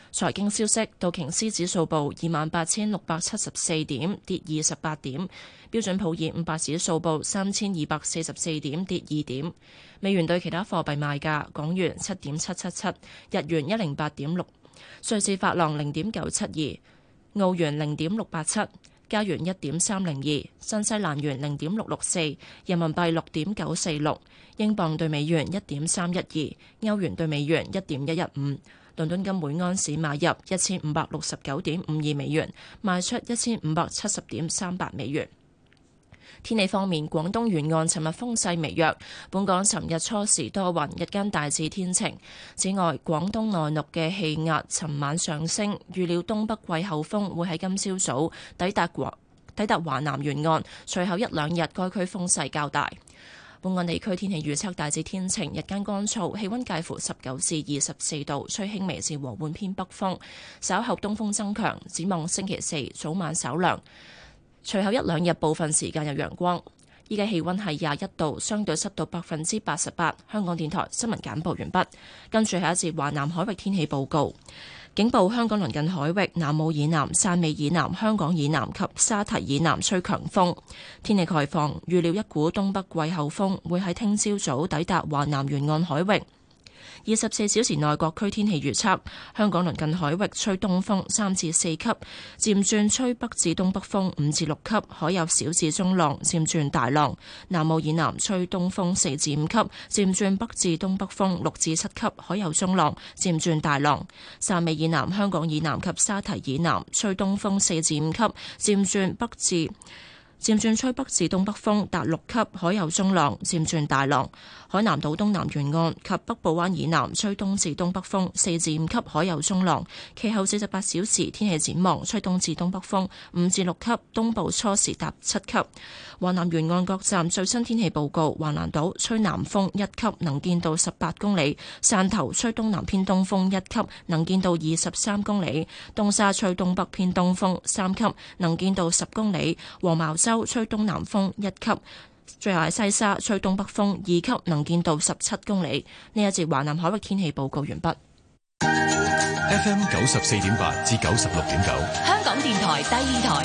財經消息，道瓊斯指數報28,674點，跌28點；標準普爾500指數報3,244點，跌2點。美元對其他貨幣賣價：港元7.777，日元108.6，瑞士法郎0.972，澳元0.687，加元1.302，新西蘭元0.664，人民幣6.946，英鎊對美元1.312，歐元對美元1.115。倫敦金每安士買入1569.52美元，賣出1570.38美元。天氣方面，廣東沿岸尋日風勢微弱，本港尋日初時多雲，日間大致天晴。此外，廣東內陸嘅氣壓尋晚上升，預料東北季候風會喺今朝早抵達華南沿岸，隨後一兩日該區風勢較大。本港地區天氣預測大致天晴，日間乾燥，氣溫介乎19至24度，吹輕微至和緩偏北風。稍後東風增強，展望星期四早晚稍涼，隨後一兩日部分時間有陽光。依家氣溫係21度，相對濕度88%。香港電台新聞簡報完畢，跟住係一節華南海域天氣報告。警報：香港鄰近海域、南澳以南、汕尾以南、香港以南及沙堤以南吹強風。天氣概況：預料一股東北季候風會喺聽朝早抵達華南沿岸海域。24小時內各區天氣預測：香港鄰近海域吹東風3至4級，漸轉吹北至東北風5至6級，海有小至中浪，漸轉大浪。南澳以南吹東風4至5級，漸轉北至東北風6至7級，海有中浪，漸轉大浪。汕尾以南、香港以南及沙堤以南吹東風4至5級，漸轉吹北至東北風達6級，海有中浪，漸轉大浪。海南島東南沿岸及北部灣以南吹東至東北風4至5級，海有中浪。其後48小時天氣展望，吹東至東北風5至6級，東部初時達7級。華南沿岸各站最新天氣報告：華南島吹南風1級，能見度18公里；汕頭吹東南偏東風1級，能見度23公里；東沙吹東北偏東風3級，能見度10公里；黃茅洲吹東南風1級。最後係西沙吹東北風2級，能見度17公里。呢一節華南海域天氣報告完畢。 FM 94.8至96.9， 香港電台第二台，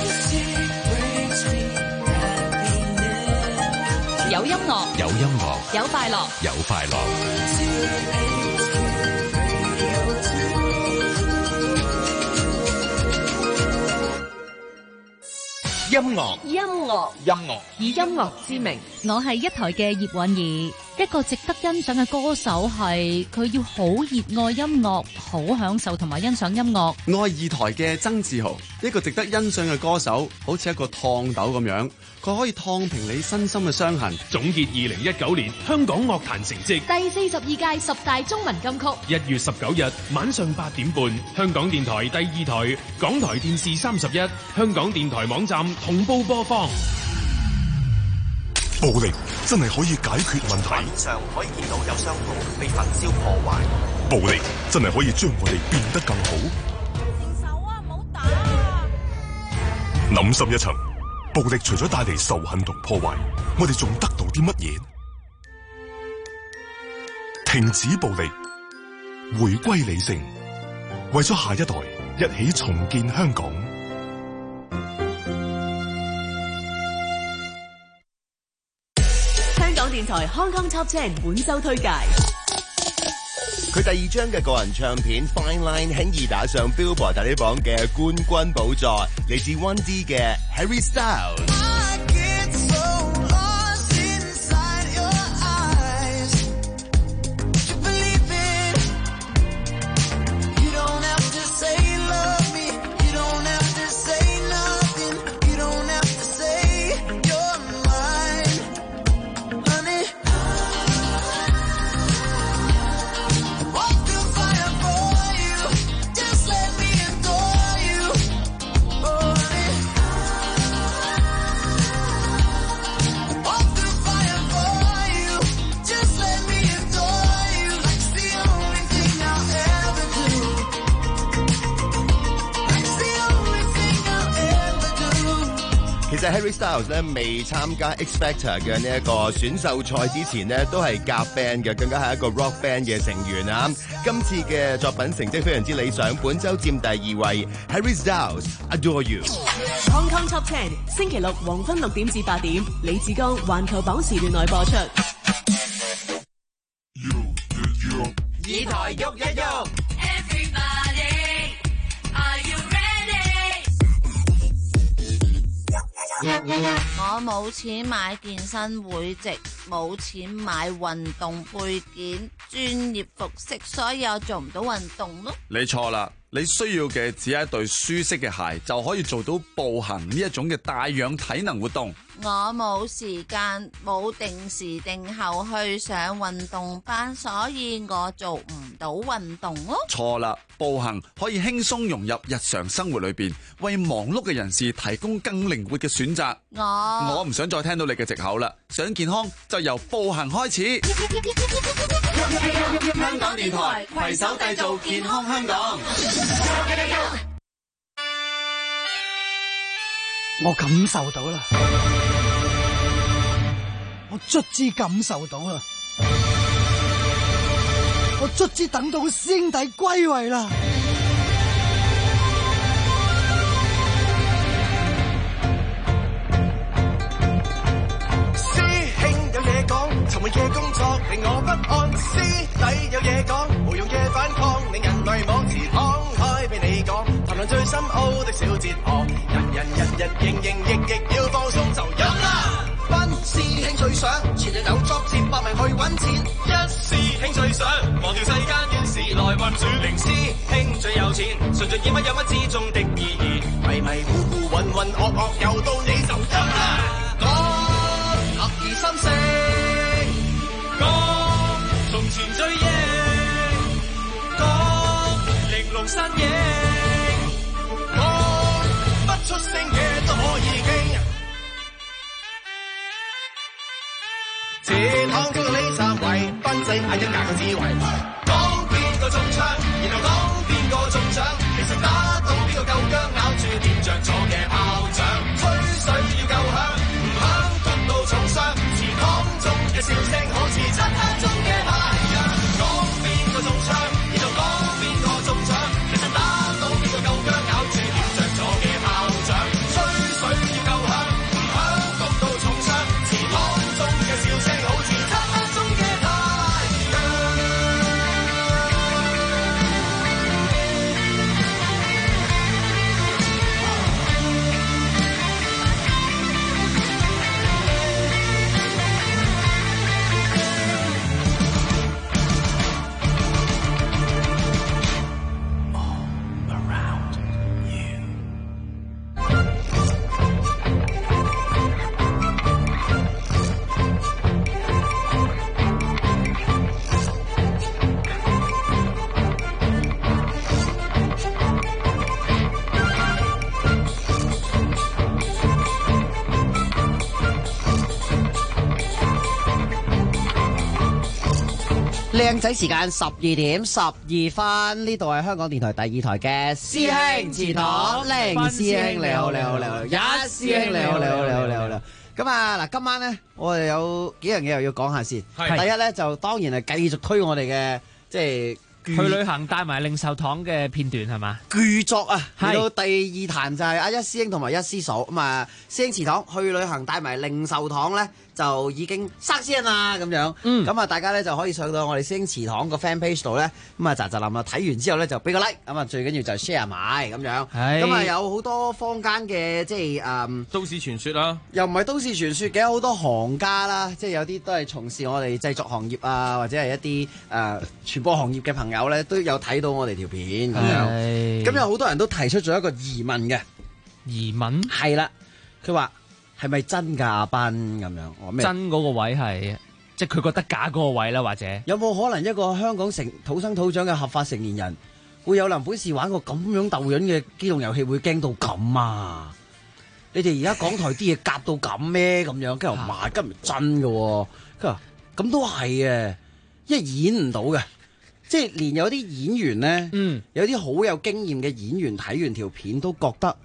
有音樂， 有音樂， 有快樂， 有快樂。 音樂， 音樂， 音樂， 以音樂之名，我係一台嘅葉韻儀。一個值得欣賞嘅歌手係佢要好熱愛音樂，好享受同埋欣賞音樂。 我係二台嘅曾志豪，一個值得欣賞嘅歌手，好似一個燙斗咁樣，佢可以燙平你身心嘅傷痕。 總結2019年香港樂壇成績， 第42屆十大中文金曲 1月19日晚上8點半，香港電台第二台、港台電視31、香港電台網站同步播放。 暴力真係可以解決問題。 畫面上可以見到有商鋪被焚燒破壞。 暴力真係可以將我哋變得更好。 停手啊！唔好打啊！ 諗深一層，暴力除咗帶嚟仇恨同破壞，我哋仲得到啲乜嘢？停止暴力，回歸理性，為咗下一代，一起重建香港。 電台 Hong Kong Top 10本周推介， 佢第二張嘅個人唱片 Fine Line 輕易打上 Billboard 大呢榜嘅冠軍寶座，嚟自 1D 嘅 Harry Styles。 其實 Harry Styles 咧未參加 X Factor 嘅呢一個選秀賽之前呢，都係夾 band 嘅，更加係一個 rock band 嘅成員啊。今次嘅作品成績非常之理想，本周佔第2位。Harry Styles Adore You。 Hong Kong Top 10星期六黃昏6點至8點，李志剛環球榜時段內播出。 以台喐一喐。 我冇錢買健身會籍，冇錢買運動配件、專業服飾，所以我做唔到運動咯。 你錯啦，你需要嘅只係一對舒適嘅鞋，就可以做到步行呢一種嘅帶氧體能活動。 我冇時間，冇定時定候去上運動班，所以我做唔到運動咯。 錯啦，步行可以輕鬆融入日常生活裏邊，為忙碌嘅人士提供更靈活嘅選擇。我唔想再聽到你嘅藉口啦，想健康就由步行開始。 香港電台攜手締造健康香港。 我感受到啦，我卒之感受到啦，我卒之等到師兄弟歸位啦。 師兄有嘢講，尋日嘅工作令我不安。師弟有嘢講，無用嘅反抗令人迷惘。自敞開俾你講，談論最深奧的小哲學。人日營亦要放鬆就飲啦。班師兄最想前日有作接百名去揾錢。一師兄最想忘掉世間怨事來運轉。零師兄最有錢，順著意乜有乜之中的意義。迷迷糊糊渾渾噩噩又到你就飲啦。講合而心聲，講從前最英，講玲瓏身影，講不出聲嘅都可以傾。似躺到你站位，賓仔嗌一架嘅智慧。講邊個中槍，然後講邊個中獎。其實打到邊個夠薑，咬住掂着咗嘅炮仗。吹水要夠響，唔響焗到重傷。祠堂中嘅笑聲好似漆黑中嘅太陽。講邊個中槍，然後講邊個中獎。其實打到邊個夠薑，咬住掂着咗嘅炮仗。吹水要夠響，唔響焗到重傷。祠堂中嘅笑聲好似漆黑中嘅太陽。 靚仔時間12:12，呢度係香港電台第2台嘅師兄祠堂，靈師兄你好，一師兄你好。咁啊嗱，今晚咧我哋有幾樣嘢又要講下先。第一咧就當然係繼續推我哋嘅即係去旅行帶埋令壽堂嘅片段係嘛？ 巨作啊，去到第2彈就係阿一師兄同埋一師嫂咁啊，師兄祠堂去旅行帶埋令壽堂咧。就已經塞先啦咁樣，咁啊大家咧就可以上到我哋師兄祠堂個 fan page 度咧，咁啊喳喳林啊睇完之後咧就俾個 like，咁啊最緊要就 share 埋咁樣，咁啊有好多坊間嘅即係都市傳說啦， 又唔係都市傳說嘅，好多行家啦，即係有啲都係從事我哋製作行業啊，或者係一啲傳播行業嘅朋友咧，都有睇到我哋條片咁樣，咁有好多人都提出咗一個疑問嘅， 疑問係啦，佢話。係咪真㗎阿班咁樣？ 真嗰個位係，即係佢覺得假嗰個位啦，或者有冇可能一個香港土生土長嘅合法成年人，會有能本事玩個咁樣鬥樣嘅機動遊戲，會驚到咁啊？你哋而家港台啲嘢夾到咁咩？咁樣跟住話跟唔真㗎喎，佢話咁都係嘅，因為演唔到嘅，即係連有啲演員咧，有啲好有經驗嘅演員睇完條片都覺得。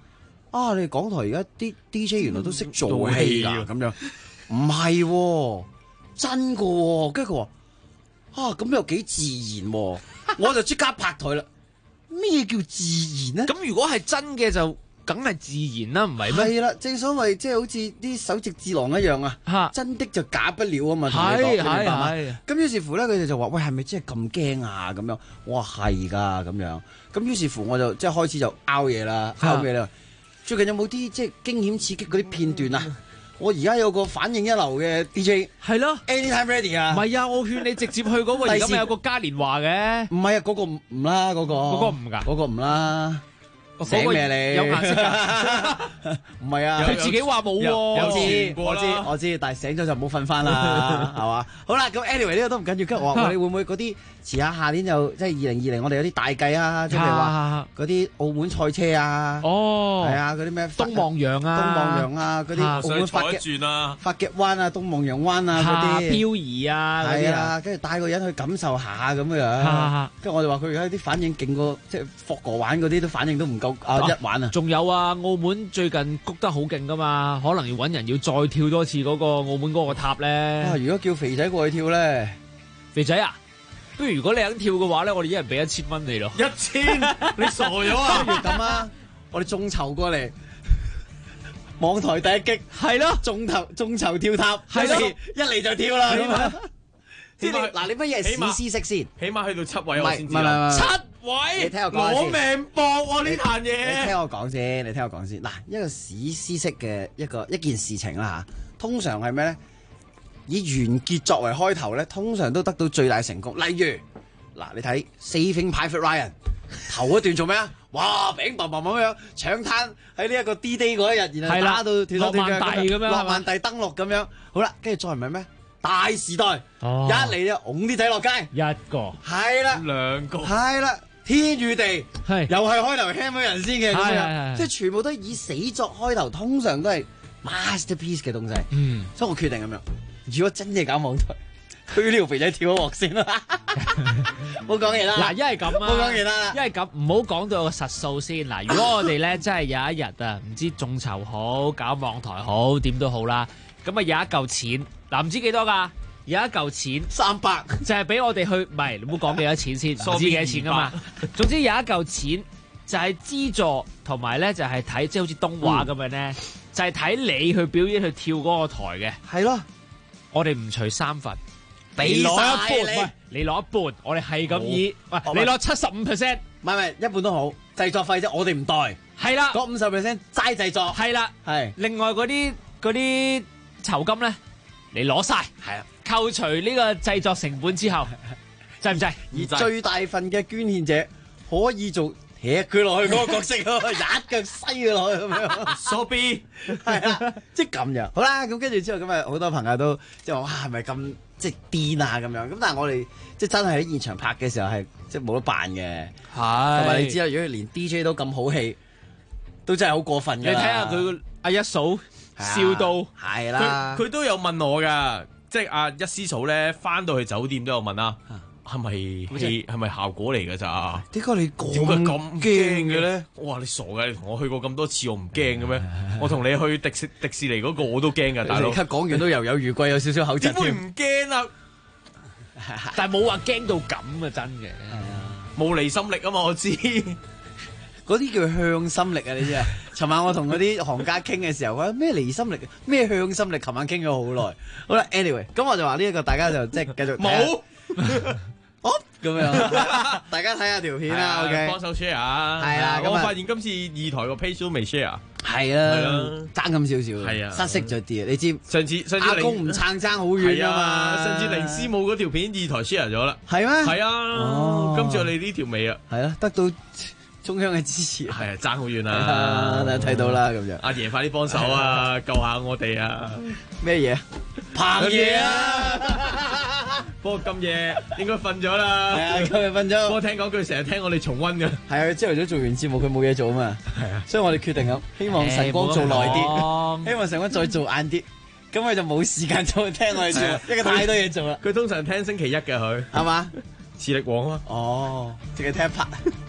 啊，你哋港台而家啲 DJ 原來都識做戲㗎咁樣，唔係喎，真㗎喎，跟住佢話啊咁又幾自然喎，我就即刻拍台啦。咩叫自然呢？ 咁如果係真嘅就梗係自然啦，唔係咩？ 係啦，正所謂即係好似啲首席智囊一樣啊，真的就假不了啊嘛。 係係。咁於是乎咧，佢哋就話：喂，係咪真係咁驚啊？咁樣，我話係㗎咁樣。咁於是乎我就即係開始就拗嘢啦，拗咩咧？最近有冇啲即係驚險刺激嗰啲片段啊？我而家有個反應一流嘅 DJ， 係咯 ，Anytime Ready 啊！ 唔係啊，我勸你直接去嗰個，而家咪有個嘉年華嘅。 唔係啊，嗰個唔啦，嗰個唔㗎， 嗰個唔啦。寫咩你？ 有顏色㗎？ 唔係啊， 佢自己話冇喎。 我知，但係醒咗就唔好瞓翻啦，係嘛？好啦，咁 anyway 呢個都唔緊要，跟住我話你會唔會嗰啲遲下下年就即係2020，我哋有啲大計啊，即係話嗰啲澳門賽車啊，係啊，嗰啲咩東望洋啊，嗰啲澳門發夾灣啊，東望洋灣啊嗰啲漂移啊， 係啊，跟住帶個人去感受下咁樣，跟住我哋話佢而家啲反應勁過即係霍哥玩嗰啲都反應都唔夠。一玩啊！ 仲有啊，澳門最近谷得好勁噶嘛，可能要揾人要再跳多次嗰個澳門嗰個塔咧。 如果叫肥仔過去跳咧， 肥仔啊，不如如果你肯跳嘅話咧，我哋一人俾1000蚊你咯。 1000？你傻咗啊？不如咁啊，我哋眾籌過嚟，網台第一擊係咯， 眾籌跳塔，係咯，一嚟就跳啦。嗱，你乜嘢係史詩式先？ 起碼去到7位我先知。 7 位， 你聽我講攞命搏喎呢壇嘢。 你聽我講先。嗱，一個史詩式嘅一件事情啦嚇，通常係咩咧？以完結作為開頭咧，通常都得到最大成功。例如，嗱，你睇《Saving Private Ryan》頭一段做咩啊？哇，餅棒棒咁樣搶灘喺呢一個 D-Day 嗰一日，然後打到斷手斷腳咁樣，諾曼第登陸咁樣。好啦，跟住再唔係咩？大時代一嚟就拱啲仔落街， 一個係啦， 兩個係啦，天與地係又係開頭 ham 人先嘅咁樣，即係全部都以死作開頭，通常都係 masterpiece 嘅東西。所以我決定咁樣，如果真係搞網台，推呢條肥仔跳咗鑊先啦，冇講嘢啦。 嗱，一係咁啊， 冇講嘢啦， 一係咁，唔好講到個實數先。嗱，如果我哋咧真係有一日啊，唔知眾籌好，搞網台好，點都好啦，咁啊有一嚿錢。嗱，唔知幾多㗎，有一嚿錢 300， 就係俾我哋去，唔係你唔好講幾多錢先，唔知幾多錢㗎嘛。總之有一嚿錢就係資助同埋咧就係睇，即係好似東華咁樣咧，就係睇你去表演去跳嗰個台嘅。 係咯， 我哋唔除3份， 俾攞一半，喂，你攞一半，我哋係咁以，喂，你攞75%， 唔係一半都好，製作費啫，我哋唔代。 係啦， 嗰50%齋製作。 係啦， 係。 另外嗰啲酬金咧。你攞晒， 係啊， 扣除呢個製作成本之後，制唔制？ 而最大份嘅捐獻者可以做踢佢落去嗰個角色咯，一腳西佢落去咁樣。 傻逼， 係啊，即係咁樣。好啦，咁跟住之後咁啊，好多朋友都即係話哇，係咪咁即係癲啊咁樣？咁但係我哋即係真係喺現場拍嘅時候係即係冇得扮嘅。 係。 同埋你知啦，如果連 DJ 都咁好戲，都真係好過分㗎。 你睇下佢阿一嫂。笑到係啦， 佢都有問我噶，即係阿一師嫂咧，翻到去酒店都有問啊，係咪戲係咪效果嚟噶咋？ 點解你咁驚嘅咧？我話你傻嘅，你同我去過咁多次，我唔驚嘅咩？我同你去迪士尼嗰個我都驚噶，大佬。 即刻講完都猶有餘悸，有少少口窒添。 點會唔驚啊？ 但係冇話驚到咁啊！真嘅， 冇離心力啊嘛，我知。 嗰啲叫向心力啊！你知啊？尋晚我同嗰啲行家傾嘅時候，話咩離心力，咩向心力？尋晚傾咗好耐。好啦 ，anyway， 咁我就話呢一個大家就即係繼續冇哦咁樣，大家睇下條片啦。OK， 幫手 share 啊。 係啊， 我發現今次2台個 page 都未 share。 係啊，爭咁少少。 係啊， 失色咗啲啊！你知上次阿公唔爭好遠啊嘛。 上次凌師母嗰條片2台 share 咗啦。 係咩？ 係啊。今次我哋呢條未啊。 係啊，得到中央嘅支持， 係啊，爭好遠啊！ 睇到啦，咁樣。 阿爺快啲幫手啊，救下我哋啊！ 咩嘢？彭爺啊！ 不過咁夜應該瞓咗啦。 係啊，今日瞓咗。 不過聽講佢成日聽我哋重溫嘅。 係啊，朝頭早做完節目佢冇嘢做啊嘛。 係啊， 所以我哋決定咁，希望晨光做耐啲，希望晨光再做晏啲，咁佢就冇時間再聽我哋做，因為太多嘢做啦。 佢通常聽星期一嘅佢， 係嘛？ 磁力王啊。 哦，淨係聽一 part。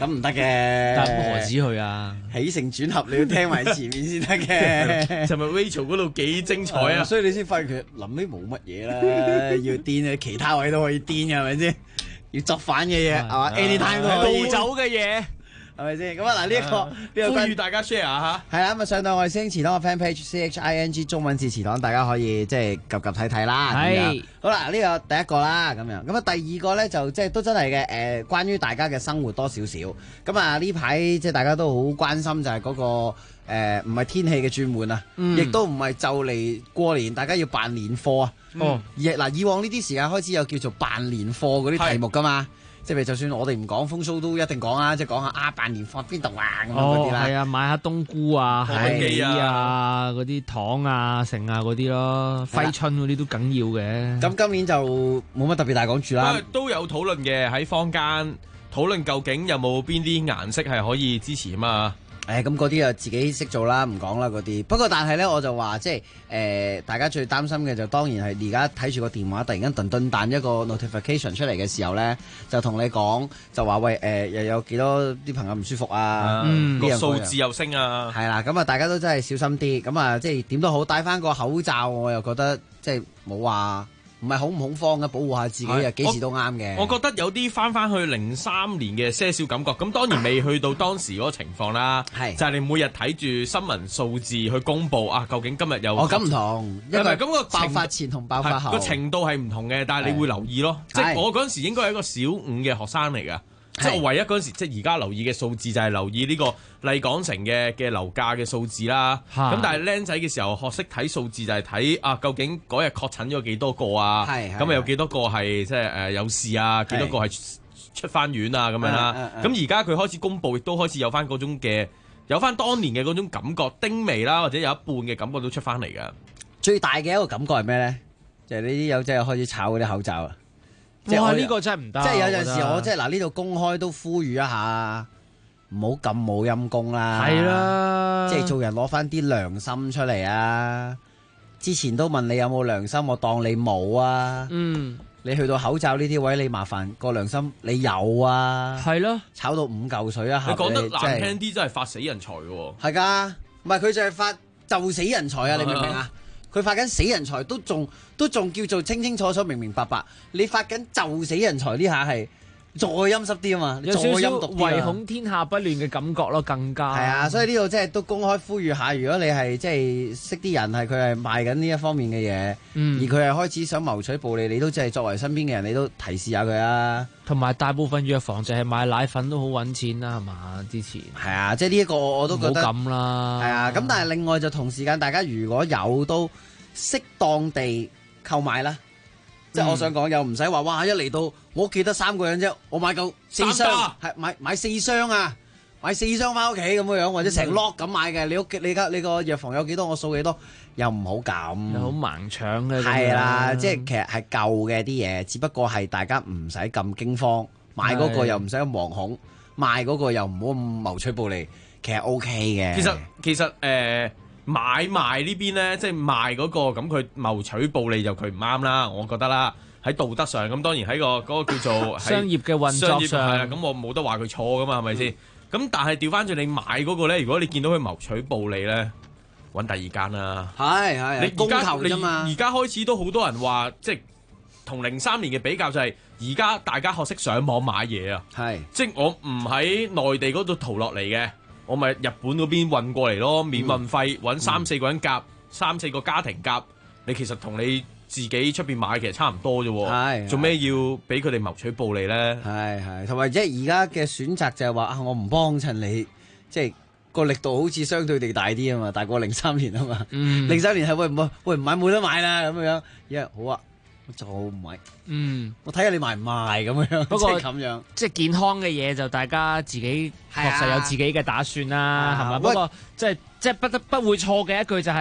咁唔得嘅。 但何止去啊？ 起承轉合你要聽埋前面先得嘅。 尋日 Rachel 嗰度幾精彩啊！ 所以你先發現佢諗起冇乜嘢啦，要癲啊，其他位都可以癲嘅係咪先？要作反嘅嘢係嘛 ，anytime 都可以。 暴走嘅嘢。 係咪先？咁啊嗱，呢個呼籲大家 share 下。 係啦，咁啊上到我哋師兄祠堂嘅 fan page CHING 中文字祠堂，大家可以即係及睇睇啦。係。好啦，呢個第一個啦，咁樣。咁啊第二個咧就即係都真係嘅關於大家嘅生活多少少。咁啊呢排即係大家都好關心就係嗰個唔係天氣嘅轉換啊，亦都唔係就嚟過年，大家要辦年貨啊。以往呢啲時間開始有叫做辦年貨嗰啲題目噶嘛。即係就算我哋唔講風騷都一定講啊！即係講下辦年貨邊度啊咁嗰啲啦。係啊，買下冬菇啊、海機啊、嗰啲糖啊、剩啊嗰啲咯，揮春嗰啲都緊要嘅。 咁今年就冇乜特別大講住啦。 都有討論嘅，喺坊間討論究竟有冇邊啲顏色係可以支持啊嘛。 咁嗰啲啊自己識做啦，唔講啦嗰啲。不過但係咧，我就話即係大家最擔心嘅就當然係而家睇住個電話，突然間頓彈一個 notification 出嚟嘅時候咧，就同你講就話喂又有幾多啲朋友唔舒服啊， 個數字又升啊， 係啦，咁啊大家都真係小心啲，咁啊即係點都好戴翻個口罩，我又覺得即係冇話。唔係恐慌嘅，保護下自己啊，幾時都啱嘅。 我覺得有啲翻去03年嘅些少感覺，咁當然未去到當時嗰個情況啦。係就係你每日睇住新聞數字去公佈啊，究竟今日有咁唔同，因為咁個爆發前同爆發後個程度係唔同嘅，但係你會留意咯。即係我嗰陣時應該係一個小5嘅學生嚟㗎。即係我唯一嗰陣時，即係而家留意嘅數字就係留意呢個麗港城嘅樓價嘅數字啦。咁但係僆仔嘅時候學識睇數字就係睇啊，究竟嗰日確診咗幾多個啊？咁啊有幾多個係即係有事啊？幾多個係出翻院啊？咁樣啦。咁而家佢開始公佈，亦都開始有翻嗰種嘅，有翻當年嘅嗰種感覺，丁微啦，或者有一半嘅感覺都出翻嚟㗎。 最大嘅一個感覺係咩咧？就係呢啲友仔開始炒嗰啲口罩啊！ 哇！呢個真係唔得。 即係有陣時我即係嗱呢度公開都呼籲一下，唔好咁冇陰功啦。 係啦， 即係做人攞翻啲良心出嚟啊！之前都問你有冇良心，我當你冇啊。你去到口罩呢啲位，你麻煩個良心你有啊。係咯，炒到5嚿水一盒。 你講得難聽啲，真係發死人財嘅。 係㗎，唔係佢就係發就死人財啊！你明唔明啊？佢發緊死人財都仲叫做清清楚楚明明白白，你發緊就死人財呢下係再陰濕啲啊嘛， 有少少唯恐天下不亂嘅感覺咯，更加係啊！所以呢度即係都公開呼籲下，如果你係即係識啲人係佢係賣緊呢一方面嘅嘢，而佢係開始想謀取暴利，你都即係作為身邊嘅人，你都提示下佢啊。 同埋大部分藥房就係賣奶粉都好揾錢啦，係嘛？之前係啊，即係呢一個我都覺得咁啦。係啊，咁但係另外就同時間，大家如果有都適當地購買啦。即係我想講，又唔使話哇！一嚟到我屋企得3個人啫，我買夠4箱，係買4箱啊，買4箱翻屋企咁樣樣，或者成 lock 咁買嘅。你屋企你個藥房有幾多，我數幾多，又唔好咁。 好盲搶嘅。 係啦，即係其實係舊嘅啲嘢，只不過係大家唔使咁驚慌，買嗰個又唔使咁惶恐，賣嗰個又唔好咁謀取暴利，其實 OK 嘅。 其實買賣呢邊咧，即係賣嗰個咁佢謀取暴利就佢唔啱啦，我覺得啦，喺道德上咁當然喺嗰個叫做商業嘅運作上係啦，咁我冇得話佢錯噶嘛，係咪先？咁但係調翻轉你買嗰個咧，如果你見到佢謀取暴利咧，揾第二間啦。 係你供求啫嘛。 而家開始都好多人話，即係同03年嘅比較就係而家大家學識上網買嘢啊。係，即係我唔喺內地嗰度淘落嚟嘅。我咪日本嗰邊運過嚟咯，免運費，揾3-4個人夾，3-4個家庭夾，你其實同你自己出邊買其實差唔多啫喎。做咩要俾佢哋謀取暴利咧？ 係，同埋即係而家嘅選擇就係話我唔幫襯你，即係個力度好似相對地大啲啊嘛，大過03年啊嘛。03年係喂唔買冇得買啦咁樣，好啊。就唔係，我睇下你賣唔賣咁樣， 不過即係咁樣， 即係健康嘅嘢就大家自己確實有自己嘅打算啦，係嘛？不過即係不會錯嘅一句就係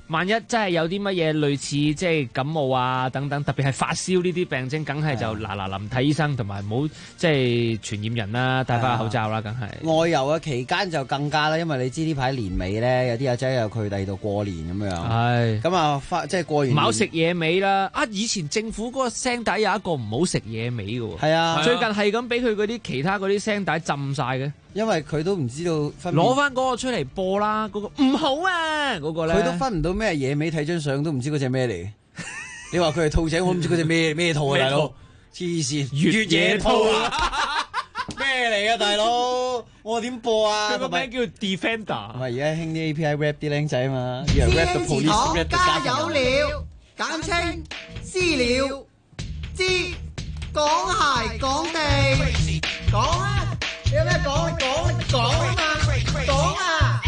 萬一真係有啲乜嘢類似即係感冒啊等等，特別係發燒呢啲病徵，梗係就嗱臨睇醫生，同埋唔好即係傳染人啦，戴翻口罩啦，梗係。 外遊嘅期間就更加啦，因為你知呢排年尾咧，有啲阿仔又去第二度過年咁樣。 係。咁啊，即係過完。 唔好食野味啦！啊，以前政府嗰個聲帶有一個唔好食野味嘅喎。 係啊。 最近係咁俾佢嗰啲其他嗰啲聲帶浸晒嘅。 因為佢都唔知道分。 攞翻嗰個出嚟播啦，嗰個唔好啊！嗰個咧。 佢都分唔到咩野味，睇張相都唔知嗰隻咩嚟。你話佢係兔仔，我唔知嗰隻咩兔啊，大佬。黐線，越野兔啊！咩嚟啊，大佬？我點播啊？ 佢個名叫 Defender。 唔係而家興啲 API rap 啲僆仔啊嘛，以為 rap 到 police rap 到加油了，簡稱私了，知講鞋講地，講啊！有咩講啊嘛，講啊！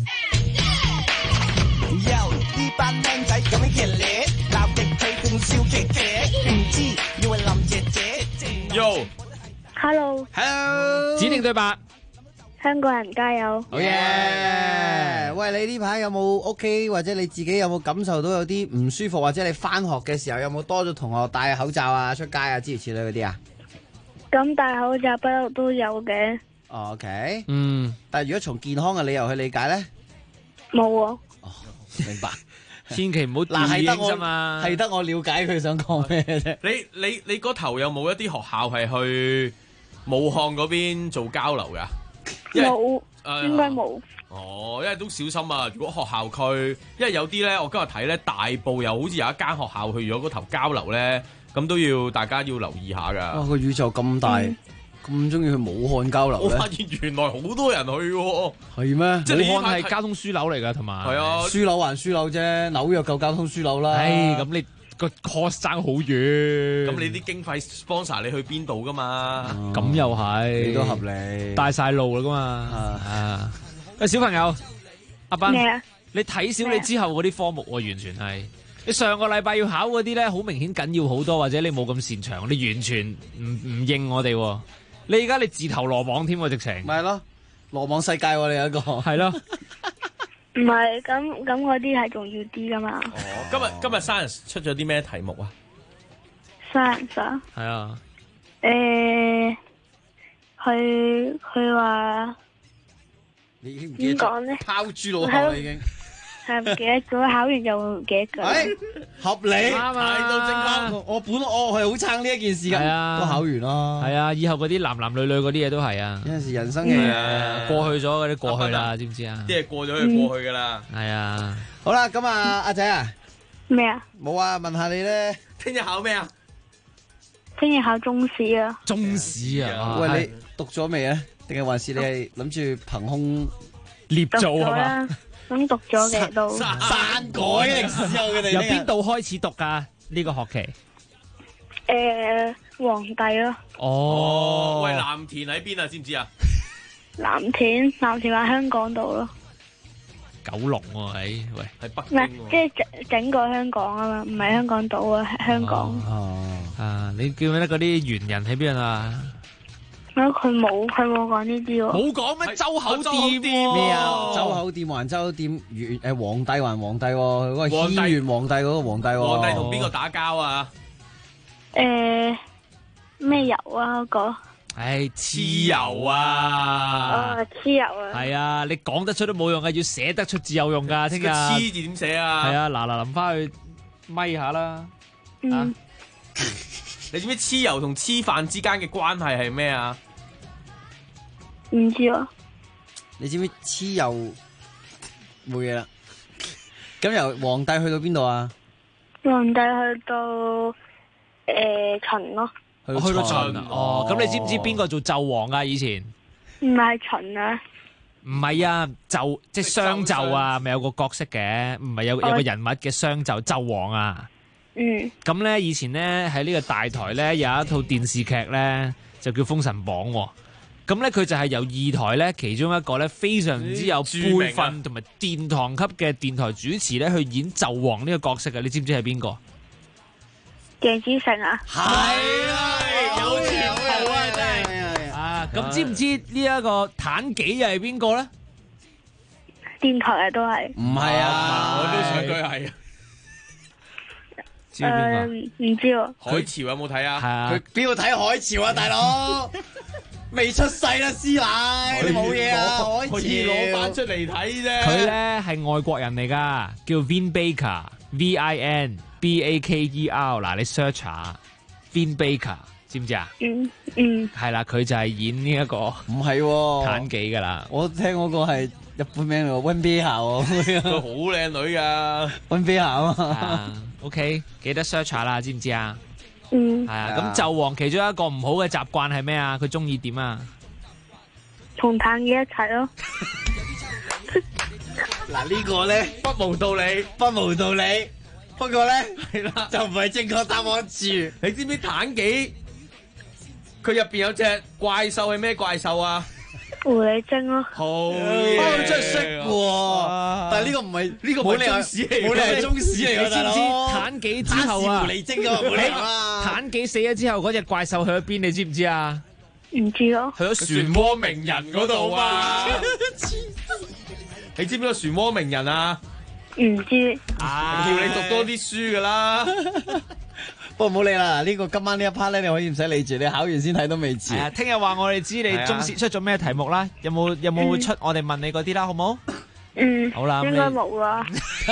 Yo， 呢班僆仔咁樣熱烈，鬧極佢仲笑騎騎，唔知以為林姐姐。 Yo，Hello， 指定對白， 香港人加油！ 好嘢！喂，你呢排有冇屋企或者你自己有冇感受到有啲唔舒服，或者你翻學嘅時候有冇多咗同學戴口罩啊、出街啊諸如此類嗰啲啊？ 咁戴口罩不嬲都有嘅。 哦 ，OK，但係如果從健康嘅理由去理解咧， 冇喎。 哦，明白。 千祈唔好嗱，係得我啫嘛， 係得我了解佢想講咩啫。 你嗰頭有冇一啲學校係去武漢嗰邊做交流㗎？ 冇，應該冇。 哦，因為都小心啊！如果學校區，因為有啲咧，我今日睇咧，大埔又好似有一間學校去咗嗰頭交流咧，咁都要大家要留意下㗎。 哇！個宇宙咁大，咁中意去武漢交流咧？ 我發現原來好多人去喎。 係咩？ 即係武漢係交通樞紐嚟㗎，同埋係啊， 樞紐還樞紐啫，紐約夠交通樞紐啦。 唉，咁你個 cost 爭好遠。 咁你啲經費 sponsor 你去邊度㗎嘛？ 咁又係， 你都合理， 帶晒路啦㗎嘛。喂，小朋友，阿斌，你睇少你之後嗰啲科目喎，完全係你上個禮拜要考嗰啲咧，好明顯緊要好多，或者你冇咁擅長，你完全唔應我哋。你而家你自投羅網添喎，直情。 咪係咯，羅網世界喎，你有一個。 係咯。 唔係，咁嗰啲係重要啲噶嘛。 哦，今日 Science 出咗啲咩題目啊 ？Science 啊？ 係啊。 佢話。 你已經唔記得點講咧？ 拋豬腦後啦已經， 係唔記得咗，考完就唔記得咗。 合理， 睇到正確。我係好撐呢一件事㗎，都考完咯。 係啊，以後嗰啲男男女女嗰啲嘢都係啊。 有陣時人生嘅過去咗嗰啲過去啦，知唔知啊？ 啲嘢過咗就過去㗎啦。 係啊。 好啦，咁啊，阿仔啊， 咩啊？ 冇啊，問下你咧， 聽日考咩啊？ 聽日考中史啊。 中史啊？ 喂，你讀咗未啊？定係還是你係諗住憑空捏造係嘛？ 咁讀咗嘅都刪改歷史啊！佢哋由邊度開始讀㗎？呢個學期？ 皇帝咯。 哦，喂，藍田喺邊啊？知唔知啊？ 藍田喺香港度咯。 九龍喎，喂， 喺北京。唔係，即係整個香港啊嘛，唔係香港島啊，香港。 啊，你叫咩咧？嗰啲猿人喺邊啊？ 佢冇講呢啲喎。 冇講咩？周口店咩啊？周口店還周口店，皇帝還皇帝喎。嗰個軒轅皇帝嗰個皇帝喎。 皇帝同邊個打交啊？ 咩油啊？嗰個？ 蚩尤啊！ 蚩尤啊！ 係啊，你講得出都冇用嘅，要寫得出至有用噶。聽日黐字點寫啊？ 係啊，嗱，臨翻去咪下啦。 你知唔知蚩尤同黐飯之間嘅關係係咩啊？ 唔知啊。 你知唔知蚩尤冇嘢啦？咁由皇帝去到邊度啊？ 皇帝去到秦咯。 去到秦哦，咁你知唔知邊個做紂王啊？以前唔係秦啊。 唔係啊，即係商紂啊，咪有個角色嘅，唔係有個人物嘅商紂紂王啊。咁咧，以前咧喺呢個大台咧有一套電視劇咧，就叫《封神榜》。咁咧佢就係由二台咧其中一個咧非常之有輩分同埋殿堂級嘅電台主持咧去演紂王呢個角色嘅，你知唔知係邊個？ 鄭子誠啊？ 係啊，有前途啊，真係啊！咁知唔知呢一個妲己又係邊個咧？ 電台嘅都係。 唔係啊， 我都想佢係。 知邊個？ 唔知喎。 海潮有冇睇啊？ 係啊， 佢邊度睇海潮啊，大佬？未出世啦，師奶，你冇嘢啊，海潮。 可以攞翻出嚟睇啫。 佢咧係外國人嚟㗎，叫 Vin Baker，VIN BAKER。嗱，你 search 下 Vin Baker，知唔知啊？係啦，佢就係演呢一個唔係妲己㗎啦。 我聽嗰個係日本名嚟喎，溫比夏喎。 佢好靚女㗎， 溫比夏啊嘛。 OK， 記得 search 下啦，知唔知啊？ 係啊，咁紂王其中一個唔好嘅習慣係咩啊？佢中意點啊？ 同妲己一齊咯。 嗱呢個咧不無道理， 不無道理。不過咧係啦，就唔係正確答案住。 你知唔知妲己佢入邊有隻怪獸係咩怪獸啊？ 狐狸精咯。 好， 真係識喎。但係呢個唔係呢個冇理由中史嚟， 冇理由係中史嚟㗎，大佬。 你知唔知妲己之後啊？ 狐狸精㗎，冇理由啦。 妲己死咗之後，嗰隻怪獸去咗邊？你知唔知啊？ 唔知咯。 去咗漩渦鳴人嗰度啊！你知唔知個漩渦鳴人啊？ 唔知。 叫你讀多啲書㗎啦。 不過唔好理啦，呢個今晚呢一 part 咧，你可以唔使理住，你考完先睇都未遲。 係啊，聽日話我哋知你中史出咗咩題目啦？有冇出我哋問你嗰啲啦？好冇？好啦， 應該冇啦。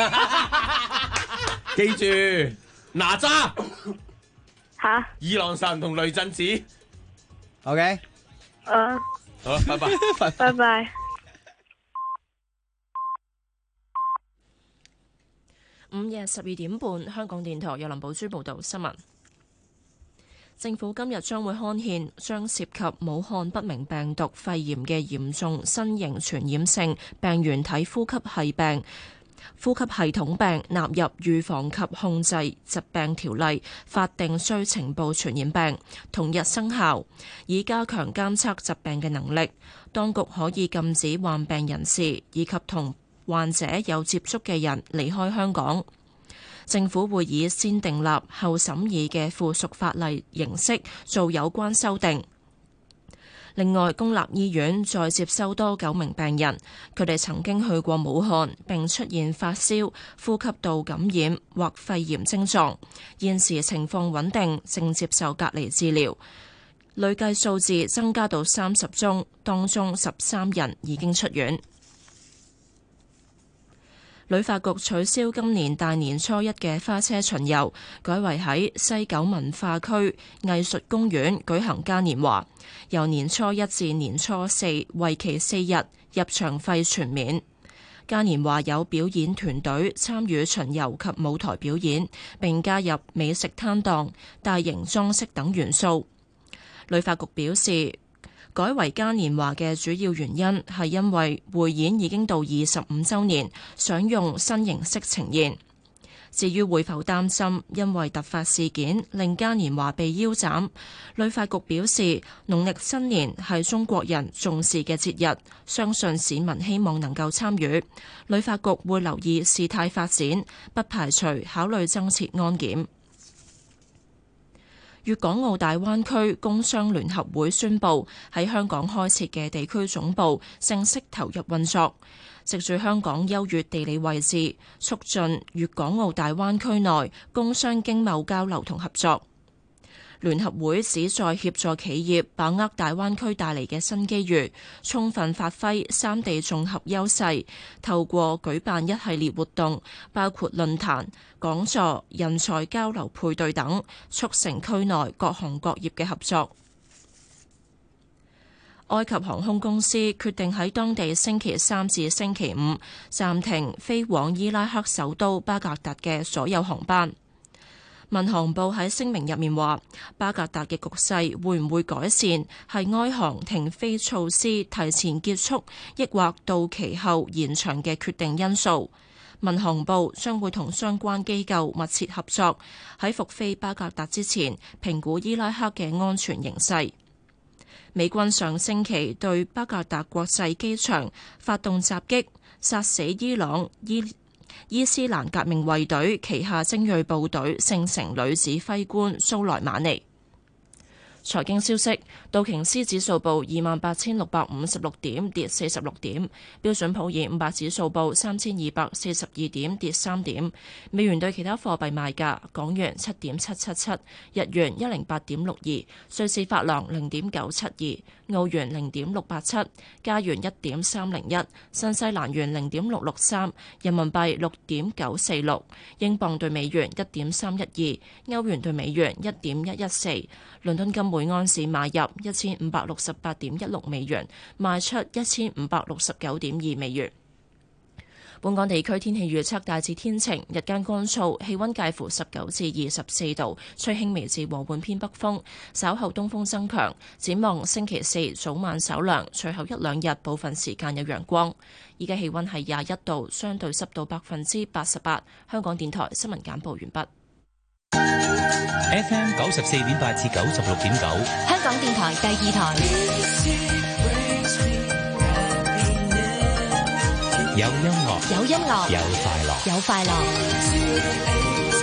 記住，哪吒、 吓、 二郎神同雷震子。 OK。 好啦，拜拜。 拜拜。 午夜12點半，香港電台有林寶珠報道新聞。政府今日將會刊憲，將涉及武漢不明病毒肺炎嘅嚴重新型傳染性病原體呼吸系統病納入預防及控制疾病條例，法定須呈報傳染病，同日生效，以加強監測疾病嘅能力。當局可以禁止患病人士以及同患者有接觸嘅人離開香港。政府會以先訂立後審議嘅附屬法例形式做有關修訂。另外，公立醫院再接收多9名病人，佢哋曾經去過武漢並出現發燒、呼吸道感染或肺炎症狀，現時情況穩定，正接受隔離治療。累計數字增加到30宗，當中13人已經出院。旅發局取消今年大年初一嘅花車巡遊，改為喺西九文化區藝術公園舉行嘉年華，由年初一至年初四，為期4日，入場費全免。嘉年華有表演團隊參與巡遊及舞台表演，並加入美食攤檔、大型裝飾等元素。旅發局表示，改為嘉年華嘅主要原因係因為匯演已經到25週年，想用新形式呈現。至於會否擔心因為突發事件令嘉年華被腰斬，旅發局表示，農曆新年係中國人重視嘅節日，相信市民希望能夠參與。旅發局會留意事態發展，不排除考慮增設安檢。粵港澳大灣區工商聯合會宣布喺香港開設嘅地區總部正式投入運作，藉住香港優越地理位置，促進粵港澳大灣區內工商經貿交流同合作。聯合會旨在協助企業把握大灣區帶嚟嘅新機遇，充分發揮三地綜合優勢，透過舉辦一系列活動，包括論壇、講座、人才交流配對等，促成區內各行各業嘅合作。埃及航空公司決定喺當地星期3至星期5暫停飛往伊拉克首都巴格達嘅所有航班。民航部喺聲明入面話，巴格達嘅局勢會唔會改善，係埃航停飛措施提前結束，抑或到期後延長嘅決定因素。民航部將會同相關機構密切合作，喺復飛巴格達之前評估伊拉克嘅安全形勢。美軍上星期對巴格達國際機場發動襲擊，殺死伊朗伊斯蘭革命衛隊旗下精銳部隊聖城旅指揮官蘇萊馬尼。財經消息， 道瓊斯指數報28,656點，跌46點；標準普爾500指數報3,242點，跌3點。美元對其他貨幣賣價：港元7.777，日元108.62，瑞士法郎0.972，澳元0.687，加元1.301，新西蘭元0.663，人民幣6.946，英鎊對美元1.312，歐元對美元1.114。倫敦金每安士買入1568.16美元，賣出1569.2美元。本港地區天氣預測大致天晴，日間乾燥，氣溫介乎19至24度，吹輕微至和緩偏北風，稍後東風增強。展望星期四早晚稍涼，隨後一兩日部分時間有陽光。依家氣溫係21度，相對濕度88%。香港電台新聞簡報完畢。 FM 94.8至96.9， 香港電台第二台。 有音樂， 有音樂， 有快樂， 有快樂。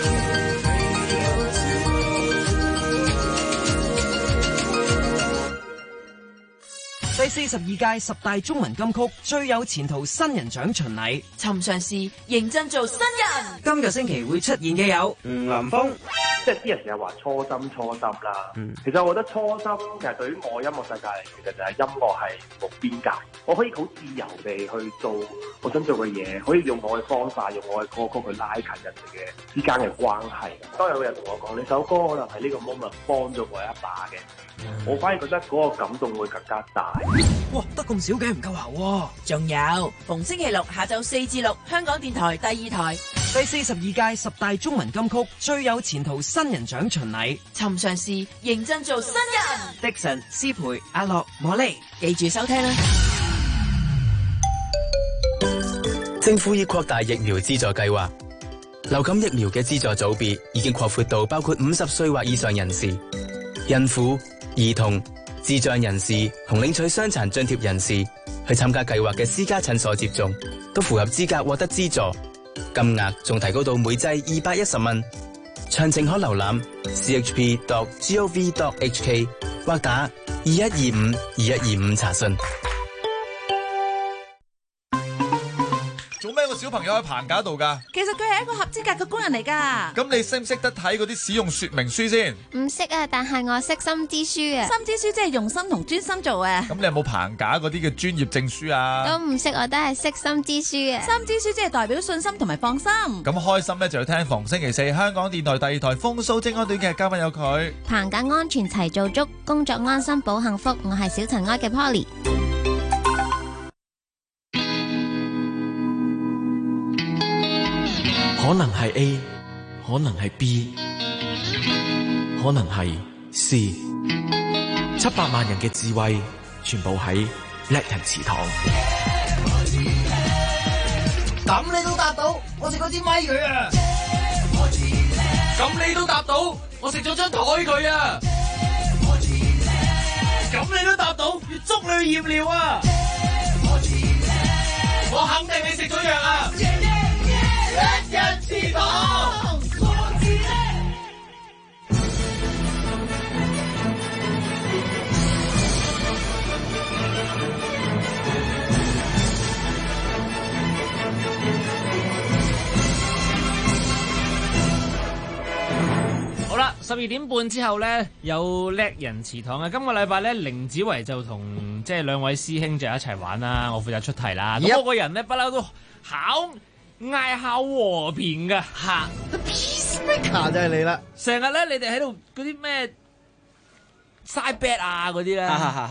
第42屆十大中文金曲最有前途新人獎巡禮， 尋常事認真做新人。 今個星期會出現嘅有吳林峰。 即係啲人成日話初心啦，其實我覺得初心其實對於我音樂世界嚟，其實就係音樂係冇邊界，我可以好自由地去做我想做嘅嘢，可以用我嘅方法，用我嘅歌曲去拉近人哋嘅之間嘅關係。當有人同我講呢首歌可能係呢個 moment 幫咗我一把嘅，我反而覺得嗰個感動會更加大。 哇，得咁少嘅唔夠喉喎！ 仲有逢星期六下晝4至6，香港電台第二台第42屆十大中文金曲最有前途新人獎巡禮， 尋常事認真做新人。 Dixon、思培、阿樂、莫莉， 記住收聽啦！ 政府已擴大疫苗資助計劃，流感疫苗嘅資助組別已經擴闊到包括50歲或以上人士、孕婦、兒童、智障人士同領取傷殘津貼人士去參加計劃嘅私家診所接種，都符合資格獲得資助，金額仲提高到每劑210蚊。詳情可瀏覽 chp.gov.hk 或打2125-2125查詢。 做咩個小朋友喺棚架度㗎？ 其實佢係一個合資格嘅工人嚟㗎。 咁你識唔識得睇嗰啲使用說明書先？ 唔識啊，但係我識心之書啊。 心之書即係用心同專心做啊。 咁你有冇棚架嗰啲嘅專業證書啊？ 都唔識，我都係識心之書啊。 心之書即係代表信心同埋放心。 咁開心咧就要聽逢星期四香港電台第二台風騷精安短劇，嘉賓有佢。 棚架安全齊做足，工作安心保幸福。我係小塵埃嘅 Polly。 可能係 A， 可能係 B， 可能係 C。700萬人嘅智慧，全部喺叻人祠堂。 咁你都答到，我食嗰支咪佢啊！ 咁你都答到，我食咗張台佢啊！ 咁你都答到，要捉你去驗尿啊！ 我肯定你食咗藥啊！ 叻人祠堂， 好啦，12點半之後呢，有叻人祠堂啊！今個禮拜呢，凌子維就同即係兩位師兄就一齊玩啦，我負責出題啦。咁我個人呢，不嬲都嗌考和平噶吓 ，peacemaker 就係你啦。 成日咧，你哋喺度嗰啲咩 side bet 啊嗰啲咧，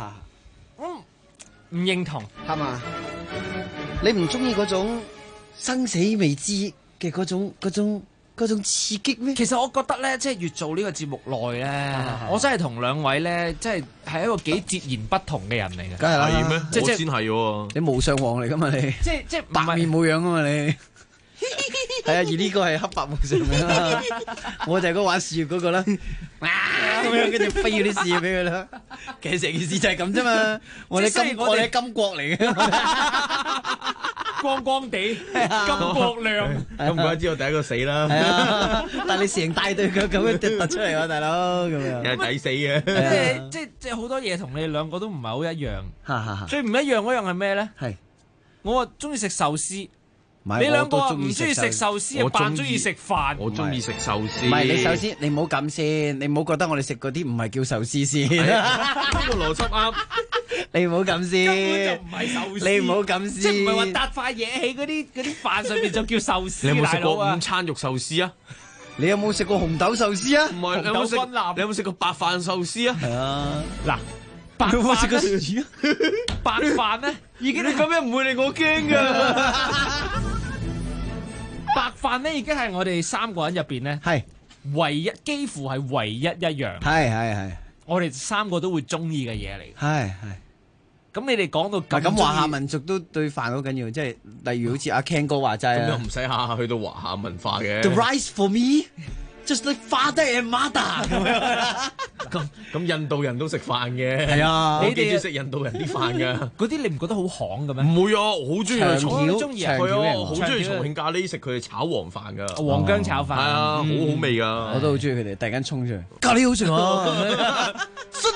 唔認同係嘛？你唔中意嗰種生死未知嘅嗰種刺激咩？ 其實我覺得咧，即係越做呢個節目耐咧，我真係同兩位咧，即係一個幾截然不同嘅人嚟嘅。 梗係啦， 係咩？我先係喎， 你無上皇嚟噶嘛你？ 即係白面冇樣噶嘛你？係啊，而呢個係黑白無常嘅啦，我就係嗰玩樹葉嗰個啦，咁樣跟住飛嗰啲樹葉俾佢啦。其實成件事就係咁啫嘛，我哋金國嚟嘅， 光光地金國亮， 咁唔怪之我第一個死啦。 係啊，但係你成大隊腳咁樣突出嚟喎，大佬咁樣， 又係抵死嘅。 即即係好多嘢同你哋兩個都唔係好一樣。 哈最唔一樣嗰樣係咩咧？ 係我話中意食壽司，你係兩個我都唔中意食壽司，又扮中意食飯。 我中意食壽司。 唔係你首先你唔好咁先，你唔好覺得我哋食嗰啲唔係叫壽司先。 呢個邏輯啱。 你唔好咁先， 根本就唔係壽司。 你唔好咁先， 即係唔係話搭塊嘢喺嗰啲飯上面就叫壽司。 你有冇食過大佬啊午餐肉壽司啊？ 你有冇食過紅豆壽司啊？ 唔係，你有冇食？你有冇食過白飯壽司啊？ 係啊， 嗱，白有冇食過飯壽司啊？ 白飯咧已經你咁樣唔會令我驚噶。 白飯咧已經係我哋三個人入邊咧係唯一，幾乎係唯一一樣。 係。 我哋三個都會中意嘅嘢嚟。 係。 咁你哋講到咁華夏民族都對飯好緊要，即係例如好似阿 Ken 哥話齋咁又唔使下下去到華夏文化嘅。 The rice for me, just like father and mother 咁樣。 咁印度人都食飯嘅。 係啊， 你哋食印度人啲飯㗎。 嗰啲你唔覺得好行嘅咩？ 唔會啊，我好中意長重條係啊，我好長條中意重慶咖喱食佢哋炒黃飯㗎。 黃薑炒飯係啊，好好味㗎。 我都好中意佢哋，突然間衝出嚟，咖喱好食啊！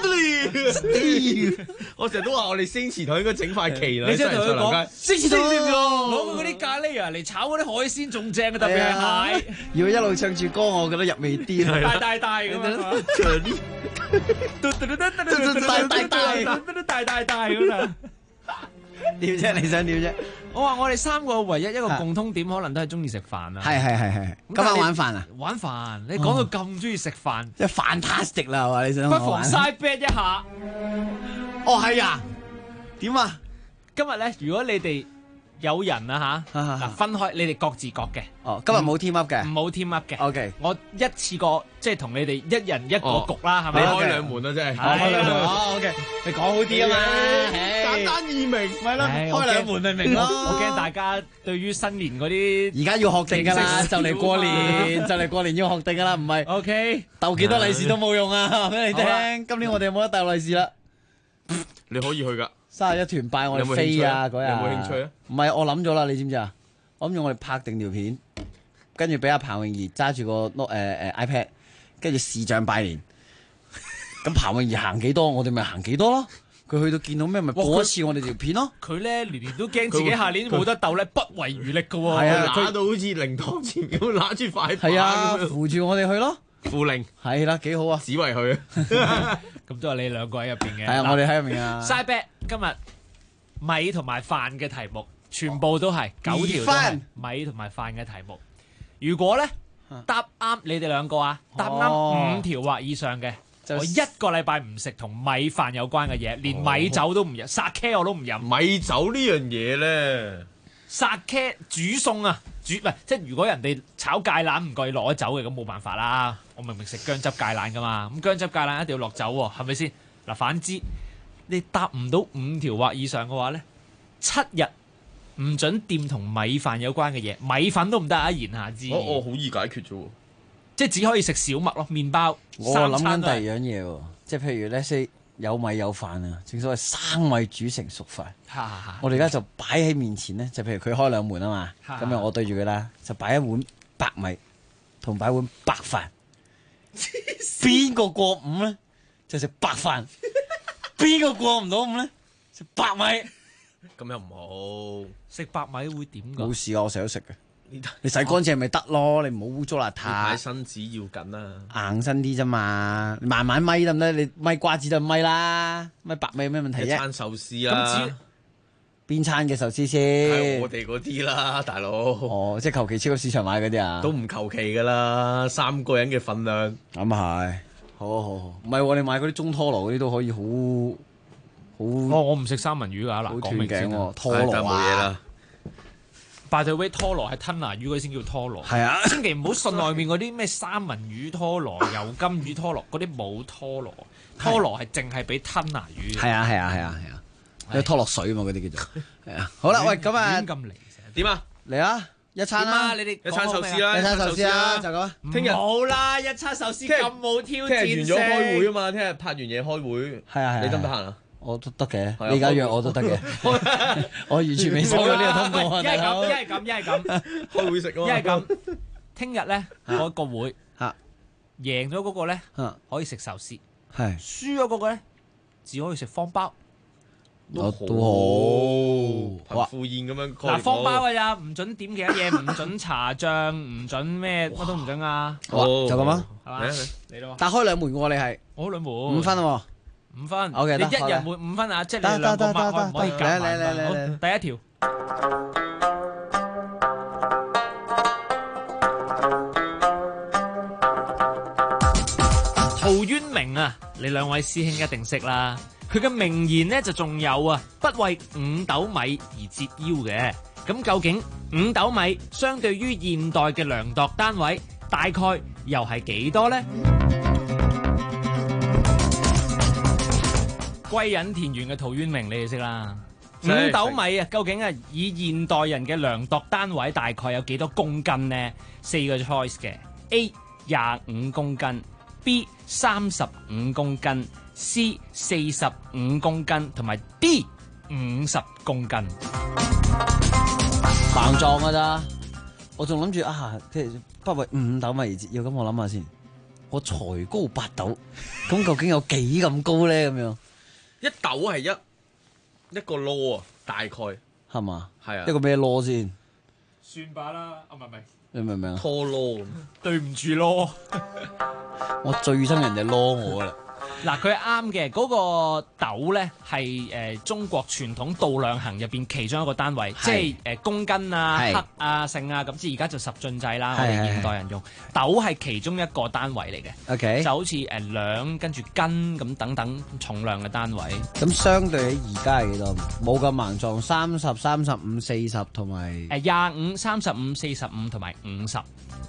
我成日都話我哋星馳台應該整塊旗啦。 你真係同佢講， 星馳台攞嗰啲咖喱啊嚟炒嗰啲海鮮仲正嘅，特別係蟹。 如果一路唱住歌，我覺得入味啲。 大咁樣，大咁啊！ 點啫？你想點啫？ 我話我哋三個唯一一個共通點，可能都係中意食飯啊！ 係。今晚玩飯啊？ 玩飯！你講到咁中意食飯， 即係 fantastic 啦，係嘛？你想不妨嘥 bet 一下。 哦，係啊。點啊？ 今日咧，如果你哋有人啊嚇，嗱分開，你哋各自各嘅。 哦，今日冇 team up 嘅， 唔好 team up 嘅。 OK， 我一次過即係同你哋一人一個局啦，係咪？ 你開兩門啊，真係。 開兩門。哦，OK，你講好啲啊嘛， 簡單易明， 咪咯，開兩門咪明咯。 我驚大家對於新年嗰啲而家要學定㗎啦，就嚟過年，就嚟過年要學定㗎啦，唔係 OK 鬥幾多利是都冇用啊！話俾你聽，今年我哋有冇得鬥利是啦？ 你可以去㗎。 31團拜我哋飛啊！嗰日有冇興趣啊？ 唔係，我諗咗啦，你知唔知啊？我諗住我哋拍定條片，跟住俾阿彭詠儀揸住個iPad， 跟住視像拜年。咁彭詠儀行幾多，我哋咪行幾多咯。佢去到見到咩咪播一次我哋條片咯。 佢咧年年都驚自己下年冇得鬥咧，不遺餘力㗎喎。 係啊， 佢拿到好似靈堂前咁揦住塊板。 係啊，扶住我哋去咯。 扶靈係啦，幾好啊！ 只為佢。 咁都係你兩個喺入邊嘅。 係啊，我哋喺入面啊。 嘥 bet 今日米同埋飯嘅題目，全部都係9條都係米同埋飯嘅題目。如果咧答啱你哋兩個啊，答啱5條或以上嘅，我一個禮拜唔食同米飯有關嘅嘢，連米酒都唔飲，sake 我都唔飲。 米酒呢樣嘢咧 ，sake煮餸啊，唔係即係如果人哋炒芥蘭唔覺意落咗酒嘅，咁冇辦法啦。我明明食薑汁芥蘭噶嘛，咁薑汁芥蘭一定要落酒喎，係咪先？嗱，反之你答唔到5條或以上嘅話咧，7日唔准掂同米飯有關嘅嘢，米粉都唔得啊！言下之意， 我好易解決啫喎，即係只可以食小麥咯，麵包。 我諗緊第二樣嘢喎，即係譬如咧，先有米有飯啊，正所謂生米煮成熟飯。我哋而家就擺喺面前咧，就譬如佢開兩門啊嘛，咁樣我對住佢啦，就擺一碗白米同擺碗白飯，邊個過5咧就食白飯，邊個過唔到5咧食白米。 咁又唔好食白米會點㗎？ 冇事啊，我成日都食嘅。你洗乾淨咪得咯，你唔好污糟邋遢。 睇身子要緊啦， 硬身啲啫嘛，慢慢咪得唔得？你咪瓜子就咪啦，咪白米有咩問題啫？ 一餐壽司啊， 邊餐嘅壽司先？ 係我哋嗰啲啦，大佬。 哦，即係求其超級市場買嗰啲啊？ 都唔求其噶啦，3個人嘅份量。 咁啊係，好，唔係我哋買嗰啲中拖羅嗰啲都可以好。 我唔食三文魚㗎嗱，講明先喎，拖羅冇嘢啦。 By the way，拖羅係吞拿魚嗰啲先叫拖羅。 係啊， 千祈唔好信外面嗰啲咩三文魚拖羅、油甘魚拖羅，嗰啲冇拖羅。拖羅係淨係俾吞拿魚。 係啊，有拖落水嘛嗰啲叫做。係啊，好啦，喂，咁啊， 咁嚟點啊？ 嚟啊！一餐啦， 你哋一餐壽司啦， 一餐壽司啦，就咁。 聽日好啦，一餐壽司咁冇挑戰性。 聽日完咗開會啊嘛，聽日拍完嘢開會。 係啊， 你得唔得閒啊？ 我都得嘅，你而家約我都得嘅。我完全未收到呢個通告啊！ 一係咁， 開會食啊！ 一係咁，聽日咧開個會，贏咗嗰個咧可以食壽司， 係輸咗嗰個咧只可以食方包。 都好貧富宴咁樣。 嗱，方包㗎咋，唔準點其他嘢，唔準茶醬，唔準咩，乜都唔準啊。 好啊，就咁啊， 係嘛？嚟咯。 但開兩門喎，你係我開兩門 5分喎 ，5分。 OK， 你一人滿5分啊，即係你兩個擘開唔可以夾埋。好，第一條。陶淵明啊，你兩位師兄一定識啦。佢嘅名言呢就仲有啊，不為五斗米而折腰嘅。咁究竟五斗米相對於現代嘅量度單位，大概又係幾多呢？歸隱田園嘅陶淵明，你哋識啦。5斗米啊，究竟啊以現代人嘅量度單位，大概有幾多公斤呢？4個 choice 嘅 A 25公斤，B 35公斤，C 45公斤，同埋 D 50公斤。 盲撞㗎咋？我仲諗住啊，即係不為5斗米而折腰。咁我諗下先，我才高8斗，咁究竟有幾咁高咧？咁樣一斗係一個籮啊，大概係嘛？ 係啊， 一個咩籮先？ 算吧啦，啊唔係， 你明唔明啊？ 拖籮咁， 對唔住咯。 我最憎人哋攞我啦。 嗱，佢係啱嘅，嗰個斗咧係中國傳統度量衡入邊其中一個單位，即係公斤啊、克啊、勝啊，咁即係而家就十進制啦。我哋現代人用斗係其中一個單位嚟嘅。 OK， 就好似兩跟住斤咁等等重量嘅單位。 咁相對起而家係幾多？冇咁盲撞，30、35、40同埋 25、35、45同埋50。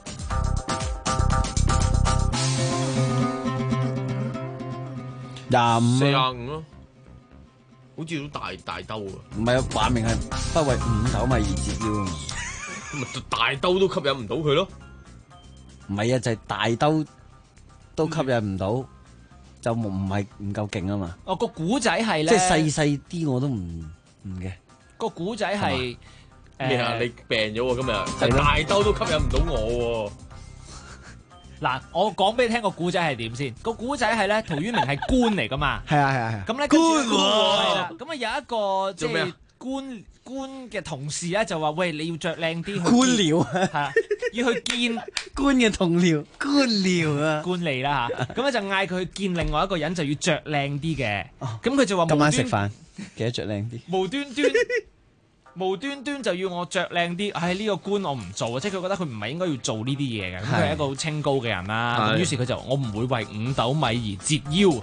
45咯，好似都大兜啊！ 唔係啊，話明係不為5斗米而折腰啊嘛。 咁大兜都吸引唔到佢咯。 唔係啊，就係大兜都吸引唔到，就唔係唔夠勁啊嘛。 哦，個古仔係咧， 即係細啲我都唔嘅。 個古仔係咩啊？你病咗喎今日，大兜都吸引唔到我喎。 嗱，我講俾你聽個古仔係點先。個古仔係咧，陶淵明係官嚟噶嘛。 係啊。 咁咧官係啦。咁啊有一個即係官嘅同事咧就話：喂，你要着靚啲。 官僚係啊，要去見官嘅同僚，官僚啊， 官吏啦嚇。咁咧就嗌佢去見另外一個人，就要着靚啲嘅。咁佢就話： 今晚食飯記得着靚啲。 無端端就要我着靚啲，唉呢個官我唔做啊！即係佢覺得佢唔係應該要做呢啲嘢嘅，咁佢係一個好清高嘅人啦。咁於是佢就我唔會為5斗米而折腰。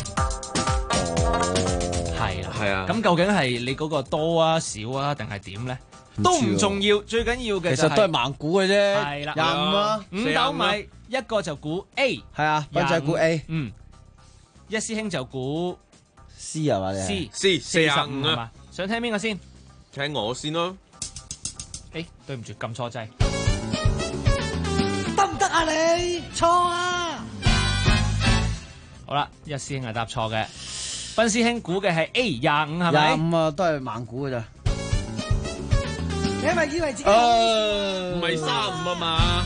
係啊。咁究竟係你嗰個多啊少啊定係點咧？都唔重要，最緊要嘅其實都係盲估嘅啫。 係啦 ，25啊 ，5斗米一個就估 A。 係啊，斌仔估 A。 一師兄就估 C 係嘛 ？C 45 係嘛？想聽邊個先？ 聽我先咯。 對唔住，撳錯掣。 得唔得啊你？錯啊！ 好啦，一師兄係答錯嘅，斌師兄估嘅係 A 25係咪 ？25啊，都係盲估嘅咋。 你係咪以為自己唔係35啊嘛？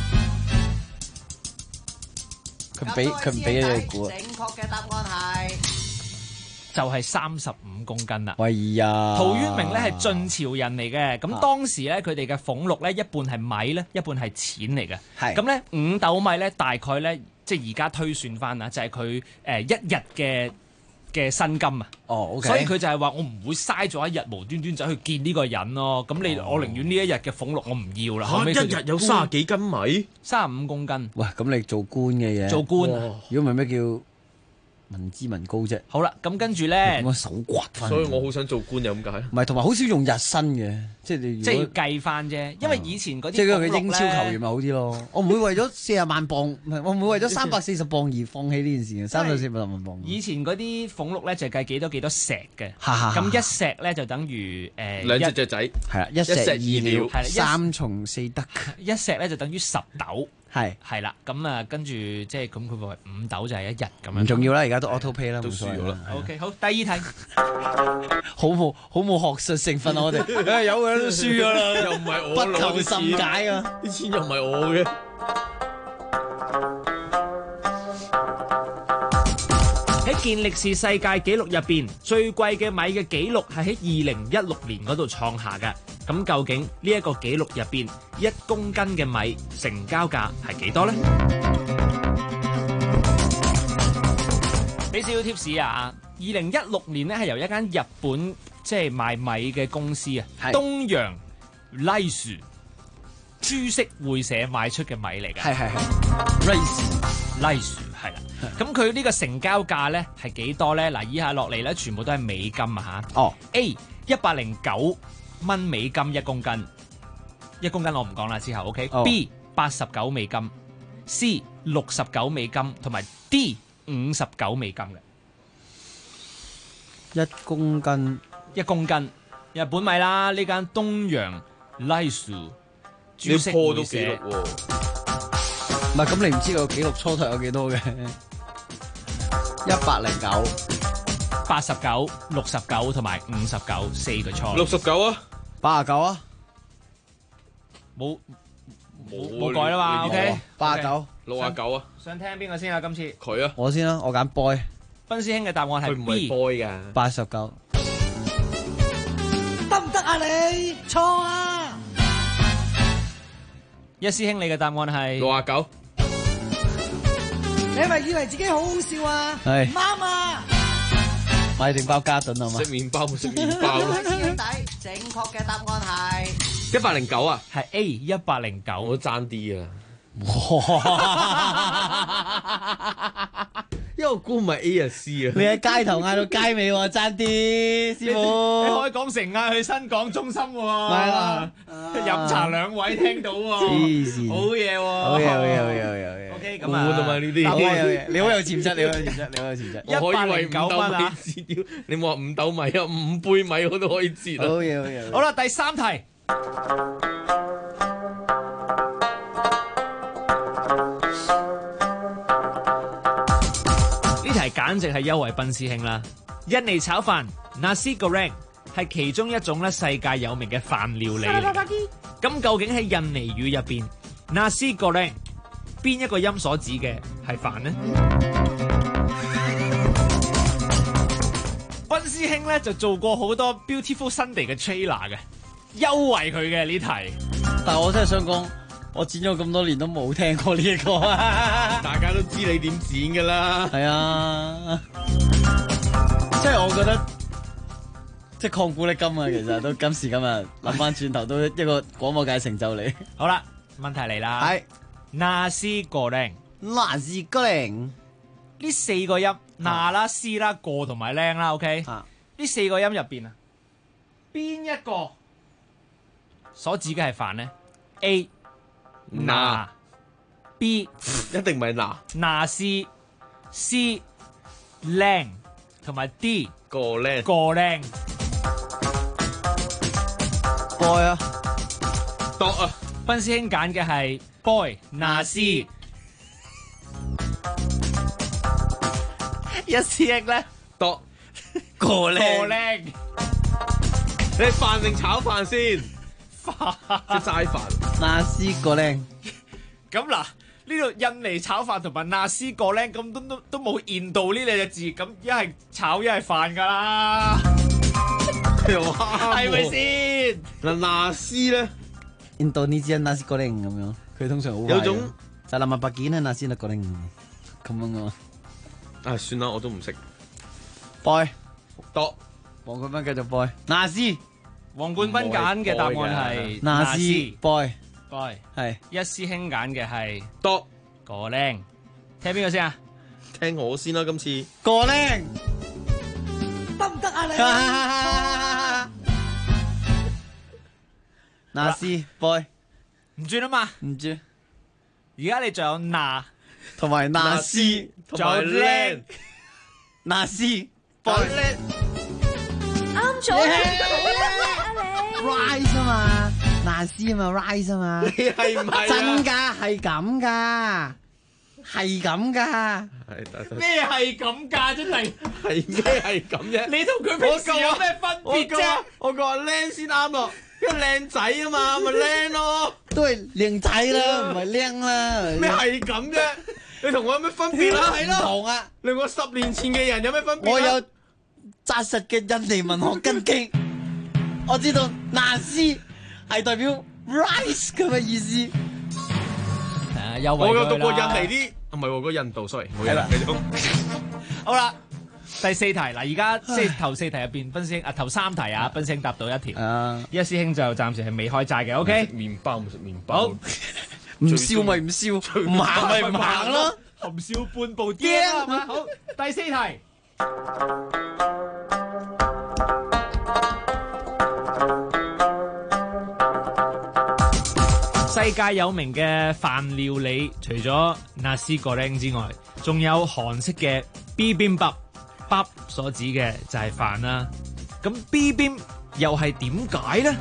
佢俾咗你估。 正確嘅答案係就係35公斤啦。 喂呀！ 陶淵明咧係晉朝人嚟嘅，咁當時咧佢哋嘅俸祿咧一半係米咧，一半係錢嚟嘅。 係咁咧5斗米咧大概咧即係而家推算翻啊，就係佢一日嘅薪金啊。 哦，OK。 所以佢就係話我唔會嘥咗一日無端端走去見呢個人咯。咁我寧願呢一日嘅俸祿我唔要啦。 一日有30幾斤米 ，35公斤。 喂，咁你做官嘅嘢？ 做官， 如果唔係咩叫？民脂民膏啫。 好啦，咁跟住咧， 咁手刮翻。 所以我好想做官又咁解。 唔係，同埋好少用日薪嘅，即係你。 即係要計翻啫，因為以前嗰啲。 即係佢英超球員咪好啲咯。我唔會為咗40萬磅，唔係我唔會為咗340磅而放棄呢件事嘅。340萬磅。 以前嗰啲俸祿咧就計幾多石嘅， 咁一石咧就等於兩隻雀仔， 係啦，一石二鳥， 係三從四德。 一石咧就等於10斗。 係啦，咁啊，跟住即係咁，佢話5斗就係一日咁樣。 唔重要啦，而家都 auto pay 啦， 都輸咗啦。 OK， 好，第二題， 好冇學術成分啊！我哋有嘅都輸咗啦， 又唔係我不求甚解啊！ 啲錢又唔係我嘅。 喺健力士世界紀錄入邊最貴嘅米嘅紀錄係喺2016年嗰度創下嘅。咁究竟呢一個紀錄入邊1公斤嘅米成交價係幾多呢？俾少少 tips 啊！2016年咧係由一間日本即係賣米嘅公司啊，東洋拉樹株式會社賣出嘅米嚟嘅。係拉樹係啦。咁佢呢個成交價咧係幾多咧？嗱，以下落嚟咧全部都係美金啊嚇。哦 A 109蚊美金1公斤，1公斤我唔講啦，之後 OK。B 89美金，C 69美金，同埋 D 59美金嘅 1公斤 ，1公斤日本米啦，呢間東洋拉樹株式會社。 唔係咁，你唔知個紀錄初頭有幾多嘅？109、 89、69同埋59 4個錯。 69啊 ，89啊， 冇改啦嘛 ，OK。 89、 69啊。 想聽邊個先啊？今次佢啊， 我先啦，我揀 boy。 斌師兄嘅答案係 B。佢唔係 boy 㗎。 89。 得唔得啊你？錯啊！ 一師兄你嘅答案係 69。 你係咪以為自己好好笑啊？ 係。 啱啊！ 買定包加頓啊嘛。 食麵包冇食麵包咯。 師兄弟，正確嘅答案係 109啊， 係 A 109， 我都爭啲啊。因為我估唔係 A 啊 C 啊。 你喺街頭嗌到街尾喎，爭啲師傅。 你海港城嗌去新港中心喎。 係啦， 飲茶兩位聽到喎。 黐線。 好嘢喎。 好嘢。 OK，咁啊。 嘛呢啲。 好嘢，你好有潛質，你好有潛質。 我可以為5斗米折腰，你冇話5斗米啊，5杯米我都可以折啊。 好嘢。 好啦，第3題。簡直係優惠賓師兄啦！印尼炒飯 Nasi Goreng 係其中一種咧世界有名嘅飯料理嚟。咁究竟喺印尼語入邊 Nasi Goreng 邊一個音所指嘅係飯呢？賓師兄咧就做過好多 Beautiful Sunday 嘅 trailer 嘅，優惠佢嘅呢題。 但係我真係想講。我剪咗咁多年都冇聽過呢一個啊！ 大家都知你點剪噶啦。 係啊，即係我覺得即係抗古力今啊，其實都今時今日諗翻轉頭都一個廣播界成就嚟。好啦，問題嚟啦。係 Nasi Goreng。Nasi Goreng 呢4個音，那啦、斯啦、過同埋靚啦 ，OK？ 呢4個音入邊啊，邊一個所指嘅係飯呢 ？A那 B 一定唔係那 C 靚同埋 D 個靚 boy 啊 ，dog 啊， 賓師兄揀嘅係 boy 那 C， 一師兄咧 dog 個靚， 你飯定炒飯先？飯即係齋飯。 Nasi Goreng。 咁嗱，呢度印尼炒飯同埋Nasi Goreng咁都冇現到呢兩隻字，咁一係炒一係飯噶啦，係咪先？ 嗱，Nasi咧 ，Indonesian Nasi Goreng 咁樣，佢通常好有種就諗下白件係Nasi Goreng 咁樣噶嘛。 啊，算啦，我都唔識。 boy， dog， 黃冠斌繼續 boy。Nasi。 黃冠斌揀嘅答案係 Nasi boy 係一師兄揀嘅係 dog 個靚，聽邊個先啊？ 聽我先啦，今次個靚得唔得啊你？Nasi boy 唔轉啊嘛， 唔轉。 而家你仲有那同埋 Nasi 仲有靚 Nasi boy 啱咗。 Rice 啊嘛，Nasi 啊嘛 ，Rice 啊嘛， 你係唔係真噶？係咁噶，係咁噶。 咩係咁噶？真係係咩係咁啫？ 你同佢平時有咩分別啫？ 我話靚先啱咯，因為靚仔啊嘛，咪靚咯。 都係靚仔啦，唔係靚啦。 咩係咁啫？ 你同我有咩分別啊？ 係咯，唔同啊！ 你我10年前嘅人有咩分別啊？ 我有紮實嘅印尼文學根基，我知道納斯係代表 rice 咁嘅意思。 我有讀過印尼啲，唔係喎，個印度 sorry，冇嘢啦，繼續。 好啦，第4題嗱，而家即係頭4題入邊，賓師兄頭3題啊，賓師兄答到1條，一師兄就暫時係未開齋嘅 ，OK？ 麵包咪食麵包， 唔笑咪唔笑，唔行咪唔行咯， 含笑半步癲係嘛？好，第4題。世界有名嘅飯料理，除咗 nasi goreng 之外，仲有韓式嘅 bibimbap，bap 所指嘅就係飯啦。咁 bibim 又係點解咧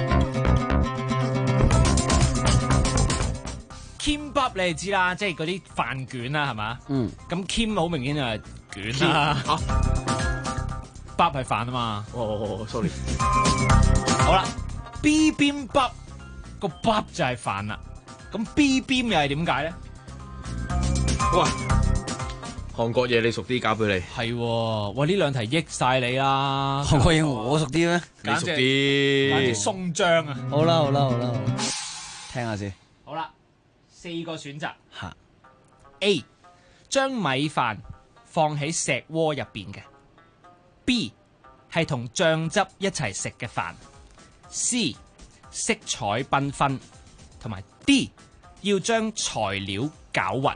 ？kimbap 你哋知啦，即係嗰啲飯卷啦，係嘛？咁 kim 好明顯就係卷啦。bap 係飯啊嘛。 sorry。 好啦 ，bibimbap。個 bap 就係飯啦，咁 bibim 又係點解咧？ 哇！韓國嘢你熟啲，交俾你。 係喎，哇！呢2題益晒你啦。 韓國嘢我熟啲咩？ 你熟啲， 簡直鬆張啊！ 好啦，聽下先。 好啦，4個選擇。A 將米飯放喺石鍋入邊嘅。B 係同醬汁一齊食嘅飯。C色彩繽紛，同埋 D 要將材料攪勻。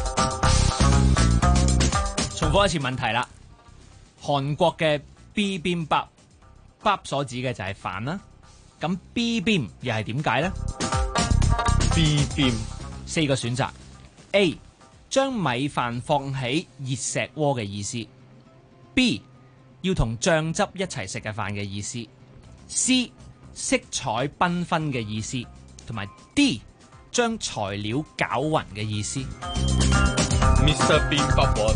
重複一次問題啦，韓國嘅 bibimbap 所指嘅就係飯啦，咁 bibim 又係點解咧？bibim 4個選擇 ：A 將米飯放喺熱石鍋嘅意思； B 要同醬汁一齊食嘅飯嘅意思； C色彩繽紛嘅意思，同埋 D 將材料攪勻嘅意思。 Mr. Bean 我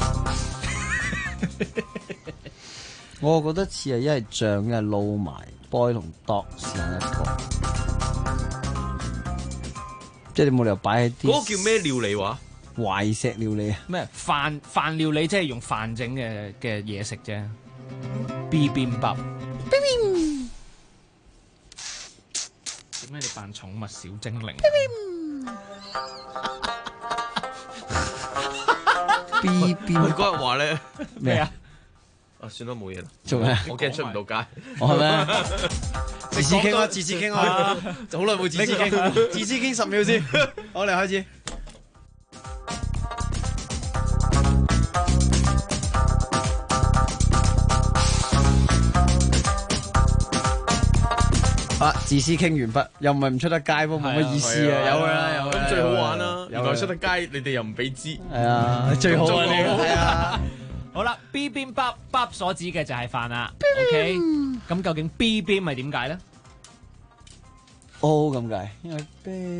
我覺得似係一係醬一係撈埋 boy 同 dog 是一個，即係你冇理由擺喺啲。 嗰個叫咩料理話？ 懷石料理啊？ 咩飯料理即係用飯整嘅嘢食啫。bibimbap。點解你扮寵物小精靈 ？B 佢嗰日話咧咩啊？ 算啦，冇嘢啦。 做咩？ 我驚出唔到街。 我係咩？自私傾啊！自私傾啊！就好耐冇自私傾，自私傾10秒先。好，嚟開始。自私傾完畢，又唔係唔出得街噃，冇乜意思啊！有啦， 咁最好玩啦！原來出得街，你哋又唔俾知。 係啊，最好啊！係啊。 好啦 ，bibimbap 所指嘅就係飯啦。OK， 咁究竟 bibim 係點解咧咁解，因為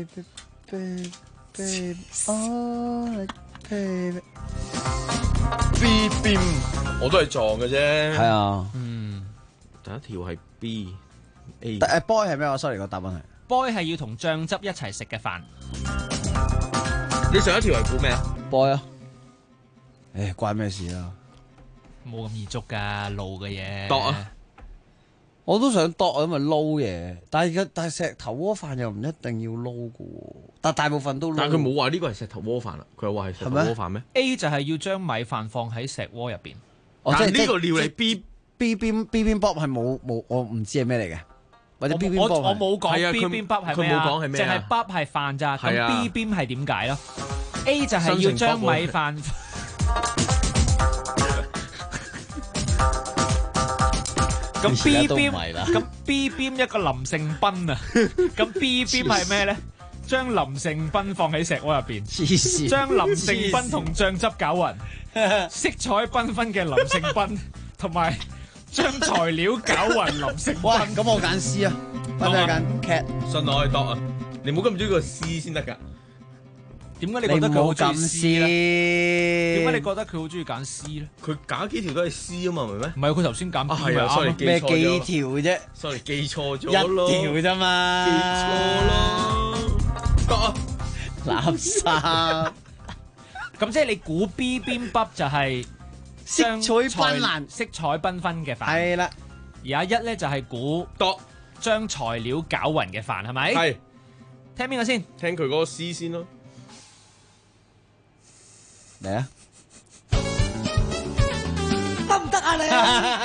bibim 我都係撞嘅啫。 係啊。 第一條係 B。 boy 係咩啊 ？sorry 個答案係 boy 係要同醬汁一齊食嘅飯。 你上一條係估咩啊 ？boy 啊，關咩事啊？ 冇咁易捉噶，撈嘅嘢。 度啊！ 我都想度啊，因為撈嘢，但係石頭鍋飯又唔一定要撈噶喎，但大部分都撈。 但佢冇話呢個係石頭鍋飯啦，佢又話係石頭鍋飯咩 ？A 就係要將米飯放喺石鍋入邊。 但呢個料理 bibimbap 係冇，我唔知係咩嚟嘅。或者 bibimbap 我冇講 bibimbap 係咩啊？淨係 bap 係飯咋，咁 bibim 係點解咯 ？A 就係要將米飯。咁 bibim 一個林盛斌啊，咁 bibim 係咩咧？將林盛斌放喺石鍋入邊，將林盛斌同醬汁攪勻，色彩繽紛嘅林盛斌，同埋將材料攪勻林盛斌。 咁我揀 C 啊，或者揀 cat。 信我去度啊，你唔好咁中意個 C 先得㗎。 點解你覺得佢好中意 C 咧？點解你覺得佢好中意揀 C 咧？ 佢揀幾條都係 C 啊嘛，明咩？ 唔係佢頭先揀 B 係啊，sorry， 咩幾條啫 ？sorry， 記錯咗咯，一條啫嘛， 記錯咯，得啊， 垃圾。 咁即係你估 B 邊筆就係色彩繽爛、 色彩繽紛嘅飯。 係啦。 而阿一咧就係估將材料攪勻嘅飯，係咪？ 係。 聽邊個先？ 聽佢嗰個 C 先咯。 嚟啊！ 得唔得啊你？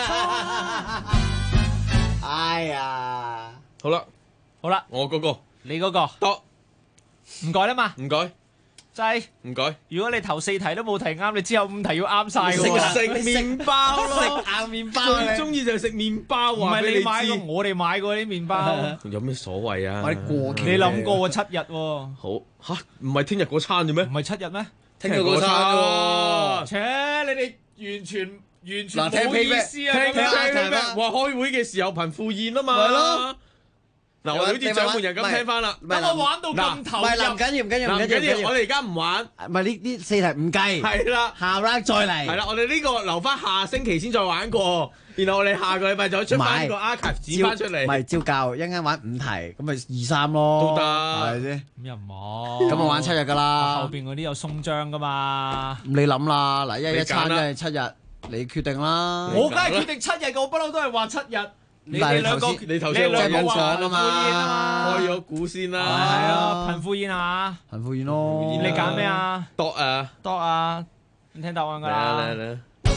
哎呀！ 好啦， 好啦， 我嗰個， 你嗰個，唔改啦嘛？ 唔改。 制唔改。 如果你頭4題都冇題啱，你之後5題要啱晒㗎喎。 食麵包咯， 食硬麵包。 最中意就係食麵包。 唔係你買過，我哋買過啲麵包。 有咩所謂啊？ 我哋過期。 你諗過7日喎？ 好嚇，唔係聽日嗰餐啫咩？ 唔係7日咩？ 聽日嗰餐喎。 切，你哋完全嗱， 冇意思啊！ 聽咩？話開會嘅時候貧富宴啊嘛。係咯。嗱，我哋好似掌門人咁聽翻啦。 等我玩到咁投入。 唔緊要， 我哋而家唔玩。 唔係呢4題唔計。 係啦， 下 round 再嚟。 係啦，我哋呢個留翻下星期先再玩過，然後我哋下個禮拜就出翻個 archive 剪翻出嚟。 唔係照教，一陣間玩5題，咁咪2、3咯。 都得， 係咪先？ 咁又唔好。 咁我玩7日㗎啦。 後邊嗰啲有鬆張㗎嘛。 你諗啦，嗱，一餐真係7日，你決定啦。 我梗係決定7日嘅，我不嬲都係話7日。你兩個， 你頭先話印象啊嘛， 開咗估先啦。 係啊，貧富宴啊， 貧富宴咯。 你揀咩啊 ？Dog 啊， 你聽答案㗎啦。 嚟。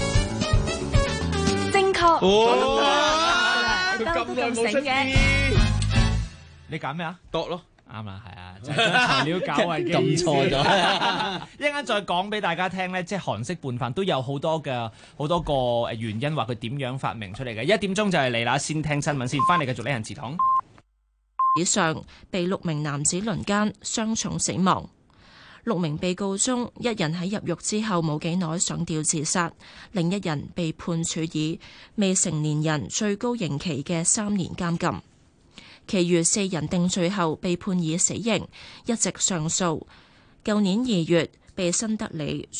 正確。 佢咁耐冇出嘅。 你揀咩啊 ？Dog 咯。 啱啦，係啊，就係將材料攪勻嘅意思。 咁錯咗， 一陣間再講俾大家聽咧，即係韓式拌飯都有好多個原因，話佢點樣發明出嚟嘅。1點鐘就係嚟啦，先聽新聞先，翻嚟繼續呢人祠堂。 以上被6名男子輪姦，傷重死亡。6名被告中，1人喺入獄之後冇幾耐上吊自殺，另1人被判處以未成年人最高刑期嘅3年監禁。其餘4人定罪後被判以死刑，一直上訴。舊年2月被新德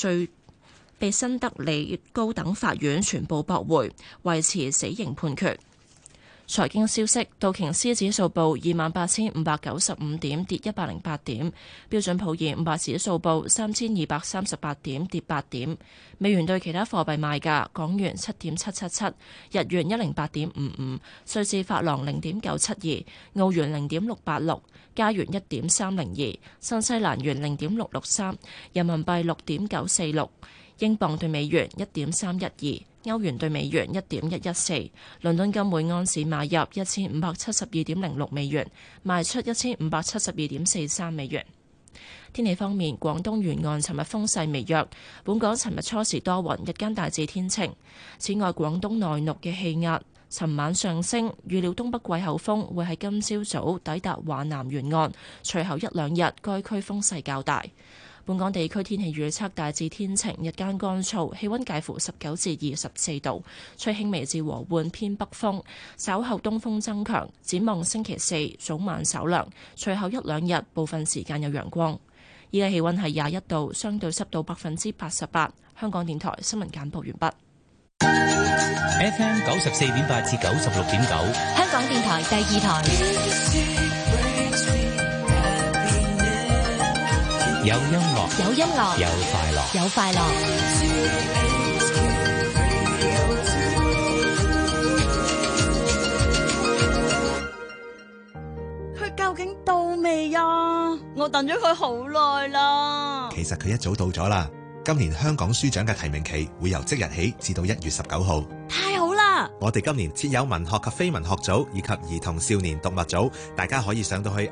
里高等法院全部駁回，維持死刑判決。財經消息：道瓊斯指數報28,595點，跌108點；標準普爾500指數報3,238點，跌8點。美元對其他貨幣賣價：港元7.777，日元108.55，瑞士法郎0.972，澳元0.686，加元1.302，新西蘭元0.663，人民幣6.946，英鎊對美元1.312。歐元對美元1.114，倫敦金每安士買入1572.06美元，賣出1572.43美元。天氣方面，廣東沿岸尋日風勢微弱，本港尋日初時多雲，日間大致天晴。此外，廣東內陸嘅氣壓尋晚上升，預料東北季候風會喺今朝早抵達華南沿岸，隨後1-2日該區風勢較大。本港地區天氣預測大致天晴，日間乾燥，氣溫介乎19至24度，吹輕微至和緩偏北風，稍後東風增強。展望星期4早晚稍涼，隨後1-2日部分時間有陽光。依家氣溫係21度，相對濕度88%。香港電台新聞簡報完畢。 FM 94.8至96.9， 香港電台第2台。 有音樂， 有音樂， 有快樂， 有快樂。 佢究竟到未啊？我等咗佢好耐啦。 其實佢一早到咗啦。今年香港書獎嘅提名期會由即日起至到1月19號。 太好啦！ 我哋今年設有文學及非文學組以及兒童少年讀物組，大家可以上到去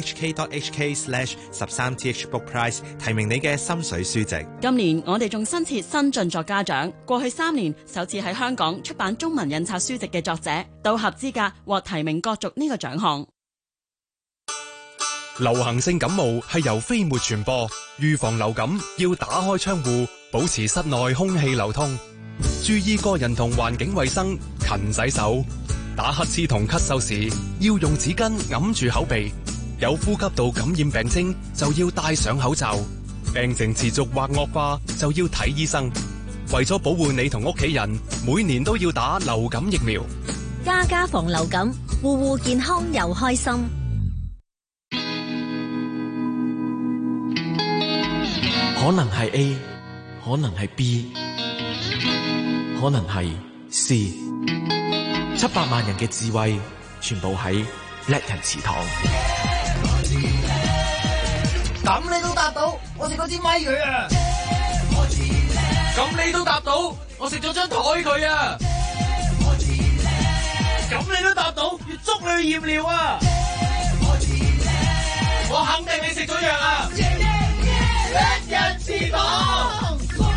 rthk.hk/13thbookprize 提名你嘅心水書籍。 今年我哋仲新設新晉作家獎，過去3年首次喺香港出版中文印刷書籍嘅作者都合資格獲提名角逐呢個獎項。 流行性感冒係由飛沫傳播，預防流感要打開窗戶，保持室內空氣流通，注意個人同環境衛生，勤洗手。打乞嗤同咳嗽時要用紙巾揞住口鼻，有呼吸道感染病徵就要戴上口罩，病情持續或惡化就要睇醫生。為咗保護你同屋企人，每年都要打流感疫苗。 家家防流感，戶戶健康又開心。 可能係 A， 可能係 B， 可能係 C。700萬人嘅智慧，全部喺叻人祠堂。 咁你都答到，我食嗰支咪佢啊！ 咁你都答到，我食咗張台佢啊！ 咁你都答到，要捉你去驗尿啊！我肯定你食咗藥啊！叻人祠堂。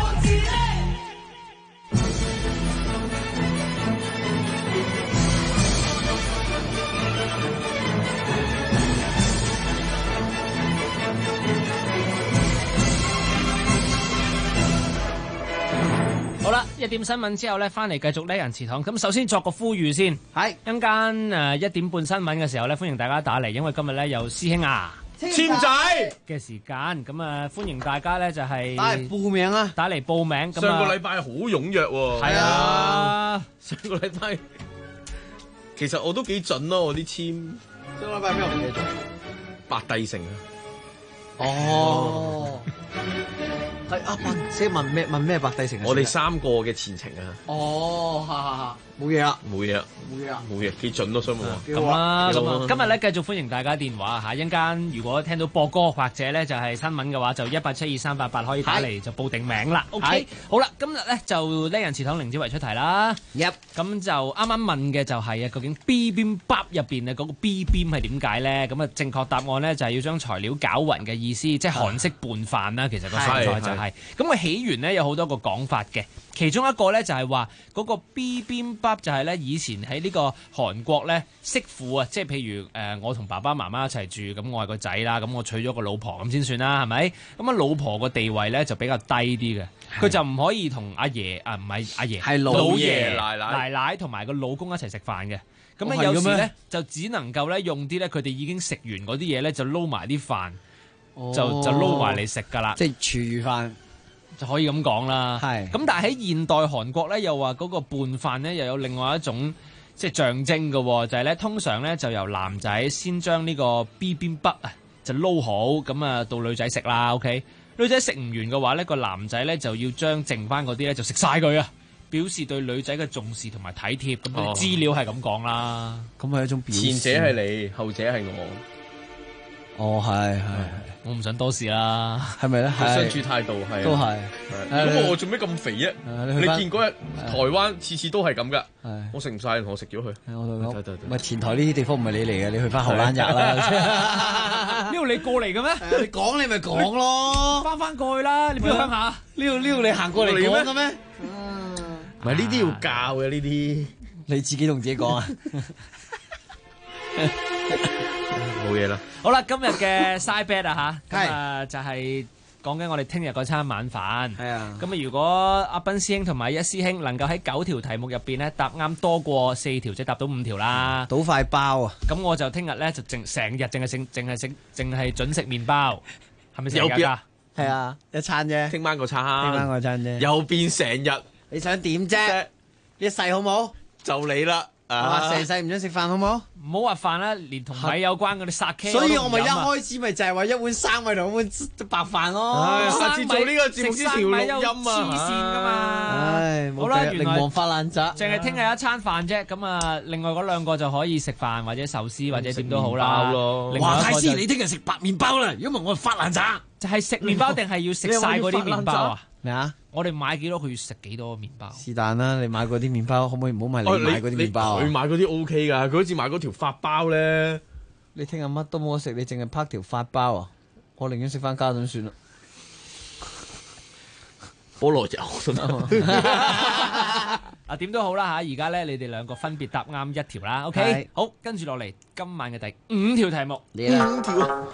好啦，1點新聞之後咧，翻嚟繼續叻人祠堂。咁首先作個呼籲先， 係一陣間1點半新聞嘅時候咧，歡迎大家打嚟，因為今日咧有師兄簽仔嘅時間，咁啊歡迎大家咧就係打嚟報名啊！ 打嚟報名。 上個禮拜好踴躍喎， 係啊， 上個禮拜其實我都幾準咯，我啲簽。 上個禮拜咩我唔記得咗？ 白帝城啊！ 哦。係啊，即係問咩白帝城？ 我哋3個嘅前程啊！ 哦，冇嘢啦， 冇嘢啦，冇嘢，幾準咯，所以冇咁啦，咁啊，今日咧繼續歡迎大家電話嚇，一陣間如果聽到播歌或者咧就係新聞嘅話，就1872388可以打嚟就報定名啦。OK，好啦，今日咧就叻人祠堂凌子維出題啦。咁就啱啱問嘅就係究竟 Bibimbap 入邊嘅嗰個 Bibim 係點解咧？咁啊正確答案咧就係要將材料攪勻嘅意思，即係韓式拌飯啦。其實個所在就係咁個起源咧有好多個講法嘅。其中一個咧就係話嗰個 Bibimbap 就係咧以前喺呢個韓國咧媳婦啊，即係譬如我同爸爸媽媽一齊住，咁我係個仔啦，咁我娶咗個老婆咁先算啦，係咪？咁啊老婆個地位咧就比較低啲嘅，佢就唔可以同阿爺啊，唔係阿爺，係老爺奶奶同埋個老公一齊食飯嘅。咁咧有時咧就只能夠咧用啲咧佢哋已經食完嗰啲嘢咧就撈埋啲飯，就撈埋嚟食㗎啦， 即係廚餘飯。 就可以咁講啦，係咁，但係喺現代韓國咧，又話嗰個拌飯咧，又有另外一種即係象徵嘅，就係咧通常咧就由男仔先將呢個 Bibimbap 啊就撈好，咁啊到女仔食啦 ，OK， 女仔食唔完嘅話咧，個男仔咧就要將剩翻嗰啲咧就食晒佢啊，表示對女仔嘅重視同埋體貼，咁啲資料係咁講啦， 咁係一種表示。 前者係你，後者係我。 哦，係， 我唔想多事啦， 係咪咧？ 相處態度係都係。 咁我做咩咁肥啫？你見嗰日台灣次次都係咁噶，我食唔晒，我食咗佢。 唔係前台呢啲地方唔係你嚟嘅，你去翻荷蘭日啦。 呢度你過嚟嘅咩？ 你講你咪講咯， 翻過去啦，你邊度鄉下？ 呢度你行過嚟講嘅咩？ 唔係呢啲要教嘅呢啲， 你自己同自己講啊。 冇嘢啦。 好啦，今日嘅 side bet 啊嚇，咁啊就係講緊我哋聽日嗰餐晚飯。係啊。咁啊，如果阿斌師兄同埋一師兄能夠喺9條題目入邊咧答啱多過4條，即係答到5條啦。 倒塊包啊！ 咁我就聽日咧就成日淨係準食麵包，係咪成日㗎？ 係啊，一餐啫。 聽晚個餐啫。 又變成日， 你想點啫？一世好冇？ 就你啦。 成世唔想食飯好冇？ 唔好話飯啦，連同米有關嗰啲殺 K。 所以我咪一開始咪就係話一碗生米同一碗白飯咯。 下次做呢個節目先調錄音啊！ 黐線㗎嘛！ 唉， 好啦，原來靈發爛渣， 淨係聽日一餐飯啫。咁啊，另外嗰2個就可以食飯或者壽司或者點都好啦。 華太師，你聽日食白麵包啦！如果唔係我發爛渣。 就係食麵包定係要食晒嗰啲麵包啊？ 咩啊？ 我哋買幾多佢要食幾多麵包？ 是但啦，你買嗰啲麵包可唔可以唔好買你買嗰啲麵包啊？ 佢買嗰啲 OK 㗎，佢好似買嗰條發包咧。 你聽日乜都冇得食，你淨係拍條發包啊？我寧願食翻嘉頓算啦。 菠蘿油啊，點都好啦嚇！而家咧，你哋2個分別答啱1條啦。OK，好，跟住落嚟今晚嘅第5條題目。5條。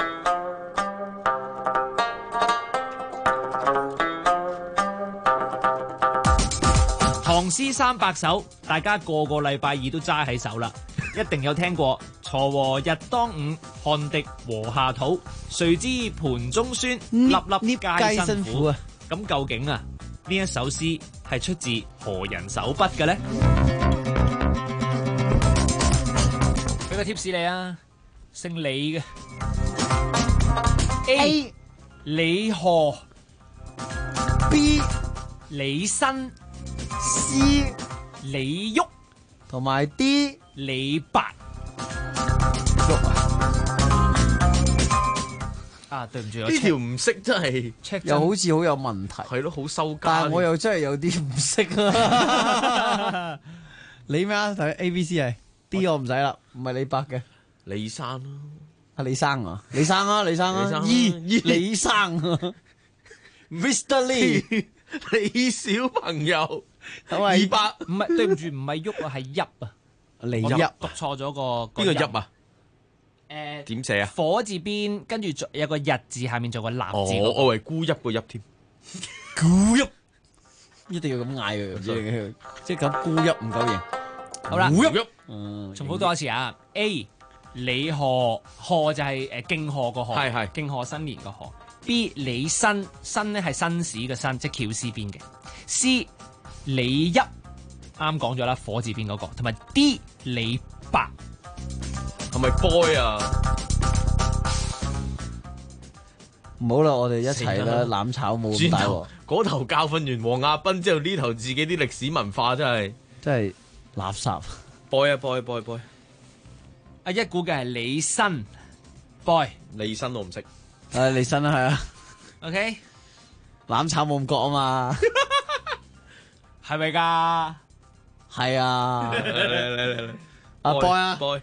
唐詩300首，大家個禮拜2都揸喺手啦，一定有聽過。鋤禾日當午，汗滴禾下土。誰知盤中飧，粒粒皆辛苦啊！咁究竟啊，呢一首詩係出自何人手筆嘅咧？俾個 tips 你啊，姓李嘅 A 李賀 B 李新 C 李煜同埋 D 李白。啊，對唔住， 呢條唔識真係又好似好有問題。 係咯，好收家。 但係我又真係有啲唔識啊！你咩啊？睇 A、B、C 係 D 我唔使啦，唔係李白嘅。 李生咯， 係李生啊，李生啊，李生啊，E 李生啊 ，Mr. Lee 李小朋友 200 唔係，對唔住，唔係喐啊，係泣啊， 李我泣讀錯咗個邊個泣啊？點寫啊？ 火字邊，跟住有個日字，下面做個立字。 我以為孤泣個泣添。 孤泣一定要咁嗌嘅，即係咁孤泣唔夠型。 好啦， 孤泣， 重複多一次啊。A 李賀，賀就係敬賀個賀， 係敬賀新年個賀。B 李新，新咧係紳士嘅紳，即係翹絲邊嘅。C 李泣，啱講咗啦，火字邊嗰個，同埋 D 李白。 係咪 boy 啊？ 唔好啦，我哋一齊啦，攬炒冇咁大鑊。 嗰頭教訓完黃亞斌之後，呢頭自己啲歷史文化真係垃圾。 boy 啊 boy。 阿一估嘅係李新 boy， 李新我唔識。 李新啦，係啊。 OK， 攬炒冇咁覺啊嘛。 係咪㗎？ 係啊。 嚟。 阿 boy 啊。 boy。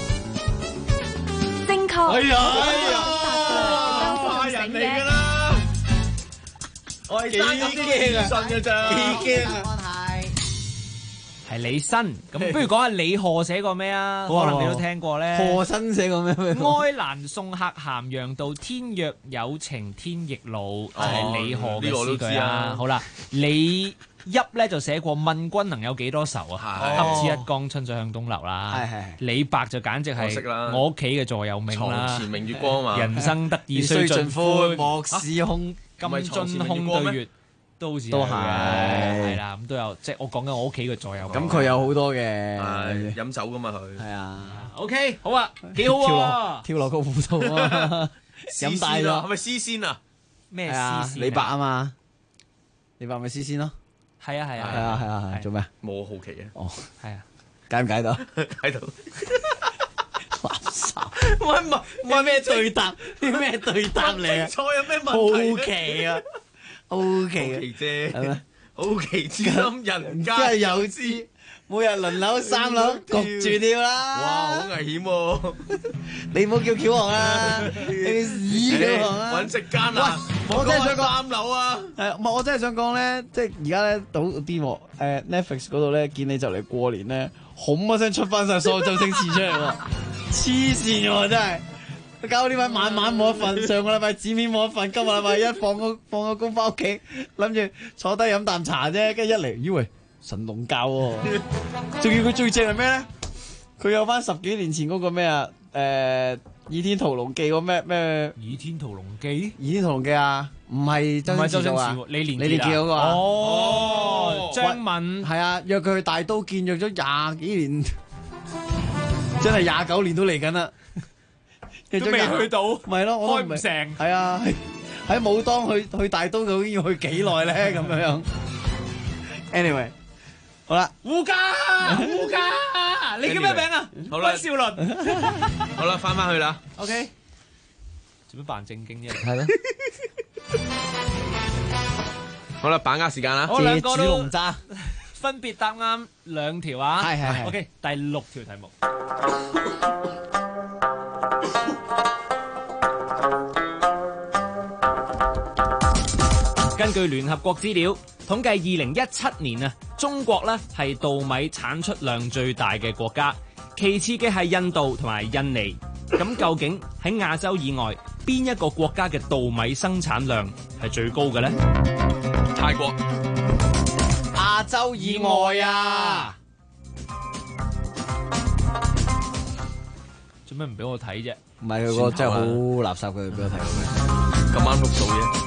正確。 哎呀，快人嚟㗎啦！我係生咁啲自信㗎咋， 幾驚啊！ 係李新，咁不如講下李賀寫過咩啊？可能你都聽過咧。 賀新寫過咩？ 哀蘭送客咸陽道，天若有情天亦老，係李賀嘅詩句啊。好啦，李泣咧就寫過問君能有幾多愁啊，恰似一江春水向東流啦。 係。 李白就簡直係我屋企嘅座右銘啦。 床前明月光嘛， 人生得意須盡歡， 莫使空金樽空對月。都係係啦，咁都有，即係我講緊我屋企嘅座右銘。 咁佢有好多嘅飲酒噶嘛佢。 係啊。 OK， 好啊，幾好啊！ 跳落個湖度啊！飲大咗， 係咪詩仙啊？ 咩詩仙？ 李白啊嘛，李白咪詩仙咯。 係啊， 做咩？ 冇好奇嘅。 哦， 係啊， 解唔解到？ 解到。 垃圾。喂咩對答？啲咩對答嚟啊？ 錯有咩問題？ 好奇啊！O K 啫， 係咩 ？O K 之心人家有知，每日輪流3樓焗住跳啦！ 哇，好危險喎！ 你唔好叫喬王啊，你屎喬王啊！ 揾食艱難， 我真係想講 3樓啊！ 係，唔係我真係想講咧，即係而家咧好癲喎！Netflix 嗰度咧見你就嚟過年咧，轟一聲出翻晒所有周星馳出嚟喎，黐線喎真係！搞呢位晚晚冇一份，上個禮拜剪片冇一份，今個禮拜一放個工翻屋企，諗住坐低飲啖茶啫，跟住一嚟以為神龍教喎，仲要佢最正係咩咧？佢有翻10幾年前嗰個咩啊？《倚天屠龍記》嗰咩？《 倚天屠龍記》？ 《倚天屠龍記》啊？唔係周星馳啊？ 李連杰嗰個啊？ 哦，張敏係啊，約佢去大刀見，約咗20幾年，真係29年都嚟緊啦。 都未去到， 咪咯，我開唔成。 係啊，喺武當去大刀究竟要去幾耐咧？咁樣。Anyway， 好啦， 胡家，你叫咩名啊？ 好啦， 溫兆倫。 好啦，翻去啦。 OK， 做咩扮正經啫？ 係咯。 好啦，把握時間啦。 借煮龍渣， 分別答啱2條啊。 係。 OK， 第6條題目。根據聯合國資料統計，2017年啊，中國咧係稻米產出量最大嘅國家，其次嘅係印度同埋印尼。咁究竟喺亞洲以外，邊一個國家嘅稻米生產量係最高嘅咧？ 泰國。 亞洲以外啊？ 做咩唔俾我睇啫？ 唔係佢個真係好垃圾，佢俾我睇過咩？ 咁啱碌數啫。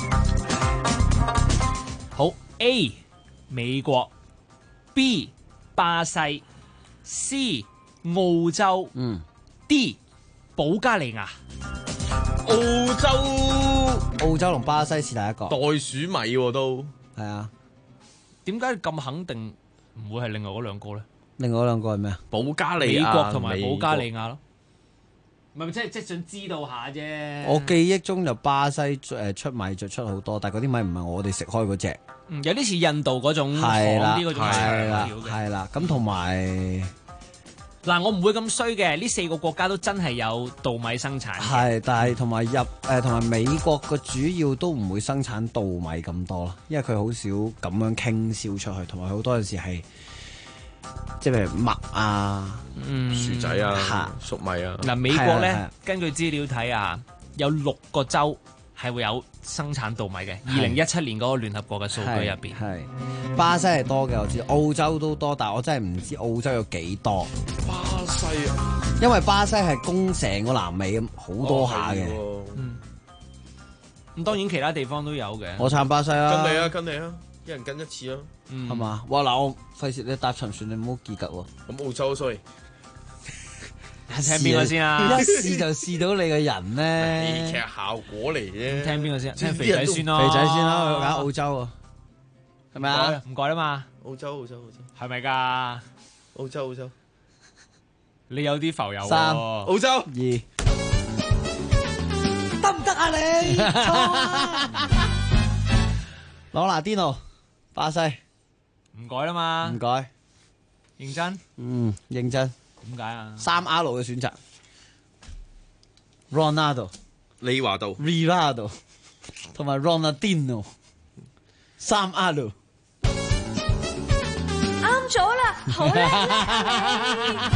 好 A 美國 B 巴西 C 澳洲D 保加利亞。 澳洲同巴西是第一個。 袋鼠米喎都係啊。 點解咁肯定唔會係另外嗰兩個咧？ 另外嗰兩個係咩啊？ 保加利亞、 美國同埋保加利亞咯。唔係即係想知道下啫。 我記憶中就巴西出米就出好多，但係嗰啲米唔係我哋食開嗰隻。 有啲似印度嗰種係啦， 嗰種係啦。咁同埋嗱，我唔會咁衰嘅。呢4個國家都真係有稻米生產。 係，但係同埋同埋美國個主要都唔會生產稻米咁多咯，因為佢好少咁樣傾銷出去，同埋好多陣時係即係譬如麥啊、 薯仔啊、粟米啊。 嗱，美國咧根據資料睇啊，有6個州係會有生產稻米嘅。2017年嗰個聯合國嘅數據入邊， 係巴西係多嘅，我知澳洲都多，但係我真係唔知澳洲有幾多。 巴西啊， 因為巴西係供成個南美咁好多下嘅。 咁當然其他地方都有嘅。 我撐巴西啦， 跟你啊，一人跟一次啊， 係嘛？哇嗱，我費事你搭沉船，你唔好結㗎喎。 咁澳洲衰。 聽邊個先啊？ 一試就試到你個人咧， 戲劇效果嚟啫。 聽邊個先？聽肥仔先咯。 肥仔先啦，我揀澳洲啊，係咪啊？ 唔改啦嘛。 澳洲， 係咪㗎？ 澳洲。 你有啲浮游喎。 3、 澳洲 2，得唔得啊你？錯啊！朗拿甸奴，巴西。 唔改啦嘛。 唔改。 認真？ 認真。 點解啊 ？3R 嘅選擇 ，Ronaldo、 利華道、 Rivaldo 同埋 Ronaldinho， 3R。 啱咗啦，好啦。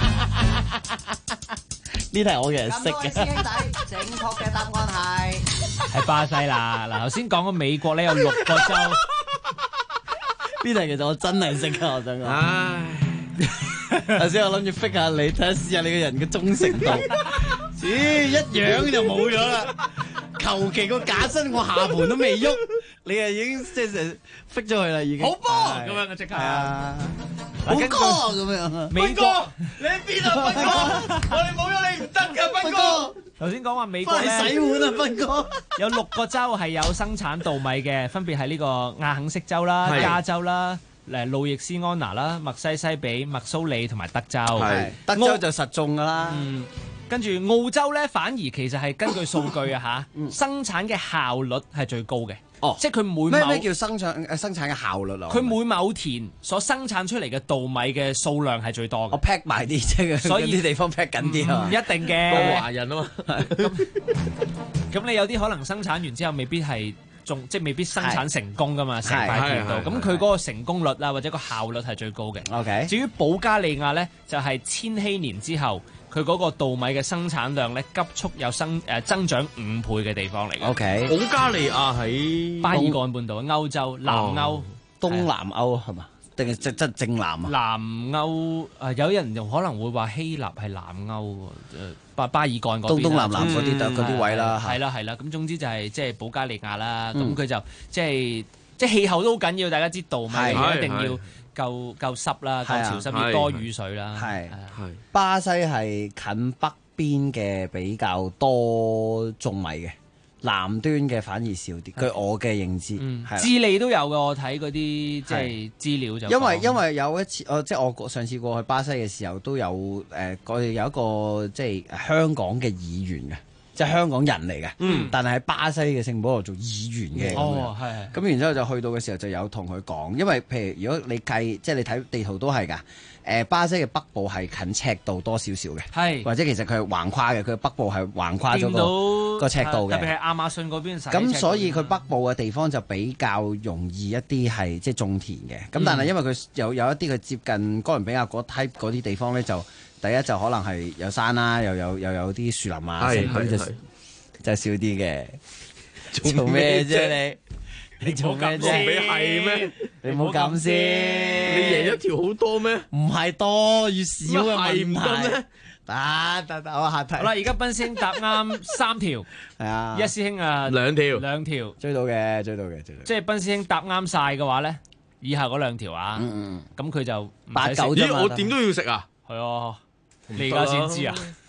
呢題我嘅人識嘅。 咁多位師兄弟，正確嘅答案係巴西啦。嗱，頭先講過美國咧有6個州。 呢題其實我真係識㗎，我想講。唉。頭先我諗住 fit 下你，睇下試下你個人嘅忠誠度，一樣就冇咗啦。求其個假身我下盤都未喐，你係已經即係 fit 咗佢啦，已經。好波咁樣嘅即刻。係啊，好哥咁樣。 美國， 你喺邊啊，斌哥？我哋冇咗你唔得㗎，斌哥。 頭先講話美國咧， 翻嚟洗碗啊，斌哥。 有6個州係有生產稻米嘅，分別係呢個亞肯色州啦、加州啦。路易斯安那啦、密西西比、密蘇里同埋德州， 德州就實中㗎啦。 跟住澳洲咧，反而其實係根據數據啊生產嘅效率係最高嘅。即係佢咩叫生產嘅效率啊？ 佢每畝田所生產出嚟嘅稻米嘅數量係最多嘅。 我 pack 埋啲啫， 所以啲地方 pack 緊啲啊。 唔一定嘅。 個華人啊嘛。 咁你有啲可能生產完之後未必係。即係未必生產成功噶嘛，成塊田度，咁佢嗰個成功率啊或者個效率係最高嘅。 OK。 至於保加利亞咧，就係千禧年之後，佢嗰個稻米嘅生產量咧急速有增長5倍嘅地方嚟嘅。 OK。 保加利亞喺巴爾幹半島、歐洲、南歐、 東南歐係嘛？定係即正南啊？ 南歐有人又可能會話希臘係南歐巴爾幹嗰邊， 東南嗰啲位啦， 係啦，咁總之就係即係保加利亞啦。咁佢就即係氣候都好緊要，大家知道嘛，一定要夠濕啦，夠潮濕，要多雨水啦。係巴西係近北邊嘅比較多種米嘅。南端嘅反而少啲，據我嘅認知， 智利都有嘅。我睇嗰啲即係資料就因為有一次，即係我上次過去巴西嘅時候，都有我哋有一個即係香港嘅議員嘅，即係香港人嚟嘅，但係喺巴西嘅聖保羅做議員嘅。 係。 咁然之後就去到嘅時候就有同佢講，因為譬如如果你計，即係你睇地圖都係㗎。巴西嘅北部係近赤道多少少嘅，或者其實佢係橫跨嘅，佢北部係橫跨咗個赤道嘅， 特別係亞馬遜嗰邊。 咁所以佢北部嘅地方就比較容易一啲係即係種田嘅。咁但係因為佢有一啲佢接近哥倫比亞嗰 type 嗰啲地方咧，就第一就可能係有山啦，又有啲樹林啊，咁就少啲嘅。做咩啫你？你做咩啫？ 係咩？ 你冇咁先。 你贏一條好多咩？ 唔係多與少嘅問題。 唔得咩？ 得，我下題。 好啦，而家賓師兄答啱3條， 係啊。 一師兄啊 2 條， 追到嘅。 即係賓師兄答啱晒嘅話咧，以下嗰2條啊，咁佢就 8、9。 咦？我點都要食啊？ 係啊，你而家先知啊？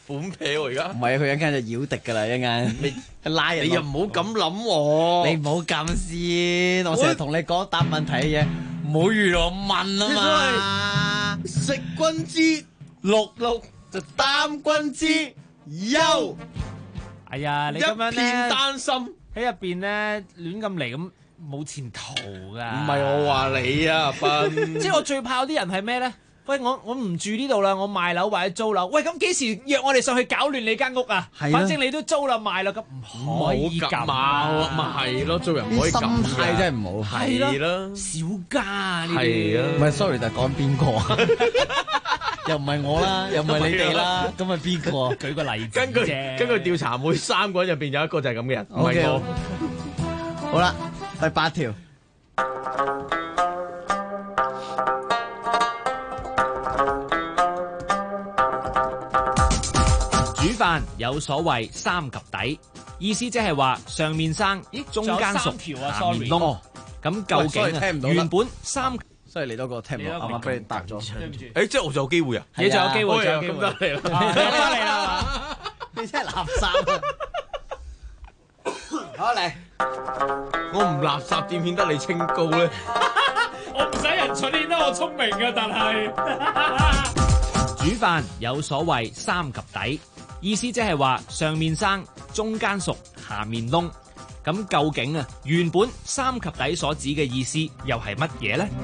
款撇喎而家。 唔係，佢一陣間就妖敵㗎啦，一陣間你拉人。 你又唔好咁諗喎。 你唔好咁先，我成日同你講答問題嘅嘢，唔好預我問啊嘛。 食君之祿就擔君之憂。 哎呀，你咁樣咧， 一片擔心喺入邊咧亂咁嚟咁冇前途噶。 唔係我話你啊，斌。 即係我最怕有啲人係咩咧？喂，我唔住呢度啦，我賣樓或者租樓。喂，咁幾時約我哋上去搞亂你間屋啊？反正你都租啦賣啦，咁唔可以咁啊！ 咪係咯，做人唔可以咁。 心態真係唔好。 係啦， 小家呢啲。 係啊， 唔係 sorry，但係講邊個啊？又唔係我啦，又唔係你哋啦，咁係邊個？ 舉個例子根據調查，每3個人入邊有一個就係咁嘅人，唔係我。 好啦，第8條。 煮飯有所謂3及底，意思即係話上面生，中間熟，下面燶。咁究竟原本3， 所以嚟多個聽唔到，啱啱俾你答咗。 誒，即係我仲有機會啊！ 你仲有機會，仲有機會。 咁得嚟啦， 嚟啦！ 你真係垃圾啊！好嚟， 我唔垃圾點顯得你清高咧？ 我唔使人蠢顯得我聰明嘅，但係煮飯有所謂3及底，意思即係話上面生，中間熟，下面燶。咁究竟啊，原本3及底所指嘅意思又係乜嘢咧？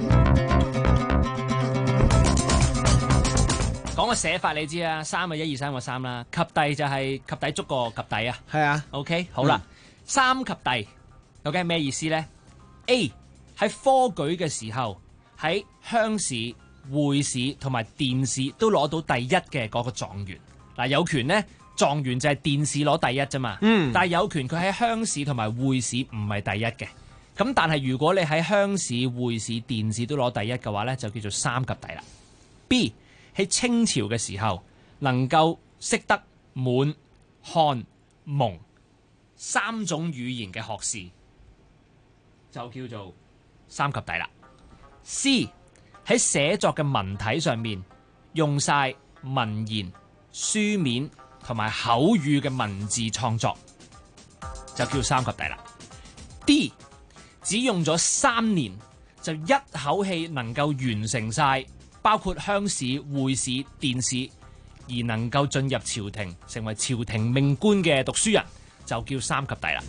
講個寫法你知啊，3啊1、2、3個3啦，及第就係及第捉個及第啊。 係啊 ，OK， 好啦，3及第究竟係咩意思咧 ？A 喺科舉嘅時候，喺鄉試、會試同埋殿試都攞到第一嘅嗰個狀元。嗱，有權咧。狀元就係殿試攞第一啫嘛，但係有權佢喺鄉試同埋會試唔係第一嘅。咁但係如果你喺鄉試、會試、殿試都攞第一嘅話咧，就叫做3及第啦。B 喺清朝嘅時候能夠識得滿、漢、蒙3種語言嘅學士，就叫做3及第啦。C 喺寫作嘅文體上面用晒文言、書面同埋口語嘅文字創作，就叫3及第啦。D 只用咗3年就一口氣能夠完成晒，包括鄉試、會試、殿試，而能夠進入朝廷成為朝廷命官嘅讀書人，就叫3及第啦。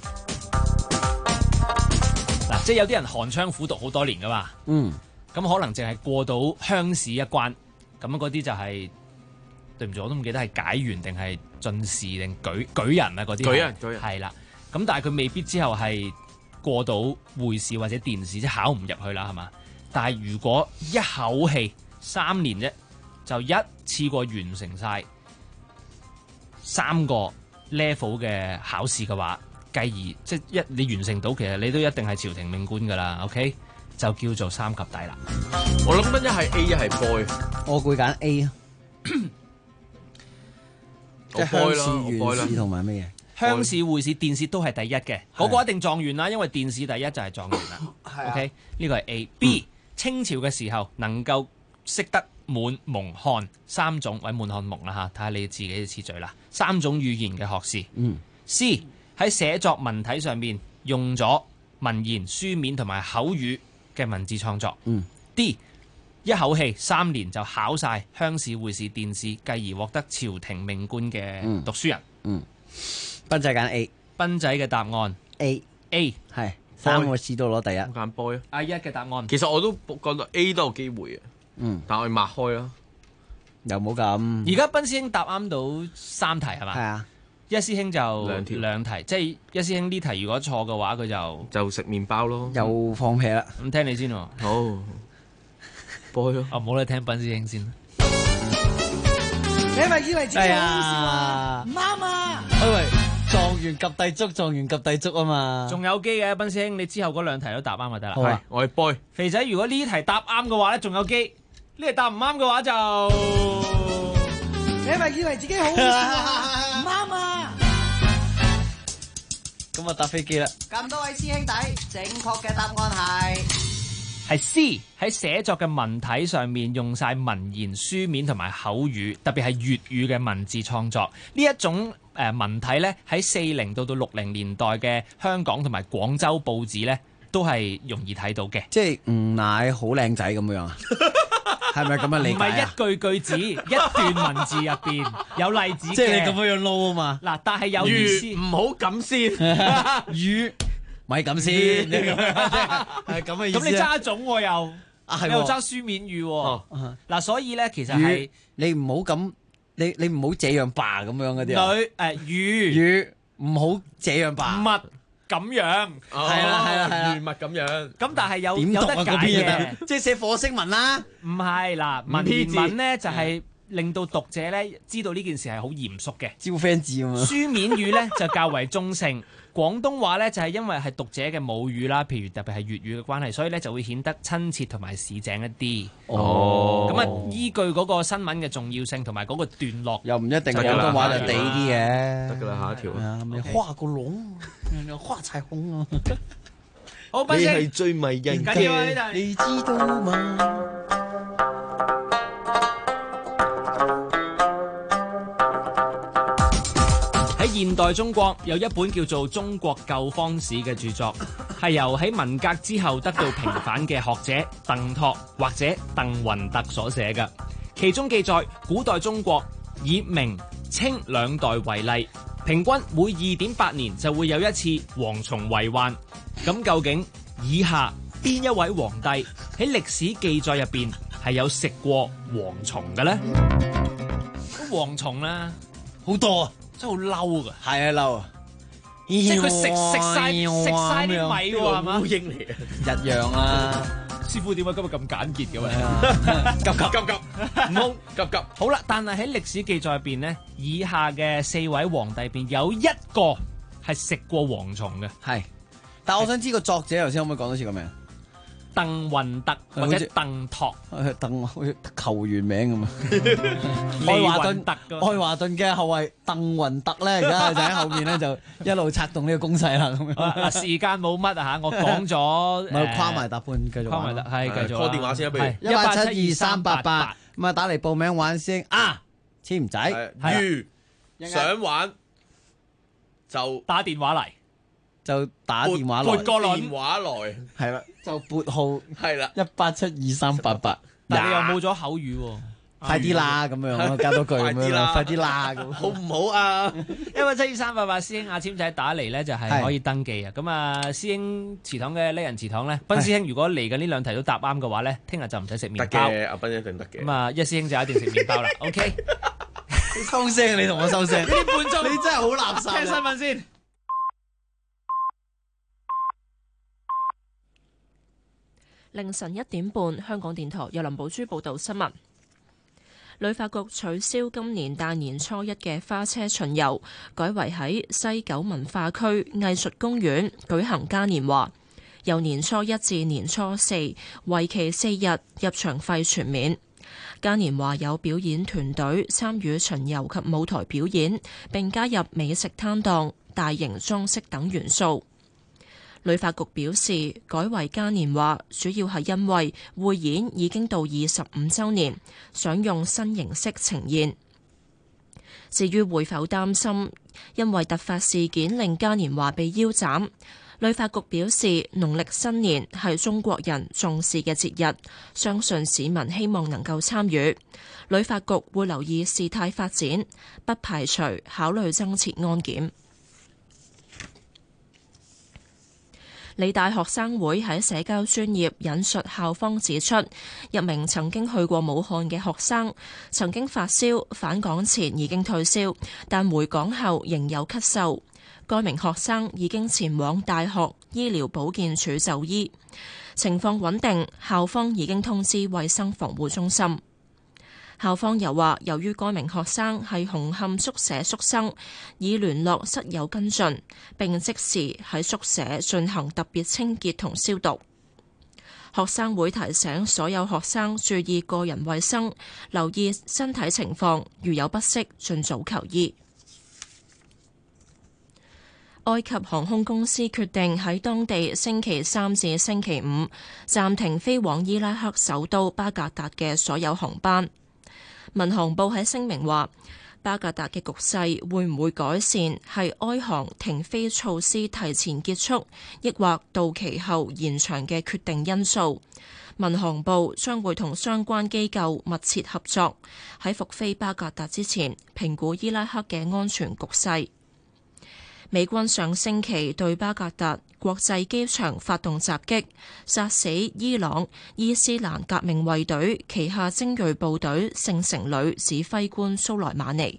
嗱，即係有啲人寒窗苦讀好多年噶嘛，咁可能淨係過到鄉試一關，咁嗰啲就係。對唔住，我都唔記得係解元定係進士定舉人啊嗰啲。舉人係啦，咁但係佢未必之後係過到會試或者殿試，即係考唔入去啦，係嘛？但係如果一口氣3年啫，就一次過完成晒3個 level 嘅考試嘅話，繼而即係你完成到，其實你都一定係朝廷命官噶啦。OK， 就叫做3及第啦。 我諗緊一係 A 一係 boy， 我會揀 A 啊。即係鄉試、會試同埋咩嘢？ 鄉試、會試、殿試都係第一嘅，嗰個一定狀元啦，因為殿試第一就係狀元啦。OK， 呢個係 A。B 清朝嘅時候能夠識得滿、蒙、漢3種，或者滿、漢、蒙啦嚇，睇下你自己嘅次序啦。3種語言嘅學士。C 喺寫作文體上面用咗文言、書面同埋口語嘅文字創作。D一口氣3年就考晒鄉試、會試、殿試，繼而獲得朝廷命官嘅讀書人。 斌仔揀 A， 斌仔嘅答案 A 係3個試都攞第一。 我揀 boy 啊。 阿一嘅答案， 其實我都覺得 A 都有機會嘅。但我抹開啦， 又冇咁。 而家斌師兄答啱到3題係嘛？ 係啊， 一師兄就2題，即係一師兄呢題如果錯嘅話，佢就食麵包咯， 又放屁啦。 咁聽你先喎。 好。播咯， 唔好啦，聽斌師兄先。 你咪以為自己好笑啊？唔啱啊！ 喂，狀元及第足，狀元及第足啊嘛。 仲有機嘅，斌師兄，你之後嗰2題都答啱就得啦。 係，我係 boy。 肥仔，如果呢題答啱嘅話咧，仲有機；呢題答唔啱嘅話就， 你咪以為自己好笑啊？唔啱啊！ 咁啊，搭飛機啦。 咁多位師兄弟，正確嘅答案係係 C 喺寫作嘅文體上面用晒文言、書面同埋口語，特別係粵語嘅文字創作呢一種文體呢，喺40到60年代嘅香港同埋廣州報紙呢，都係容易睇到嘅。 即係吳乃好靚仔咁樣啊？係咪咁樣理解啊？ 唔係一句句子一段文字入邊有例子嘅。 即係你咁樣撈啊嘛？ 嗱，但係有意思， 唔好咁先， 語咪咁先，係咁嘅意思。 咁你揸種喎又， 係又揸書面語喎。嗱，所以咧其實係你唔好咁，你唔好這樣吧咁樣嗰啲啊。語唔好這樣吧。 物咁樣， 係啦， 語物咁樣。 咁但係有點讀啊？ 有得解嗰邊嘅， 即係寫火星文啦。 唔係嗱，文言文咧就係令到讀者咧知道呢件事係好嚴肅嘅， 招 fans 咁樣。 書面語咧就較為中性。廣東話咧就係因為係讀者嘅母語啦，譬如特別係粵語嘅關係，所以咧就會顯得親切同埋市井一啲。 哦， 咁啊，依據嗰個新聞嘅重要性同埋嗰個段落， 又唔一定廣東話就地啲嘅。 得㗎啦，下一條啊，咪畫個龍，畫彩虹啊！ 好， 你係最迷人嘅， 你知道嗎？ 喺現代中國有一本叫做《中國舊方史》嘅著作，係由喺文革之後得到平反嘅學者鄧拓或者鄧雲特所寫嘅。其中記載古代中國以明、清兩代為例，平均每2.8年就會有一次蝗蟲為患。咁究竟以下邊一位皇帝喺歷史記載入邊係有食過蝗蟲嘅呢？蝗蟲咧好多啊！ 真係好嬲噶， 係啊嬲啊！ 即係佢食晒啲米喎，係嘛？ 烏蠅嚟嘅， 一樣啊！ 師傅點解今日咁簡潔嘅喂？ 急，唔好急。 好啦，但係喺歷史記載入邊呢，以下嘅4位皇帝入邊有一個係食過蝗蟲嘅。 係，但係我想知個作者頭先可唔可以講多次個名？ 鄧雲特或者鄧拓， 鄧好似球員名咁啊！ 愛華頓嘅後衞鄧雲特咧，而家就喺後面咧就一路策動呢個攻勢啦。咁樣嗱，時間冇乜啊嚇，我講咗咪跨埋搭半，繼續跨埋搭，係繼續。 call 電話先啊，不如 1872388咁啊，打嚟報名玩先啊！簽唔仔， 想玩就打電話嚟。 就打電話來， 撥個電話來， 係啦，就撥號係啦 ，1872388。 但係你又冇咗口語喎， 快啲啦咁樣，加多句咁樣，快啲啦咁， 好唔好啊 ？1872388師兄阿簽仔打嚟咧就係可以登記啊。咁啊，師兄祠堂嘅呢人祠堂咧，斌師兄如果嚟緊呢2題都答啱嘅話咧，聽日就唔使食麵包。 得嘅，阿斌一定得嘅。 咁啊，一師兄就一定食麵包啦。OK， 你收聲，你同我收聲。 呢半鐘你真係好垃圾。 聽新聞先。 凌晨1點半，香港電台由林寶珠報道新聞。旅發局取消今年大年初1嘅花車巡遊，改為喺西九文化區藝術公園舉行嘉年華，由年初1至年初4，為期4日，入場費全免。嘉年華有表演團隊參與巡遊及舞台表演，並加入美食攤檔、大型裝飾等元素。旅發局表示，改為嘉年華主要係因為匯演已經到25週年，想用新形式呈現。至於會否擔心因為突發事件令嘉年華被腰斬，旅發局表示，農曆新年係中國人重視嘅節日，相信市民希望能夠參與。旅發局會留意事態發展，不排除考慮增設安檢。理大學生會喺社交專頁引述校方指出，一名曾經去過武漢嘅學生曾經發燒，返港前已經退燒，但回港後仍有咳嗽。該名學生已經前往大學醫療保健署就醫，情況穩定，校方已經通知衛生防護中心。校方又話，由於該名學生係紅磡宿舍宿生，已聯絡室友跟進，並即時喺宿舍進行特別清潔同消毒。學生會提醒所有學生注意個人衛生，留意身體情況，如有不適盡早求醫。 埃及航空公司決定喺當地星期三至星期五暫停飛往伊拉克首都巴格達嘅所有航班。民航部喺聲明話，巴格達嘅局勢會唔會改善，係埃航停飛措施提前結束，抑或到期後延長嘅決定因素。民航部將會同相關機構密切合作，喺復飛巴格達之前評估伊拉克嘅安全局勢。美軍上星期對巴格達國際機場發動襲擊，殺死伊朗伊斯蘭革命衛隊旗下精銳部隊聖城旅指揮官蘇萊馬尼。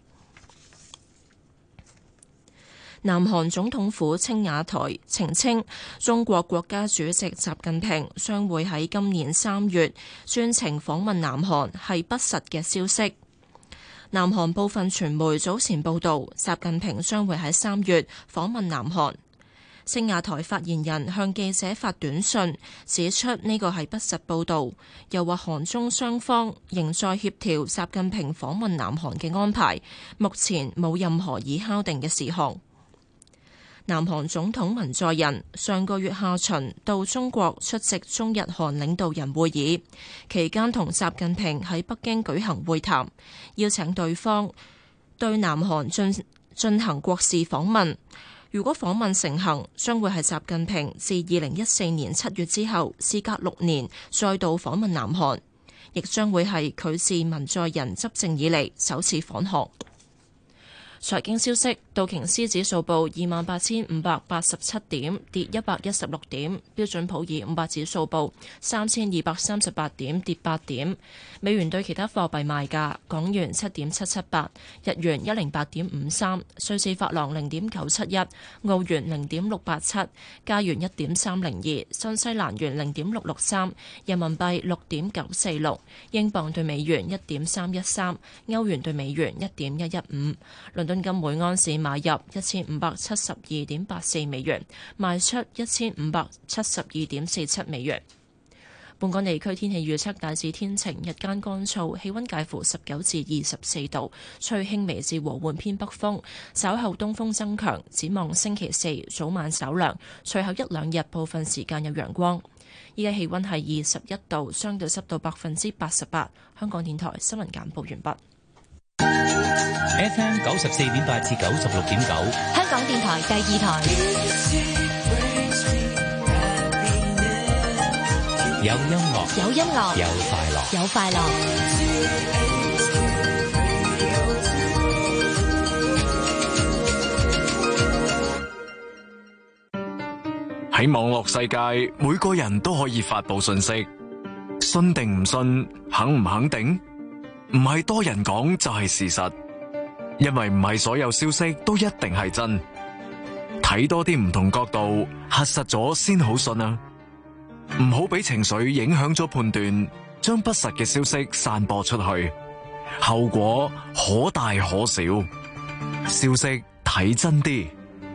南韓總統府青瓦台澄清，中國國家主席習近平將會喺今年3月專程訪問南韓係不實嘅消息。南韓部分傳媒早前報道，習近平將會喺3月訪問南韓。青瓦台發言人向記者發短信指出呢個係不實報導，又話韓中雙方仍在協調習近平訪問南韓嘅安排，目前冇任何已敲定嘅事項。南韓總統文在寅上個月下旬到中國出席中日韓領導人會議，期間同習近平喺北京舉行會談，邀請對方對南韓進行國事訪問。如果訪問成行，將會係習近平自2014年7月之後，事隔6年再度訪問南韓，亦將會係佢自文在寅執政以嚟首次訪韓。財經消息，道瓊斯指數報28,587點，跌116點；標準普爾500指數報3,238點，跌8點。美元對其他貨幣賣價：港元7.778，日元108.53，瑞士法郎0.971，澳元0.687，加元1.302，新西蘭元0.663，人民幣6.946，英鎊對美元1.313，歐元對美元1.115。倫敦金每安士買入1572.84美元，賣出1572.47美元。本港地區天氣預測大致天晴，日間乾燥，氣溫介乎19至24度，吹輕微至和緩偏北風，稍後東風增強。展望星期4早晚稍涼，隨後1、2日部分時間有陽光。依家氣溫係21度，相對濕度88%。香港電台新聞簡報完畢。 FM 94.8至96.9， 香港電台第2台。 有音樂， 有音樂， 有快樂， 有快樂。 喺網絡世界，每個人都可以發佈信息，信定唔信，肯唔肯定？唔係多人講就係事實，因為唔係所有消息都一定係真。睇多啲唔同角度，核實咗先好信啊！唔好俾情緒影響咗判斷，將不實嘅消息散播出去，後果可大可小。消息睇真啲。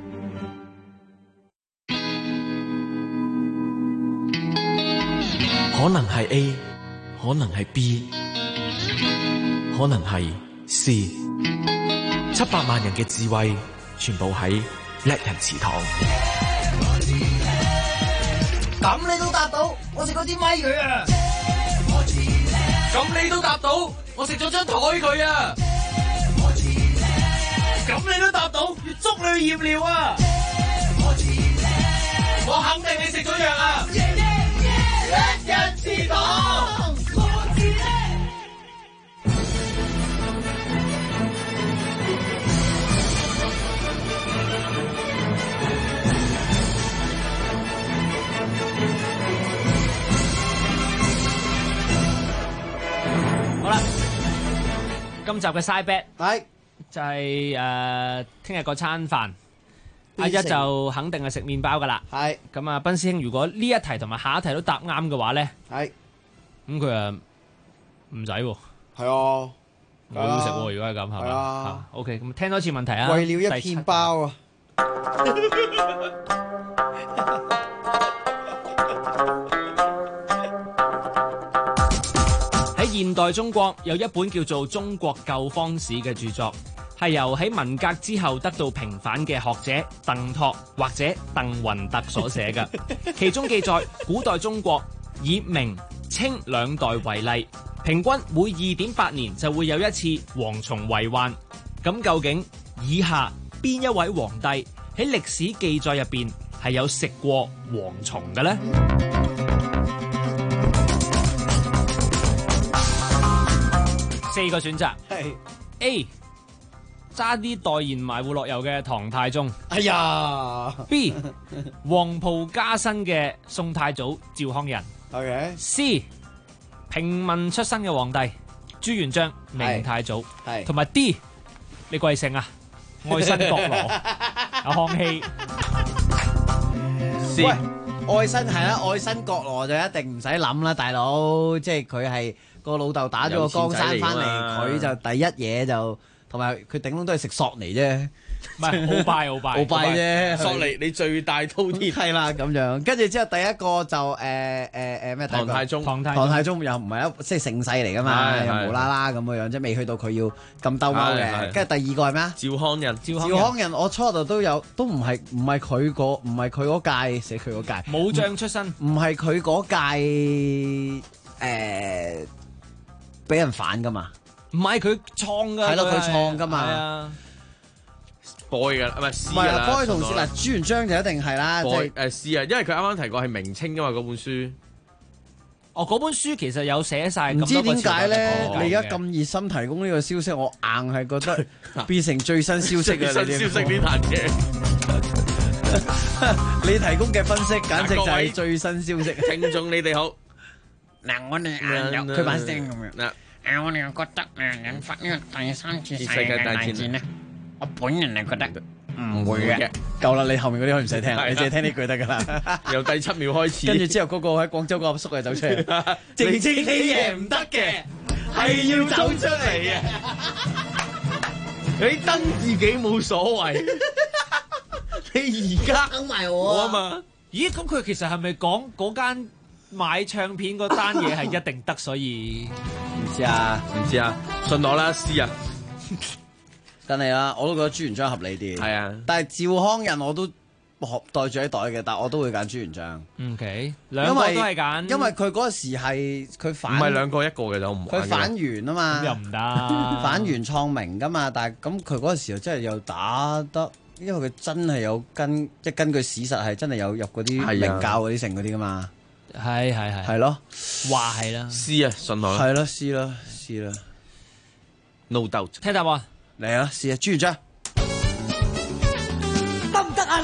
可能係 A， 可能係 B， 可能係 C。700萬人嘅智慧，全部喺叻人祠堂。 咁你都答到，我食嗰支咪佢啊！ 咁你都答到，我食咗張台佢啊！咁你都答到，要捉你去驗尿啊！我肯定你食咗藥啊！叻人祠堂。 好啦，今集嘅 side bet 係就係聽日嗰餐飯，阿一就肯定係食麵包噶啦。係咁啊，斌師兄，如果呢一題同埋下一題都答啱嘅話咧，係咁佢啊唔使喎。係啊，冇好食喎。如果係咁係嘛？OK，咁聽多次問題啊。 為了一片包啊！ 喺現代中國有一本叫做《中國舊方史》嘅著作， 係由喺文革之後得到平反嘅學者鄧拓或者鄧雲特所寫嘅。其中記載古代中國以明、清兩代為例，平均每 2.8 年就會有一次蝗蟲為患。咁究竟以下邊一位皇帝喺歷史記載入邊係有食過蝗蟲嘅呢？4個選擇係 A 揸啲代言埋活絡油嘅唐太宗， 哎呀 B 黃袍加身嘅宋太祖趙匡胤 ，OK C 平民出身嘅皇帝朱元璋明太祖， 係同埋 D 你貴姓啊？愛新覺羅阿康熙。 喂，愛新係啦，愛新覺羅就一定唔使諗啦，大佬，即係佢係個老豆打咗個江山翻嚟，佢就第一嘢就同埋佢頂籠都係食索尼啫， 唔係好拜啫， 索尼你罪大滔天， 係啦咁樣，跟住之後第一個就咩？唐太宗又唔係即係盛世嚟噶嘛，又無啦啦咁嘅樣，即係未去到佢要咁兜踎嘅。跟住第二個係咩啊？ 趙匡胤， 趙匡胤我初度都有，都唔係佢嗰屆寫佢嗰屆武將出身， 唔係佢嗰屆俾人反噶嘛？ 唔係佢創噶， 係咯，佢創噶嘛。 係啊 ，boy 嘅唔係 C 噶啦。 boy 同時嗱，朱元璋就一定係啦。 boy C 啊，因為佢啱啱提過係明清噶嘛嗰本書。 哦，嗰本書其實有寫晒。 唔知點解咧？你而家咁熱心提供呢個消息，我硬係覺得變成最新消息啊！ 最新消息呢壇嘢， 你提供嘅分析簡直就係最新消息。 聽眾你哋好。 嗱，我哋佢把聲咁樣。 嗱，我哋覺得引發呢個第三次世界大戰咧，我本人係覺得唔會嘅。 夠啦，你後面嗰啲可以唔使聽，你淨係聽呢句得噶啦。 由第7秒開始， 跟住之後嗰個喺廣州個阿叔就走出嚟，正正起嘢唔得嘅，係要走出嚟嘅。 你登自己冇所謂，你而家登埋我啊嘛？ 咦，咁佢其實係咪講嗰間買唱片嗰單嘢係一定得，所以唔知啊， 信我啦，C 啊， 梗係啦，我都覺得朱元璋合理啲。 係啊， 但係趙匡胤我都袋住喺袋嘅，但我都會揀朱元璋。 OK，兩個都係揀， 因為佢嗰時係佢反， 唔係兩個一個嘅就唔佢反元啊嘛， 又唔得反元創明噶嘛，但係咁佢嗰時候真係又打得。因為佢真係有即係根據史實係真係有入嗰啲明教嗰啲城嗰啲噶嘛，係咯， 話係啦 ，C 啊，信我啦， 係咯 ，C 啦 ，no doubt， 聽答案嚟啦 ，C 啊，朱元璋得唔得啊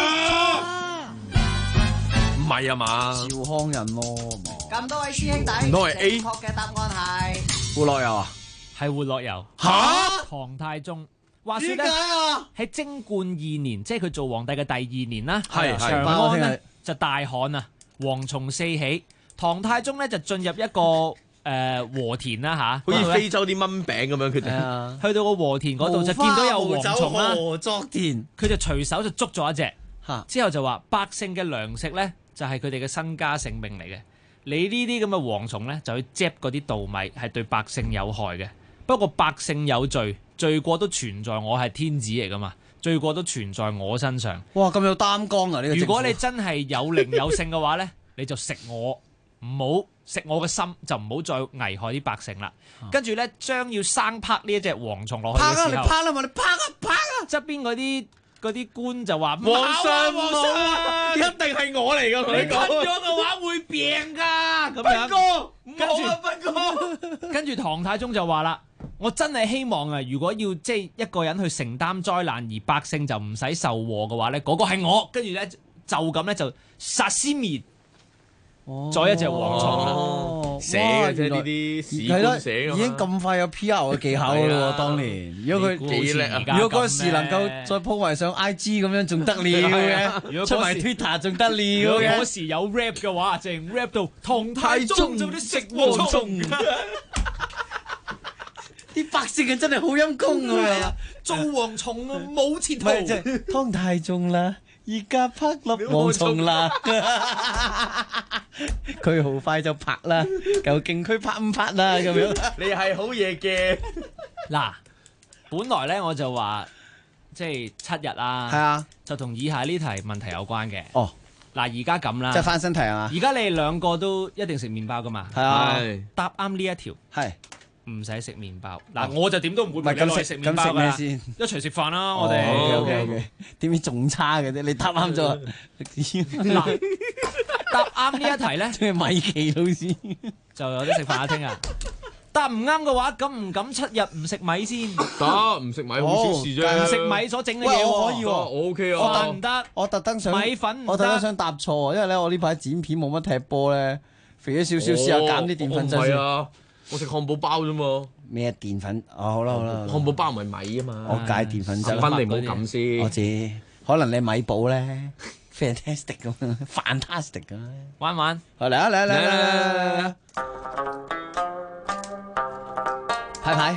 你？ 唔係啊嘛， 趙匡胤咯， 咁多位師兄弟，正確嘅答案係活絡油啊， 係活絡油嚇， 唐太宗。話說咧， 點解啊？ 喺貞觀2年，即係佢做皇帝嘅第2年啦， 係長安咧就大旱啊，蝗蟲四起。唐太宗咧就進入一個禾田啦嚇， 好似非洲啲蚊餅咁樣，佢哋去到個禾田嗰度就見到有蝗蟲啦， 作田， 佢就隨手就捉咗一隻，之後就話百姓嘅糧食咧就係佢哋嘅身家性命嚟嘅，你呢啲咁嘅蝗蟲咧就去執嗰啲稻米係對百姓有害嘅，不過百姓有罪。罪過都存在我係天子嚟噶嘛，罪過都存在我身上。 哇，咁有擔當啊！呢個如果你真係有靈有性嘅話咧，你就食我，唔好食我嘅心，就唔好再危害啲百姓啦。跟住咧，將要生拍呢一隻蝗蟲落去嘅時候， 你拍啦嘛，你拍啊！ 側邊嗰啲官就話： 皇上，一定係我嚟噶， 你吞咗嘅話會病噶。咁樣，跟住唐太宗就話啦。我真係希望啊！如果要即係一個人去承擔災難，而百姓就唔使受禍嘅話咧，嗰個係我。跟住咧就咁咧就殺屍滅，再一隻蝗蟲寫嘅啫，呢啲史官寫嘅， 已經咁快有 PR 嘅技巧咯喎！當年如果佢幾叻啊！ 如果嗰時能夠再鋪埋上 IG 咁樣，仲得了嘅；如果出埋 Twitter 仲得了嘅。 如果嗰時有 rap 嘅話，淨 rap 到唐太宗做啲食蝗蟲。 啲百姓係真係好陰功啊！ 做蝗蟲啊，冇前途。 湯太宗啦，而家拍粒蝗蟲啦，佢好快就拍啦，究竟佢拍唔拍啦咁樣？ 你係好嘢嘅。 嗱， 本來咧我就話即係7日啦， 係啊， 就同以下呢題問題有關嘅。 哦， 嗱而家咁啦， 即係翻身題係嘛？ 而家你哋兩個都一定食麵包噶嘛？ 係啊， 答啱呢一條係唔使食麵包。嗱，我就點都唔會陪你落去食麵咁食包㗎啦。 咩先？ 一齊食飯啦，我哋。 OK，點知仲差嘅啫？你答啱咗。 嗱，答啱呢一題咧， 即係米奇老師就有得食飯啊！聽日答唔啱嘅話，敢唔敢7日唔食米先？ 得，唔食米好小事啫。 唔食米所整嘅嘢喂，我可以喎， 我 OK 啊。 我得唔得？ 我特登想米粉唔得， 我特登想答錯，因為咧我呢排剪片冇乜踢波咧，肥咗少少，試下減啲澱粉質先。 係啊，我食漢堡包啫嘛。 咩澱粉？好啦好啦， 漢堡包唔係米啊嘛。 我戒澱粉質。 分你唔好咁先。 我知，可能你米堡咧 fantastic 咁，fantastic 咁。 玩玩， 嚟啊嚟啊嚟啊！派牌，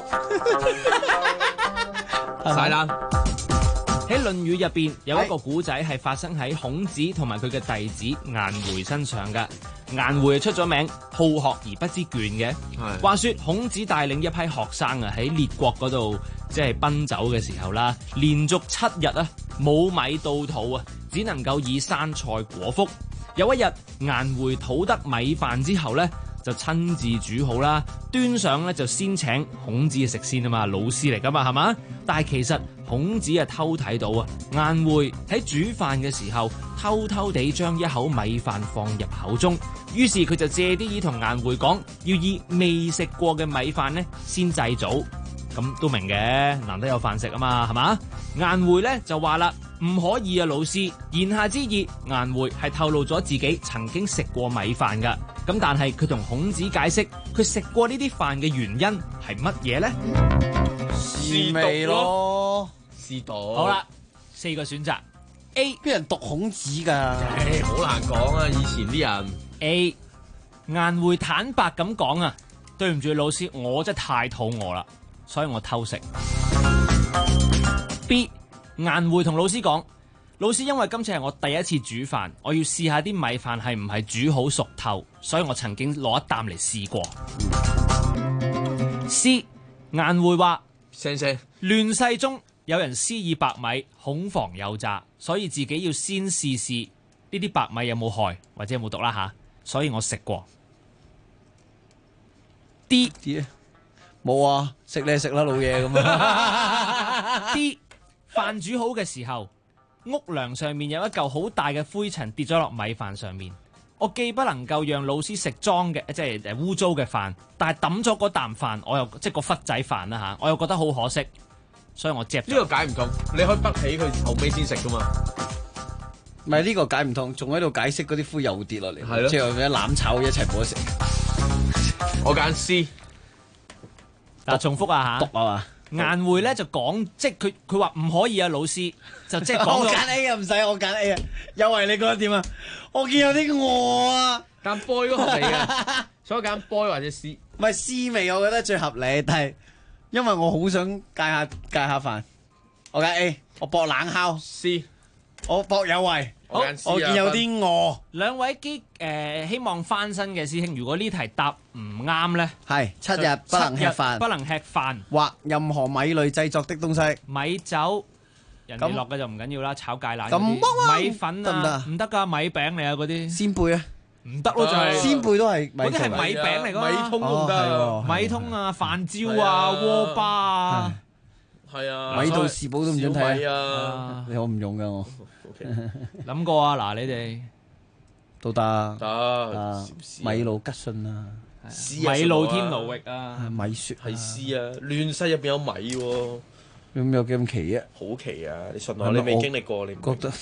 晒啦！ 喺《論語》入邊有一個古仔係發生喺孔子同埋佢嘅弟子顏回身上㗎。顏回出咗名好學而不知倦嘅。話說孔子帶領一批學生啊喺列國嗰度即係奔走嘅時候啦，連續7日啊冇米到肚啊，只能夠以生菜果腹。有一日顏回討得米飯之後呢，就親自煮好啦，端上咧就先請孔子食先啊嘛，老師嚟噶嘛係嘛？但係其實孔子啊偷睇到啊，顏回喺煮飯嘅時候偷偷地將一口米飯放入口中，於是佢就借啲意同顏回講，要以未食過嘅米飯呢先祭祖。咁都明嘅，難得有飯食啊嘛係嘛？顏回咧就話啦，唔可以啊老師，言下之意顏回係透露咗自己曾經食過米飯噶。咁但係佢同孔子解釋佢食過呢啲飯嘅原因係乜嘢咧？ 試味咯， 試到。 好啦，4個選擇 A， 邊人讀孔子㗎？ 好難講啊！以前啲人 A， 顏回坦白咁講啊，對唔住老師，我真係太肚餓啦，所以我偷食。B， 顏回同老師講，老師因為今次係我第一次煮飯，我要試下啲米飯係唔係煮好熟透，所以我曾經攞一啖嚟試過。C， 顏回話，亂世中有人施以白米，恐防有詐，所以自己要先試試呢啲白米有冇害或者有冇毒啦吓，所以我食過。D， 冇啊，食你食啦老嘢咁啊。 D， 飯煮好嘅時候，屋梁上面有一嚿好大嘅灰塵跌咗落米飯上面，我既不能夠讓老師食髒嘅即係污糟嘅飯，但係抌咗嗰啖飯，我又即係個忽仔飯啦吓，我又覺得好可惜，所以我接。 呢個解唔通，你可以北起佢後尾先食噶嘛。 唔係呢個解唔通，仲喺度解釋嗰啲灰又跌落嚟， 係咯， 之後一攬炒一齊冇得食。 我揀 C。 嗱，重複啊吓。 毒啊嘛。 顏回咧就講，即係佢話唔可以啊，老師就即係講。 我揀 A 啊，唔使我揀 A 啊。有為你覺得點啊？我見有啲餓啊。 揀 boy 嗰個嚟嘅，所以揀 boy 或者 C。 唔係 C 味，我覺得最合理，但係因為我好想戒下飯，我揀 A， 我搏冷烤 C， 我搏有為。 好， 我見有啲餓。 兩位希望翻身嘅師兄，如果呢題答唔啱咧， 係7日不能吃飯， 不能吃飯或任何米類製作的東西。 米酒，人哋落嘅就唔緊要啦，炒芥蘭嗰咁啲米粉啊，唔得㗎，米餅嚟啊嗰啲。 鮮貝啊， 唔得咯，就係鮮貝都係嗰啲係米餅嚟㗎嘛， 米通都唔得， 米通啊，飯焦啊，鍋巴啊。 係啊， 米道士寶都唔准睇啊！ 你我唔用噶我， 諗過啊嗱，你哋都得，米路吉信啊， 米路天奴域啊， 米雪係 C 啊，亂世入邊有米喎， 咁有幾咁奇啊？ 好奇啊！你信我，你未經歷過，你覺得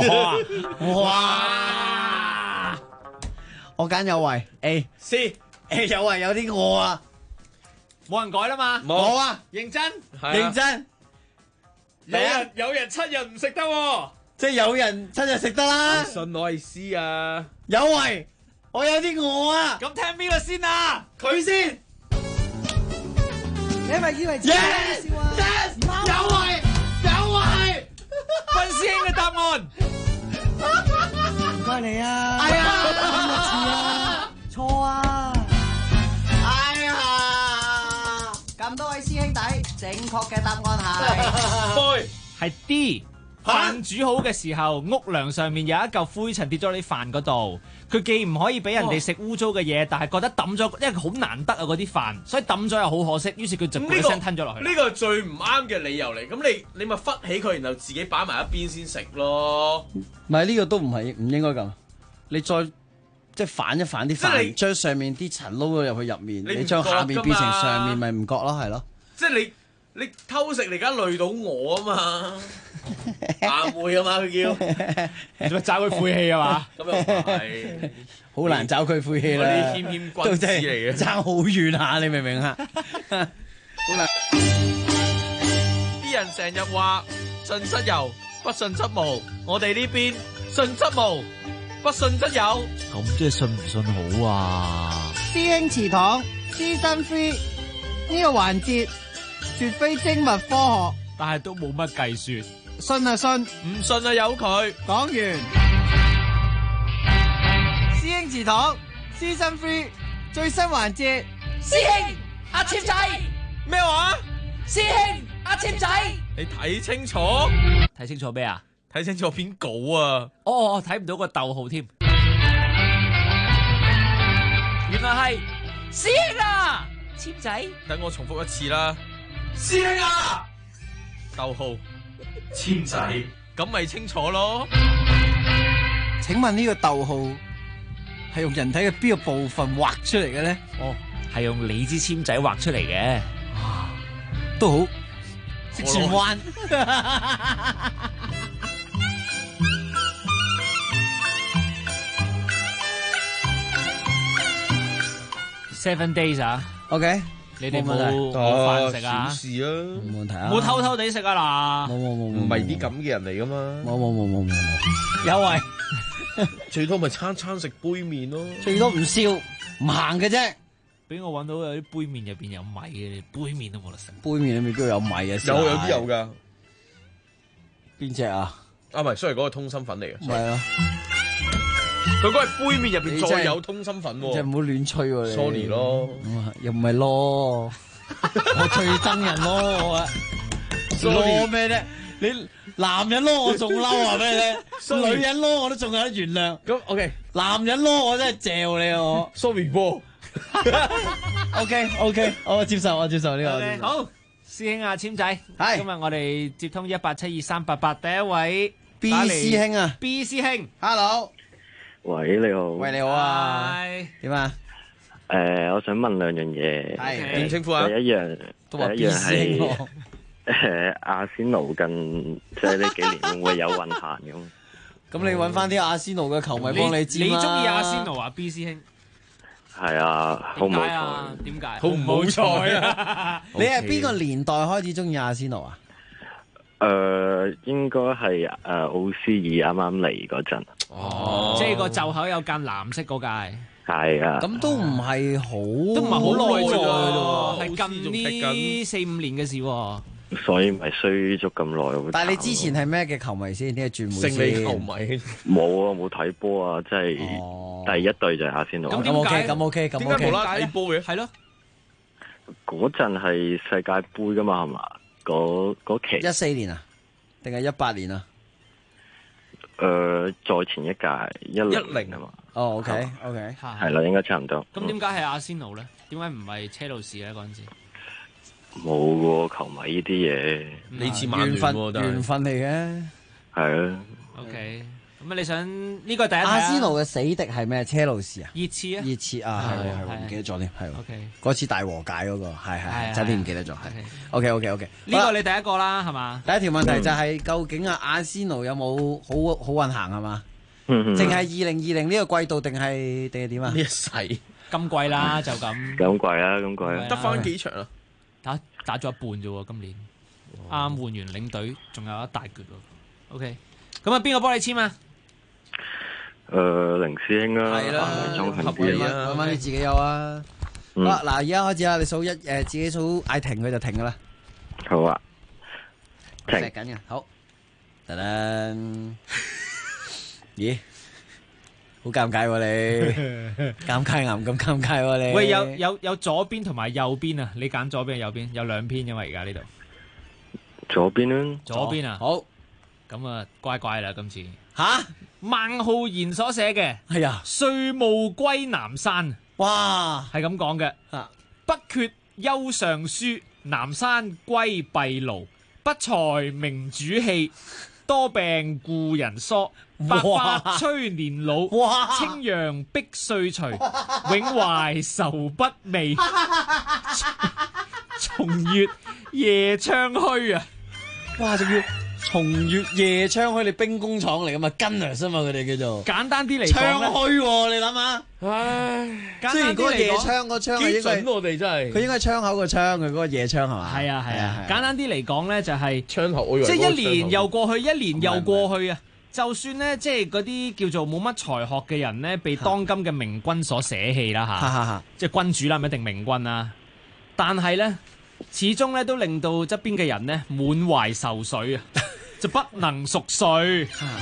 哇！我揀有為 A，C， 有為有啲餓啊！ 冇人改啦嘛， 冇啊， 認真， 認真， 有人7日唔食得喎， 即係有人7日食得啦。 信我係 C 啊， 有為，我有啲餓啊。 咁聽邊個先啊？ 佢先。 你係咪以為 ？Yes，有為，有為， 分師兄嘅答案。 唔該你啊。 哎呀， 今日次啊，錯啊。 咁多位師兄弟。 正確嘅答案係 D。飯煮好嘅時候，屋梁上面有一嚿灰塵跌咗喺飯嗰度，佢既唔可以俾人哋食污糟嘅嘢，但係覺得抌咗，因為佢好難得啊嗰啲飯，所以抌咗又好可惜，於是佢就一聲吞咗落去。 呢個係最唔啱嘅理由嚟，咁你咪忽起佢，然後自己擺埋一邊先食咯。 唔係呢個都唔應該咁，你再即係反一反啲飯，將上面啲塵撈咗入去入面，你將下面變成上面，咪唔覺咯，係咯。 即係你偷食，你而家累到我啊嘛，阿妹啊嘛，佢叫， 做乜找佢晦氣啊嘛？ 咁又唔係， 好難找佢晦氣啦。 嗰啲謙謙君子嚟嘅， 爭好遠下，你明唔明啊？好難。 啲人成日話信則有，不信則無。我哋呢邊信則無，不信則有。 咁即係信唔信好啊？ 師兄祠堂Season 3呢個環節。絕非精密科學， 但係都冇乜計算。 信啊信， 唔信啊由佢。 講完。師兄祠堂 Season 3最新環節。 師兄阿簽仔咩話？ 師兄阿簽仔， 你睇清楚？ 睇清楚咩啊？ 睇清楚篇稿啊！ 哦，睇唔到個逗號添。原來係師兄啊，簽仔。 等我重複一次啦。 師兄啊！ 逗號簽仔，咁咪清楚咯。 請問呢個逗號係用人體嘅邊個部分畫出嚟嘅咧？ 哦，係用你支簽仔畫出嚟嘅。 都好，識轉彎。 7 days 啊 ，OK。 你哋冇飯食啊？ 小事啊， 冇問題啊！ 冇偷偷地食啊嗱！ 冇， 唔係啲咁嘅人嚟噶嘛？ 冇， 有為最多咪餐食杯麵咯， 最多唔笑唔行嘅啫。 俾我揾到有啲杯麵入邊有米嘅，杯麵都冇得食。 杯麵裏面都有米嘅， 有啲有噶。 邊隻啊？ 啊，唔係，sorry，嗰個通心粉嚟嘅。 係啊。 佢嗰係杯麵入邊再有通心粉喎， 即係唔好亂吹喎你。 Sorry 咯， 又唔係咯，我最憎人咯，我啊，咯咩啫？你男人咯我仲嬲啊咩咧？女人咯我都仲有得原諒。 咁 OK， 男人咯我真係嚼你我。 Sorry 波。 OK， 我接受呢個。 好，師兄啊，簽仔， 係今日我哋接通187238第一位 B 師兄啊 ，B 師兄 ，Hello。 喂，你好。 喂，你好啊。點啊？ 我想問兩樣嘢。 係點稱呼啊？ 第一樣係阿仙奴近即係呢幾年會唔會有運行咁？ 咁你揾翻啲阿仙奴嘅球迷幫你知啦。 你中意阿仙奴啊 ，B 師兄？ 係啊，好唔好彩？ 點解？ 好唔好彩啊？ 你係邊個年代開始中意阿仙奴啊？ 應該係奧斯爾啱啱嚟嗰陣。 哦，即係個袖口有間藍色嗰屆。 係啊。 咁都唔係好， 都唔係好耐啫喎，係近呢4-5年嘅事喎。 所以咪衰足咁耐。 但係你之前係咩嘅球迷先？點解轉會先？ 勝利球迷。 冇啊，冇睇波啊，即係第一隊就係阿仙奴。 咁 OK， 點解無啦啦睇波嘅？ 係咯。 嗰陣係世界盃噶嘛，係嘛？嗰期。 14年啊？定係18年啊？ 再前一屆10啊嘛。 哦，OK， 係啦，應該差唔多。 咁點解係阿仙奴咧？點解唔係車路士咧？嗰陣時冇喎，球迷呢啲嘢， 你似曼聯喎， 緣分嚟嘅。 係啊。 OK，咁啊，你想呢個第一？ 阿仙奴嘅死敵係咩？車路士啊？ 熱刺啊？ 熱刺啊，係唔記得咗添，係。 OK， 嗰次大和解嗰個，係真係唔記得咗，係。OK， 呢個你第一個啦，係嘛？ 第一條問題就係究竟阿仙奴有冇好運行係嘛？淨係2020呢個季度定係點啊？ 呢一世今季啦，就咁。 今季啊， 得翻幾場啊？ 打咗一半啫喎，今年啱換完領隊，仲有一大橛喎。OK，咁啊，邊個幫你簽啊？ 凌師兄啦， 係啦，揾翻你自己有啊。好啦，嗱，而家開始啦，你數自己數嗌停佢就停噶啦。 好啊，停緊嘅，好。噔噔，咦？ 好尷尬喎你，尷尬咁尷尬喎你。 喂，有左邊同埋右邊啊，你揀左邊定右邊？有兩篇因為而家呢度。 左邊啦。 左邊啊， 好。 咁啊，乖乖啦，今次。 吓， 孟浩然所寫嘅係啊， 歲暮歸南山。 哇， 係咁講嘅。不缺憂尚書，南山歸閉廬。不才明主氣，多病故人疏。百花催年老，青陽碧歲除。永懷愁不寐，重月夜窗虛啊！ 哇，仲要重月夜窗虛，你兵工廠嚟噶嘛，Gunners啊嘛，佢哋叫做。 簡單啲嚟講窗虛喎，你諗下。 唉， 雖然嗰個夜窗個窗係應該， 我哋真係。 佢應該係窗口個窗，佢嗰個夜窗係嘛？ 係啊。簡單啲嚟講咧，就係窗口， 即係一年又過去，一年又過去啊！就算咧，即係嗰啲叫做冇乜才學嘅人咧，被當今嘅明君所捨棄啦嚇，即係君主啦，唔一定明君啦。但係咧，始終咧都令到側邊嘅人咧滿懷愁緒啊，就不能熟睡。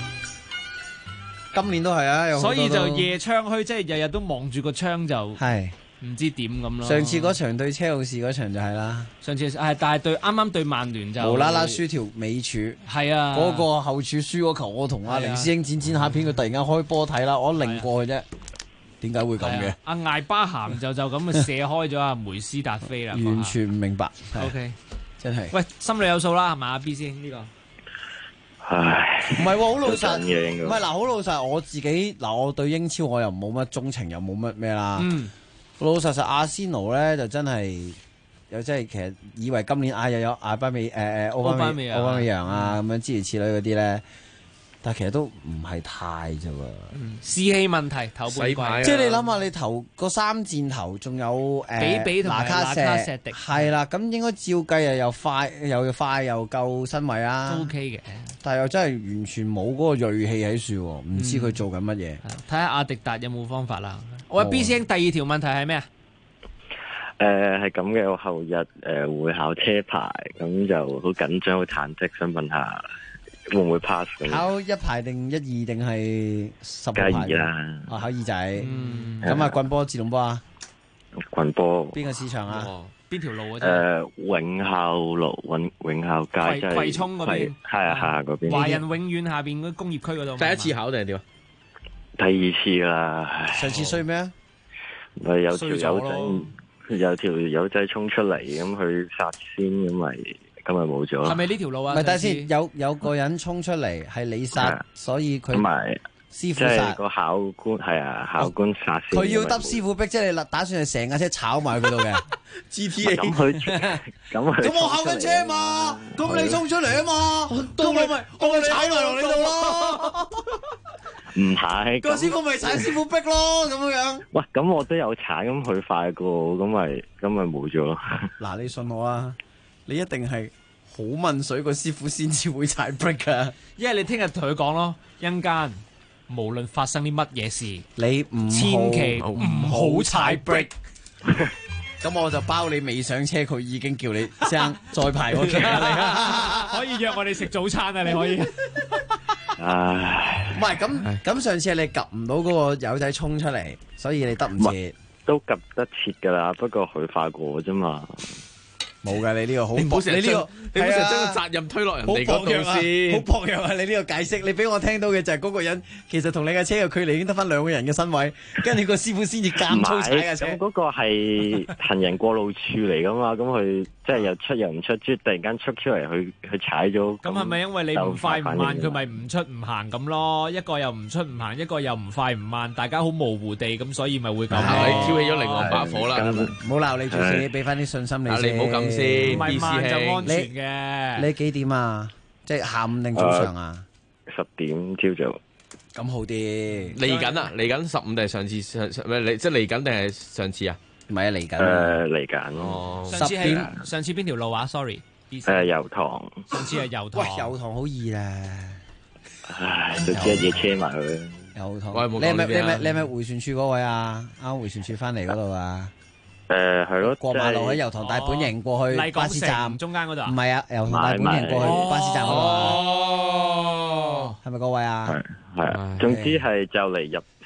今年都係啊， 所以就夜窗虛，即係日日都望住個窗就係唔知點咁咯。 上次嗰場對車路士嗰場就係啦， 上次係但係對啱啱對曼聯就無啦啦輸條尾柱， 係啊， 嗰個後柱輸嗰球，我同阿凌師兄剪下片，佢突然間開波睇啦，我擰過去啫，點解會咁嘅？ 阿艾巴咸就咁啊射開咗阿梅斯達菲啦， 完全唔明白。 OK， 真係。 喂，心裏有數啦，係嘛？阿 B 先呢個。 唉， 唔係喎，好老實， 唔係嗱，好老實，我自己嗱，我對英超我又冇乜鍾情，又冇乜咩啦。老老實實，阿仙奴咧就真係又真係其實以為今年又有阿巴美奧巴美揚啊咁樣諸如此類嗰啲咧，但係其實都唔係太啫喎。 士氣問題頭半季， 即係你諗下，你頭個三箭頭仲有比同埋拿卡錫迪係啦，咁應該照計又快又夠身位啊 ，OK 嘅。 但係又真係完全冇嗰個鋭氣喺樹，唔知佢做緊乜嘢。 睇下阿迪達有冇方法啦。我話 B 師兄第二條問題係咩啊？ 係咁嘅，我後日會考車牌，咁就好緊張，好忐忑，想問下會唔會 pass？ 考一排定一二定係10排？ 梗係二啦。 考二仔。咁啊，棍波自動波啊？ 棍波。 邊個市場啊？ 邊條路啊？ 永孝路、永孝街，即係葵涌嗰邊。 係啊，嗰邊。 華人永遠下邊嗰工業區嗰度。 第一次考定係點啊？ 第二次啦。 上次衰咩啊？ 咪有條友仔衝出嚟，咁佢殺先，咁咪冇咗。 係咪呢條路啊？ 唔係，等先，有個人衝出嚟係你殺，所以佢師傅殺。 即係個考官係啊，考官殺先。 佢要揼師傅逼，即係你打算係成架車炒埋佢度嘅。 GTA 咁我考緊車嘛，咁你衝出嚟啊嘛，咁我咪踩埋落你度咯。 唔係， 個師傅咪踩師傅逼咯，咁樣。 喂，咁我都有踩，咁佢快過，咁咪冇咗咯。 嗱，你信我啊，你一定係好問水個師傅先至會踩 brake 噶。 因為你聽日同佢講咯，一陣間無論發生啲乜嘢事， 你千祈唔好踩 brake。 咁我就包你未上車，佢已經叫你生再排嗰期啦。 可以約我哋食早餐啊！你可以。 唉， 唔係咁上次你及唔到嗰個友仔衝出嚟，所以你得唔切？ 都及得切噶啦，不過佢快過啫嘛。 冇噶，你呢個好， 你唔好成日將個責任推落人哋嗰度先， 好薄弱啊！你呢個解釋，你俾我聽到嘅就係嗰個人其實同你嘅車嘅距離已經得翻2個人嘅身位，跟住個師傅先至監粗踩嘅車。 咁嗰個係行人過路處嚟噶嘛？咁佢即係又出又唔出，突然間出嚟，佢踩咗。 咁係咪因為你唔快唔慢，佢咪唔出唔行咁咯？一個又唔出唔行，一個又唔快唔慢，大家好模糊地咁，所以咪會咁。 挑起咗另外把火啦。 唔好鬧你住先，俾翻啲信心你先。 你唔好咁先， 唔係慢就安全嘅。 你幾點啊？即係下午定早上啊 ？10點朝早。 咁好啲。 嚟緊啊！嚟緊15定係上次唔係你即係嚟緊定係上次啊？ 唔係啊，嚟緊。 嚟緊咯。 上次邊條路啊 ？Sorry。 油塘。 上次係油塘。 喂，油塘好易啦。 唉，都知一嘢車埋去。 油塘。你係咪回旋處嗰位啊？啱回旋處翻嚟嗰度啊？ 係咯， 過馬路喺油塘大本營過去巴士站中間嗰度。 唔係啊，油塘大本營過去巴士站嗰度啊。係咪嗰位啊？ 係啊，總之係就嚟入市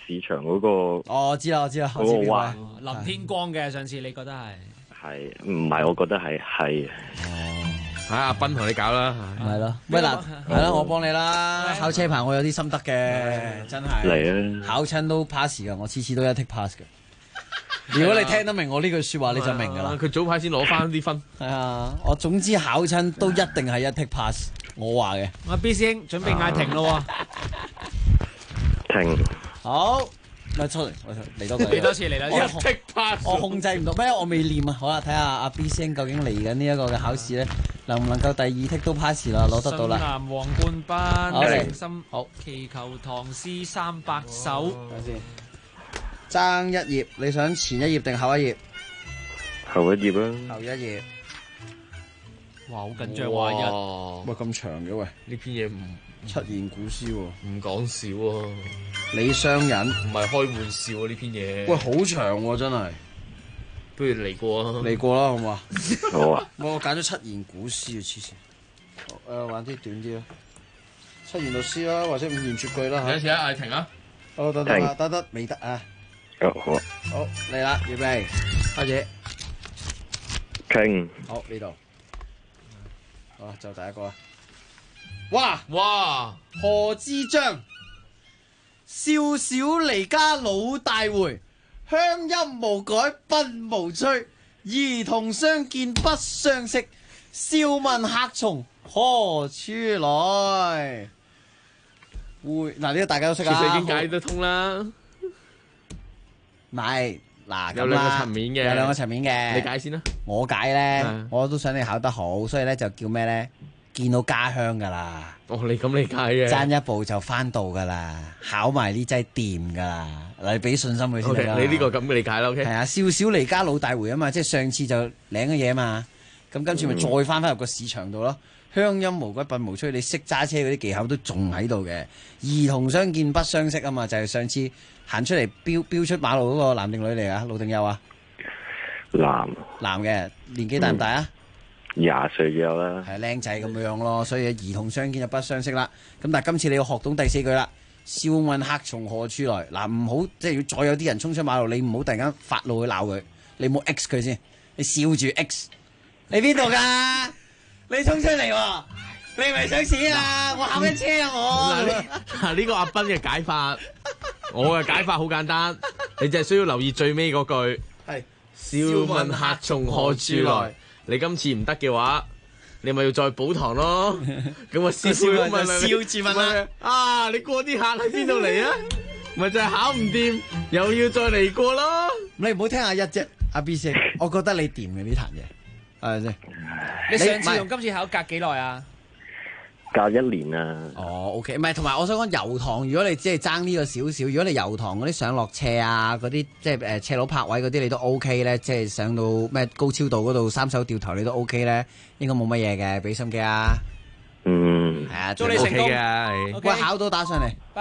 市場嗰個。 我知啦， 嗰個彎林天光嘅上次你覺得係唔係？我覺得係。 阿斌同你搞啦， 係咯。喂嗱，係啦，我幫你啦。考車牌我有啲心得嘅，真係。 嚟啊！ 考親都 pass 噶，我次次都一剔 pass 嘅。如果你聽得明我呢句說話，你就明噶啦。 佢早排先攞翻啲分。 係啊，我總之考親都一定係一剔 pass， 我話嘅。 阿 B 師兄準備嗌停咯。 停。 好。咪出嚟，嚟多句。 嚟多次，嚟多次。剔 pass。我控制唔到咩？我未練啊。好啦，睇下阿 B 師兄究竟嚟緊呢一個嘅考試咧，能唔能夠第二剔都 pass 啦？攞得到啦。 信南皇冠班， 好誠心好，祈求唐詩300首。 睇先。爭一頁，你想前一頁定後一頁？ 後一頁啦。 後一頁。 哇，好緊張喎！ 喂，咁長嘅喂， 呢篇嘢唔七言古詩喎， 唔講笑喎。 李商隱唔係開玩笑喎呢篇嘢。 喂，好長喎真係。 不如嚟過啊！ 嚟過啦，好唔好啊？ 好啊。 我揀咗七言古詩啊，黐線。玩啲短啲啦，七言律詩啦，或者五言絕句啦嚇。 有一次啊，嗌停啊！ 好，得，未得啊！ 好啊。 好嚟啦，預備開始。 傾。 好呢度。好，就第一個啦。 哇！ 賀知章，少小離家老大回，鄉音無改鬢無衰。兒童相見不相識，笑問客從何處來。嗱呢個大家都識啊， 其實已經解得通啦。 唔係嗱， 有兩個層面嘅， 有兩個層面嘅。 你解先啦。 我解咧，我都想你考得好，所以咧就叫咩咧？見到家鄉噶啦。 哦，你咁理解嘅。 爭一步就翻到噶啦，考埋呢劑掂噶啦。嗱，你俾信心佢先得啦。 你呢個咁嘅理解啦 ，OK。 係啊，少小離家老大回啊嘛，即係上次就領嘅嘢嘛，咁跟住咪再翻入個市場度咯。鄉音無改鬢無衰，你識揸車嗰啲技巧都仲喺度嘅。兒童相見不相識啊嘛，就係上次行出嚟飆出馬路嗰個男定女嚟啊？老定幼啊？男嘅，年紀大唔大啊 ？20歲左右啦。 係靚仔咁樣咯，所以兒童相見就不相識啦。咁但係今次你要學懂第4句啦。笑問客從何處來？嗱，唔好即係要再有啲人衝出馬路，你唔好突然間發怒去鬧佢，你唔好 X 佢先，你笑住 X。你邊度㗎？你衝出嚟喎！你係咪想死啊？我考緊車啊我。 嗱呢個阿斌嘅解法，我嘅解法好簡單，你就係需要留意最尾嗰句。 係。 笑問客從何處來？你今次唔得嘅話，你咪要再補堂咯。咁啊，笑住問啦。 啊，你過啲客喺邊度嚟啊？咪就係考唔掂，又要再嚟過咯。 你唔好聽阿一啫，阿 B 先，我覺得你掂嘅呢壇嘢，係咪先？ 你上次同今次考隔幾耐啊？ 隔1年啊。 哦 ，OK， 唔係，同埋我想講油塘，如果你只係爭呢個少少，如果你油塘嗰啲上落斜啊，嗰啲即係斜路泊位嗰啲，你都 OK 咧，即係上到咩高超道嗰度3手掉頭你都 OK 咧，應該冇乜嘢嘅，俾心機啊。 係啊， 祝你成功嘅。喂，考到打上嚟。